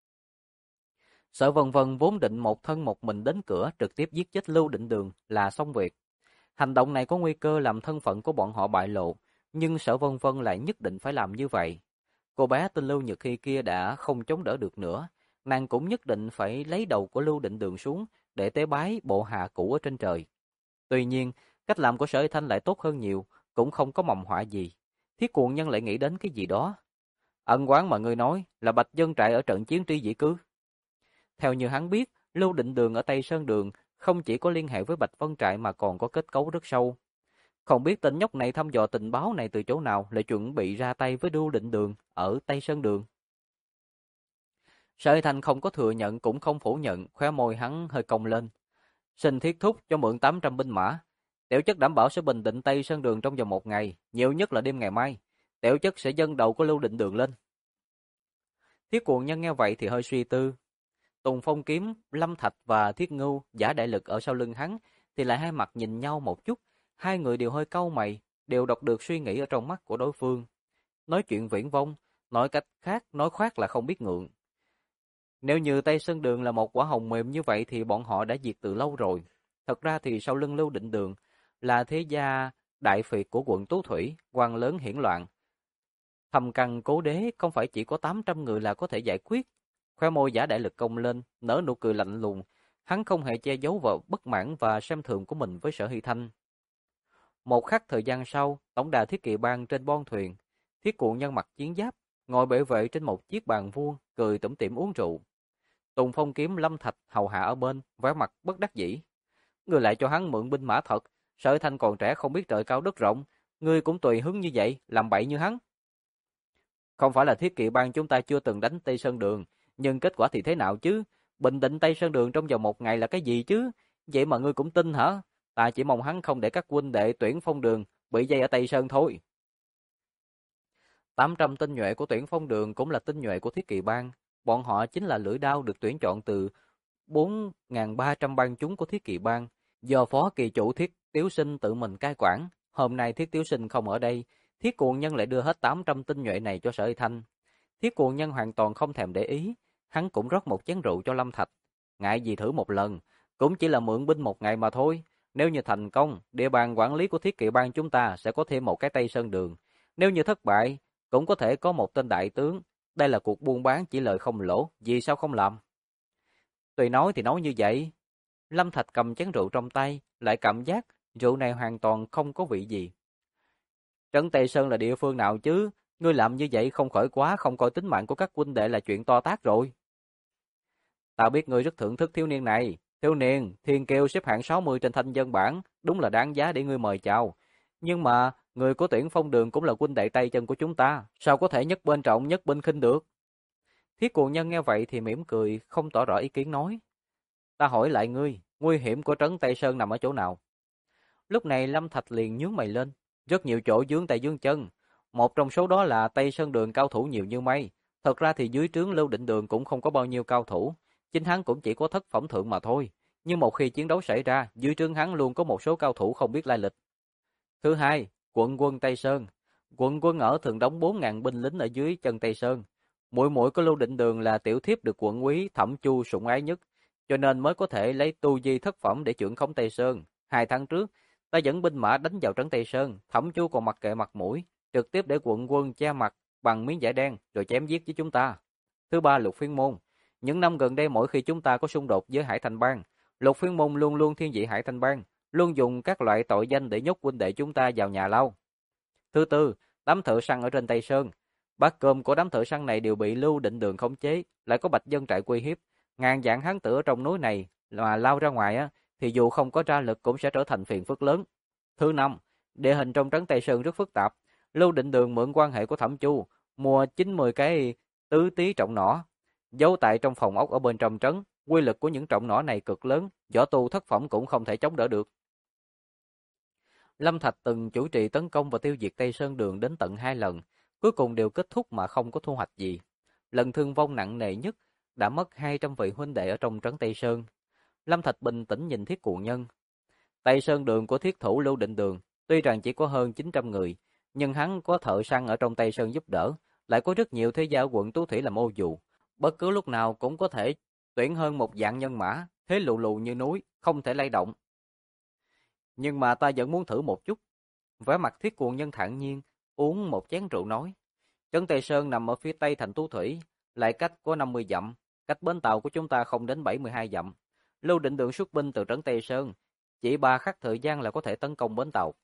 Sở Vân Vân vốn định một thân một mình đến cửa trực tiếp giết chết Lưu Định Đường là xong việc. Hành động này có nguy cơ làm thân phận của bọn họ bại lộ, nhưng Sở Vân Vân lại nhất định phải làm như vậy. Cô bé tên Lưu Nhật Hy kia đã không chống đỡ được nữa, nàng cũng nhất định phải lấy đầu của Lưu Định Đường xuống để tế bái bộ hạ cũ ở trên trời. Tuy nhiên, cách làm của Sở Thanh lại tốt hơn nhiều, cũng không có mầm họa gì. Thiết Cuồng Nhân lại nghĩ đến cái gì đó. Ân oán mà ngươi nói là Bạch Dân Trại ở trận chiến tri dĩ cư. Theo như hắn biết, Lưu Định Đường ở Tây Sơn Đường không chỉ có liên hệ với Bạch Vân Trại mà còn có kết cấu rất sâu. Không biết tên nhóc này thăm dò tình báo này từ chỗ nào lại chuẩn bị ra tay với Lưu Định Đường ở Tây Sơn Đường. Sở Thanh không có thừa nhận cũng không phủ nhận, khóe môi hắn hơi cong lên. Xin thiết thúc cho mượn 800 binh mã. Tiểu chất đảm bảo sẽ bình định Tây Sơn Đường trong vòng 1 ngày, nhiều nhất là đêm ngày mai. Tiểu chất sẽ dâng đầu của Lưu Định Đường lên. Thiết Cuồng Nhân nghe vậy thì hơi suy tư. Tùng Phong Kiếm, Lâm Thạch và Thiết Ngưu, Giả Đại Lực ở sau lưng hắn thì lại hai mặt nhìn nhau một chút, hai người đều hơi cau mày, đều đọc được suy nghĩ ở trong mắt của đối phương. Nói chuyện viển vông, nói cách khác, nói khoác là không biết ngượng. Nếu như Tây Sơn Đường là một quả hồng mềm như vậy thì bọn họ đã diệt từ lâu rồi. Thật ra thì sau lưng Lưu Định Đường là thế gia đại phiệt của quận Tú Thủy, quan lớn hiển loạn. Thầm Căn Cố Đế không phải chỉ có 800 người là có thể giải quyết. Khoe môi Giả Đại Lực cong lên, nở nụ cười lạnh lùng, hắn không hề che giấu vào bất mãn và xem thường của mình với Sở Hy Thanh. Một khắc thời gian sau, tổng đà Thiết Kỵ Bang trên bon thuyền, Thiết Cuồng Nhân mặc chiến giáp, ngồi bệ vệ trên một chiếc bàn vuông, cười tủm tỉm uống rượu. Tùng Phong Kiếm, Lâm Thạch hầu hạ ở bên, vẻ mặt bất đắc dĩ. Ngươi lại cho hắn mượn binh mã thật, Sở Hy Thanh còn trẻ không biết trời cao đất rộng, ngươi cũng tùy hứng như vậy, làm bậy như hắn. Không phải là Thiết Kỵ Bang chúng ta chưa từng đánh Tây Sơn Đường, nhưng kết quả thì thế nào chứ? Bình định Tây Sơn Đường trong vòng 1 ngày là cái gì chứ? Vậy mà ngươi cũng tin hả? Ta chỉ mong hắn không để các huynh đệ Tuyển Phong Đường bị dây ở Tây Sơn thôi. 800 tinh nhuệ của Tuyển Phong Đường cũng là tinh nhuệ của Thiết Kỵ Bang. Bọn họ chính là lưỡi đao được tuyển chọn từ 4.300 bang chúng của Thiết Kỵ Bang, do Phó Kỳ chủ Thiết Tiếu Sinh tự mình cai quản. Hôm nay Thiết Tiếu Sinh không ở đây, Thiết Cuồng Nhân lại đưa hết 800 tinh nhuệ này cho Sở Hy Thanh. Thiết Cuồng Nhân hoàn toàn không thèm để ý, hắn cũng rót một chén rượu cho Lâm Thạch. Ngại gì thử một lần, cũng chỉ là mượn binh 1 ngày mà thôi. Nếu như thành công, địa bàn quản lý của Thiết Kỵ Bang chúng ta sẽ có thêm một cái Tây Sơn Đường. Nếu như thất bại, cũng có thể có một tên đại tướng. Đây là cuộc buôn bán chỉ lời không lỗ, vì sao không làm? Tuy nói thì nói như vậy. Lâm Thạch cầm chén rượu trong tay, lại cảm giác rượu này hoàn toàn không có vị gì. Trấn Tây Sơn là địa phương nào chứ? Ngươi làm như vậy không khỏi quá, không coi tính mạng của các huynh đệ là chuyện to tát rồi. Ta biết ngươi rất thưởng thức thiếu niên này. Thiếu niên, thiên kiêu xếp hạng 60 trên thanh dân bảng, đúng là đáng giá để ngươi mời chào. Nhưng mà, người của Tuyển Phong Đường cũng là huynh đệ tay chân của chúng ta, sao có thể nhất bên trọng nhất bên khinh được? Thiết Cuồng Nhân nghe vậy thì mỉm cười, không tỏ rõ ý kiến nói. Ta hỏi lại ngươi, nguy hiểm của trấn Tây Sơn nằm ở chỗ nào? Lúc này Lâm Thạch liền nhướng mày lên, rất nhiều chỗ vướng tay vướng chân. Một trong số đó là Tây Sơn Đường cao thủ nhiều như mây. Thật ra thì dưới trướng Lưu Định Đường cũng không có bao nhiêu cao thủ, chính hắn cũng chỉ có thất phẩm thượng mà thôi. Nhưng một khi chiến đấu xảy ra, dưới trướng hắn luôn có một số cao thủ không biết lai lịch. Thứ hai, quận quân Tây Sơn. Quận quân ở thường đóng 4.000 binh lính ở dưới chân Tây Sơn. Muội muội của Lưu Định Đường là tiểu thiếp được quận úy Thẩm Chu sủng ái nhất, cho nên mới có thể lấy tu vi thất phẩm để trưởng khống Tây Sơn. 2 tháng trước, ta dẫn binh mã đánh vào trấn Tây Sơn, Thẩm Chu còn mặc kệ mặt mũi, trực tiếp để quận quân che mặt bằng miếng vải đen rồi chém giết với chúng ta. Thứ ba, Lục Phiên Môn. Những năm gần đây mỗi khi chúng ta có xung đột với Hải Thành Bang, Lục Phiên Môn luôn luôn thiên vị Hải Thành Bang, luôn dùng các loại tội danh để nhốt huynh đệ chúng ta vào nhà lao. Thứ tư, đám thợ săn ở trên Tây Sơn. Bát cơm của đám thợ săn này đều bị Lưu Định Đường khống chế, lại có Bạch Dân Trại uy hiếp. Ngàn vạn hán tử ở trong núi này mà lao ra ngoài á, thì dù không có ra lực cũng sẽ trở thành phiền phức lớn. Thứ năm, địa hình trong trấn Tây Sơn rất phức tạp. Lưu Định Đường mượn quan hệ của Thẩm Chu, mua 90 cái tứ tí trọng nỏ, giấu tại trong phòng ốc ở bên trong trấn. Quy lực của những trọng nỏ này cực lớn, võ tu thất phẩm cũng không thể chống đỡ được. Lâm Thạch từng chủ trì tấn công và tiêu diệt Tây Sơn Đường đến tận 2 lần, cuối cùng đều kết thúc mà không có thu hoạch gì. Lần thương vong nặng nề nhất đã mất 200 vị huynh đệ ở trong trấn Tây Sơn. Lâm Thạch bình tĩnh nhìn Thiết Cuồng Nhân. Tây Sơn Đường của thiết thủ Lưu Định Đường tuy rằng chỉ có hơn 900 người, nhưng hắn có thợ săn ở trong Tây Sơn giúp đỡ, lại có rất nhiều thế gia quận Tú Thủy làm ô dù, bất cứ lúc nào cũng có thể tuyển hơn một vạn nhân mã, thế lù lù như núi, không thể lay động. Nhưng mà ta vẫn muốn thử một chút. Vẻ mặt Thiết Cuồng Nhân thản nhiên, uống một chén rượu nói. Trấn Tây Sơn nằm ở phía tây thành Tú Thủy, lại cách có 50 dặm, cách bến tàu của chúng ta không đến 72 dặm. Lưu Định Đường xuất binh từ trấn Tây Sơn, chỉ 3 khắc thời gian là có thể tấn công bến tàu.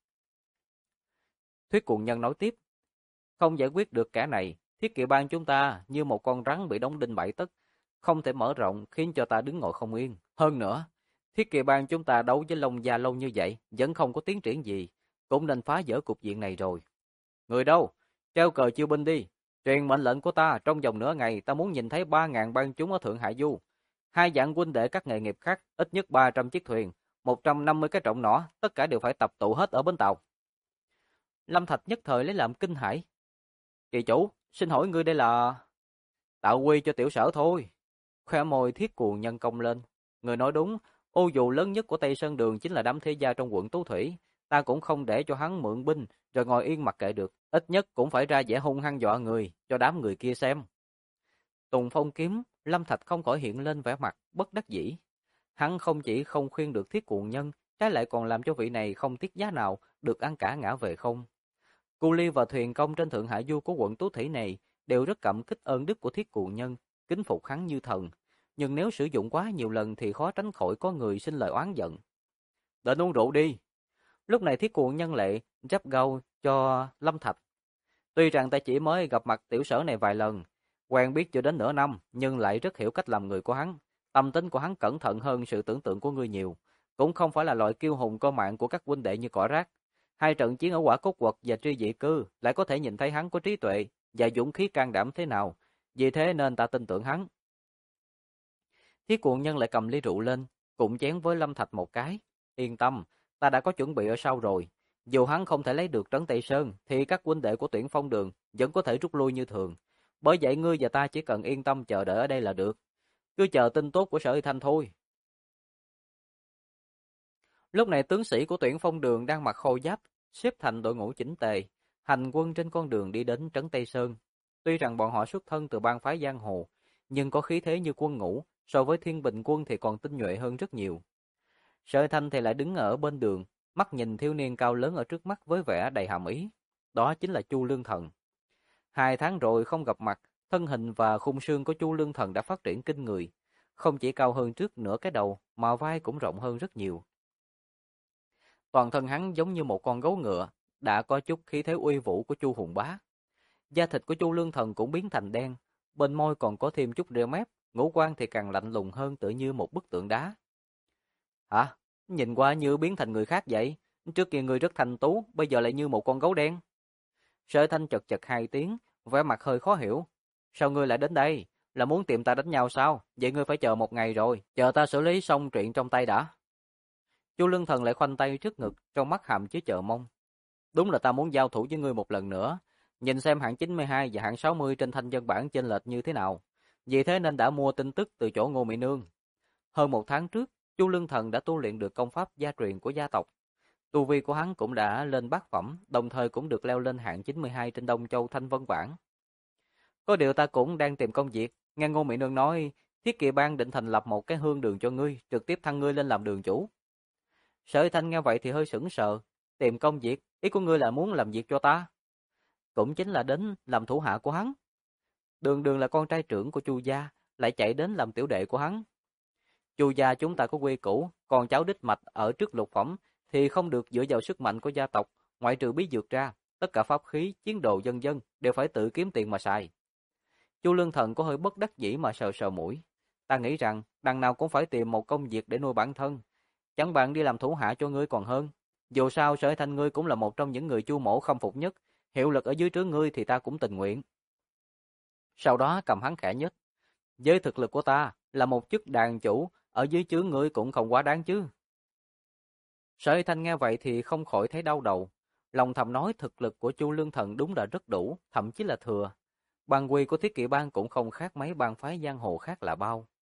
Thiết Cuồng Nhân nói tiếp, không giải quyết được kẻ này, Thiết Kỵ Bang chúng ta như một con rắn bị đóng đinh 7 tấc, không thể mở rộng, khiến cho ta đứng ngồi không yên. Hơn nữa, Thiết Kỵ Bang chúng ta đấu với Long Gia lâu như vậy, vẫn không có tiến triển gì, cũng nên phá vỡ cục diện này rồi. Người đâu? Treo cờ chiêu binh đi. Truyền mệnh lệnh của ta, trong vòng nửa ngày ta muốn nhìn thấy 3.000 bang chúng ở Thượng Hải Du. 2 vạn huynh đệ các nghề nghiệp khác, ít nhất 300 chiếc thuyền, 150 cái trọng nỏ, tất cả đều phải tập tụ hết ở bến tàu. Lâm Thạch nhất thời lấy làm kinh hãi. Kỳ chủ, xin hỏi ngươi đây là... Tạo quy cho tiểu sở thôi. Khoe môi Thiết Cuồng Nhân cong lên. Người nói đúng, ô dù lớn nhất của Tây Sơn Đường chính là đám thế gia trong quận Tú Thủy. Ta cũng không để cho hắn mượn binh rồi ngồi yên mặc kệ được. Ít nhất cũng phải ra vẻ hung hăng dọa người, cho đám người kia xem. Tùng phong kiếm, Lâm Thạch không khỏi hiện lên vẻ mặt bất đắc dĩ. Hắn không chỉ không khuyên được Thiết Cuồng Nhân, trái lại còn làm cho vị này không tiếc giá nào được ăn cả ngã về không. Cu Ly và thuyền công trên thượng hạ du của quận Tú Thủy này đều rất cảm kích ơn đức của Thiết Cuồng Nhân, kính phục hắn như thần. Nhưng nếu sử dụng quá nhiều lần thì khó tránh khỏi có người sinh lời oán giận. Đến uống rượu đi. Lúc này Thiết Cuồng Nhân lệ ráp gâu cho Lâm Thạch. Tuy rằng ta chỉ mới gặp mặt tiểu sở này vài lần, quen biết chưa đến nửa năm, nhưng lại rất hiểu cách làm người của hắn. Tâm tính của hắn cẩn thận hơn sự tưởng tượng của ngươi nhiều, cũng không phải là loại kiêu hùng co mạng của các huynh đệ như cỏ rác. Hai trận chiến ở Quả Cốt Quật và Tri Dị Cư lại có thể nhìn thấy hắn có trí tuệ và dũng khí can đảm thế nào, vì thế nên ta tin tưởng hắn. Thiết Cuồng Nhân lại cầm ly rượu lên, cũng chén với Lâm Thạch một cái. Yên tâm, ta đã có chuẩn bị ở sau rồi. Dù hắn không thể lấy được trấn Tây Sơn, thì các huynh đệ của Tuyển Phong Đường vẫn có thể rút lui như thường. Bởi vậy ngươi và ta chỉ cần yên tâm chờ đợi ở đây là được. Cứ chờ tin tốt của Sở Y Thanh thôi. Lúc này tướng sĩ của Tuyển Phong Đường đang mặc khôi giáp, xếp thành đội ngũ chỉnh tề, hành quân trên con đường đi đến trấn Tây Sơn. Tuy rằng bọn họ xuất thân từ bang phái giang hồ, nhưng có khí thế như quân ngũ, so với Thiên Bình quân thì còn tinh nhuệ hơn rất nhiều. Sở Y Thanh thì lại đứng ở bên đường, mắt nhìn thiếu niên cao lớn ở trước mắt với vẻ đầy hàm ý. Đó chính là Chu Lương Thần. 2 tháng rồi không gặp mặt, thân hình và khung xương của Chu Lương Thần đã phát triển kinh người. Không chỉ cao hơn trước nửa cái đầu, mà vai cũng rộng hơn rất nhiều. Toàn thân hắn giống như một con gấu ngựa, đã có chút khí thế uy vũ của Chu Hùng Bá. Da thịt của Chu Lương Thần cũng biến thành đen, bên môi còn có thêm chút rêu mép, ngũ quan thì càng lạnh lùng hơn tựa như một bức tượng đá. Hả? Nhìn qua như biến thành người khác vậy? Trước kia người rất thanh tú, bây giờ lại như một con gấu đen. Sở Thanh chật chật 2 tiếng, vẻ mặt hơi khó hiểu. Sao ngươi lại đến đây? Là muốn tìm ta đánh nhau sao? Vậy ngươi phải chờ 1 ngày rồi, chờ ta xử lý xong chuyện trong tay đã. Chu Lương Thần lại khoanh tay trước ngực, trong mắt hàm chứa chờ mong. Đúng là ta muốn giao thủ với ngươi một lần nữa, nhìn xem hạng 92 và hạng 60 trên thanh dân bản chênh lệch như thế nào. Vì thế nên đã mua tin tức từ chỗ Ngô Mỹ Nương. Hơn 1 tháng trước, Chu Lương Thần đã tu luyện được công pháp gia truyền của gia tộc. Tu vi của hắn cũng đã lên bát phẩm, đồng thời cũng được leo lên hạng 92 trên Đông Châu Thanh Vân Bảng. Có điều ta cũng đang tìm công việc, nghe Ngô Mỹ Nương nói, Thiết Kỵ Bang định thành lập một cái hương đường cho ngươi, trực tiếp thăng ngươi lên làm đường chủ. Sở Y Thanh nghe vậy thì hơi sững sờ, tìm công việc, ý của ngươi là muốn làm việc cho ta? Cũng chính là đến làm thủ hạ của hắn. Đường Đường là con trai trưởng của Chu gia, lại chạy đến làm tiểu đệ của hắn. Chu gia chúng ta có quy củ, còn cháu đích mạch ở trước lục phẩm thì không được dựa vào sức mạnh của gia tộc, ngoại trừ bí dược ra, tất cả pháp khí, chiến đồ dân dân đều phải tự kiếm tiền mà xài. Chu Lương Thần có hơi bất đắc dĩ mà sờ sờ mũi. Ta nghĩ rằng đằng nào cũng phải tìm một công việc để nuôi bản thân, chẳng bạn đi làm thủ hạ cho ngươi còn hơn. Dù sao Sở Thanh ngươi cũng là một trong những người Chu mỗ khâm phục nhất, hiệu lực ở dưới trướng ngươi thì ta cũng tình nguyện. Sau đó cầm hắn khẽ nhất. Với thực lực của ta là một chức đàn chủ, ở dưới trướng ngươi cũng không quá đáng chứ. Sở Thanh nghe vậy thì không khỏi thấy đau đầu. Lòng thầm nói thực lực của Chu Lương Thần đúng là rất đủ, thậm chí là thừa. Bang quy của Thiết Kỵ Bang cũng không khác mấy bang phái giang hồ khác là bao.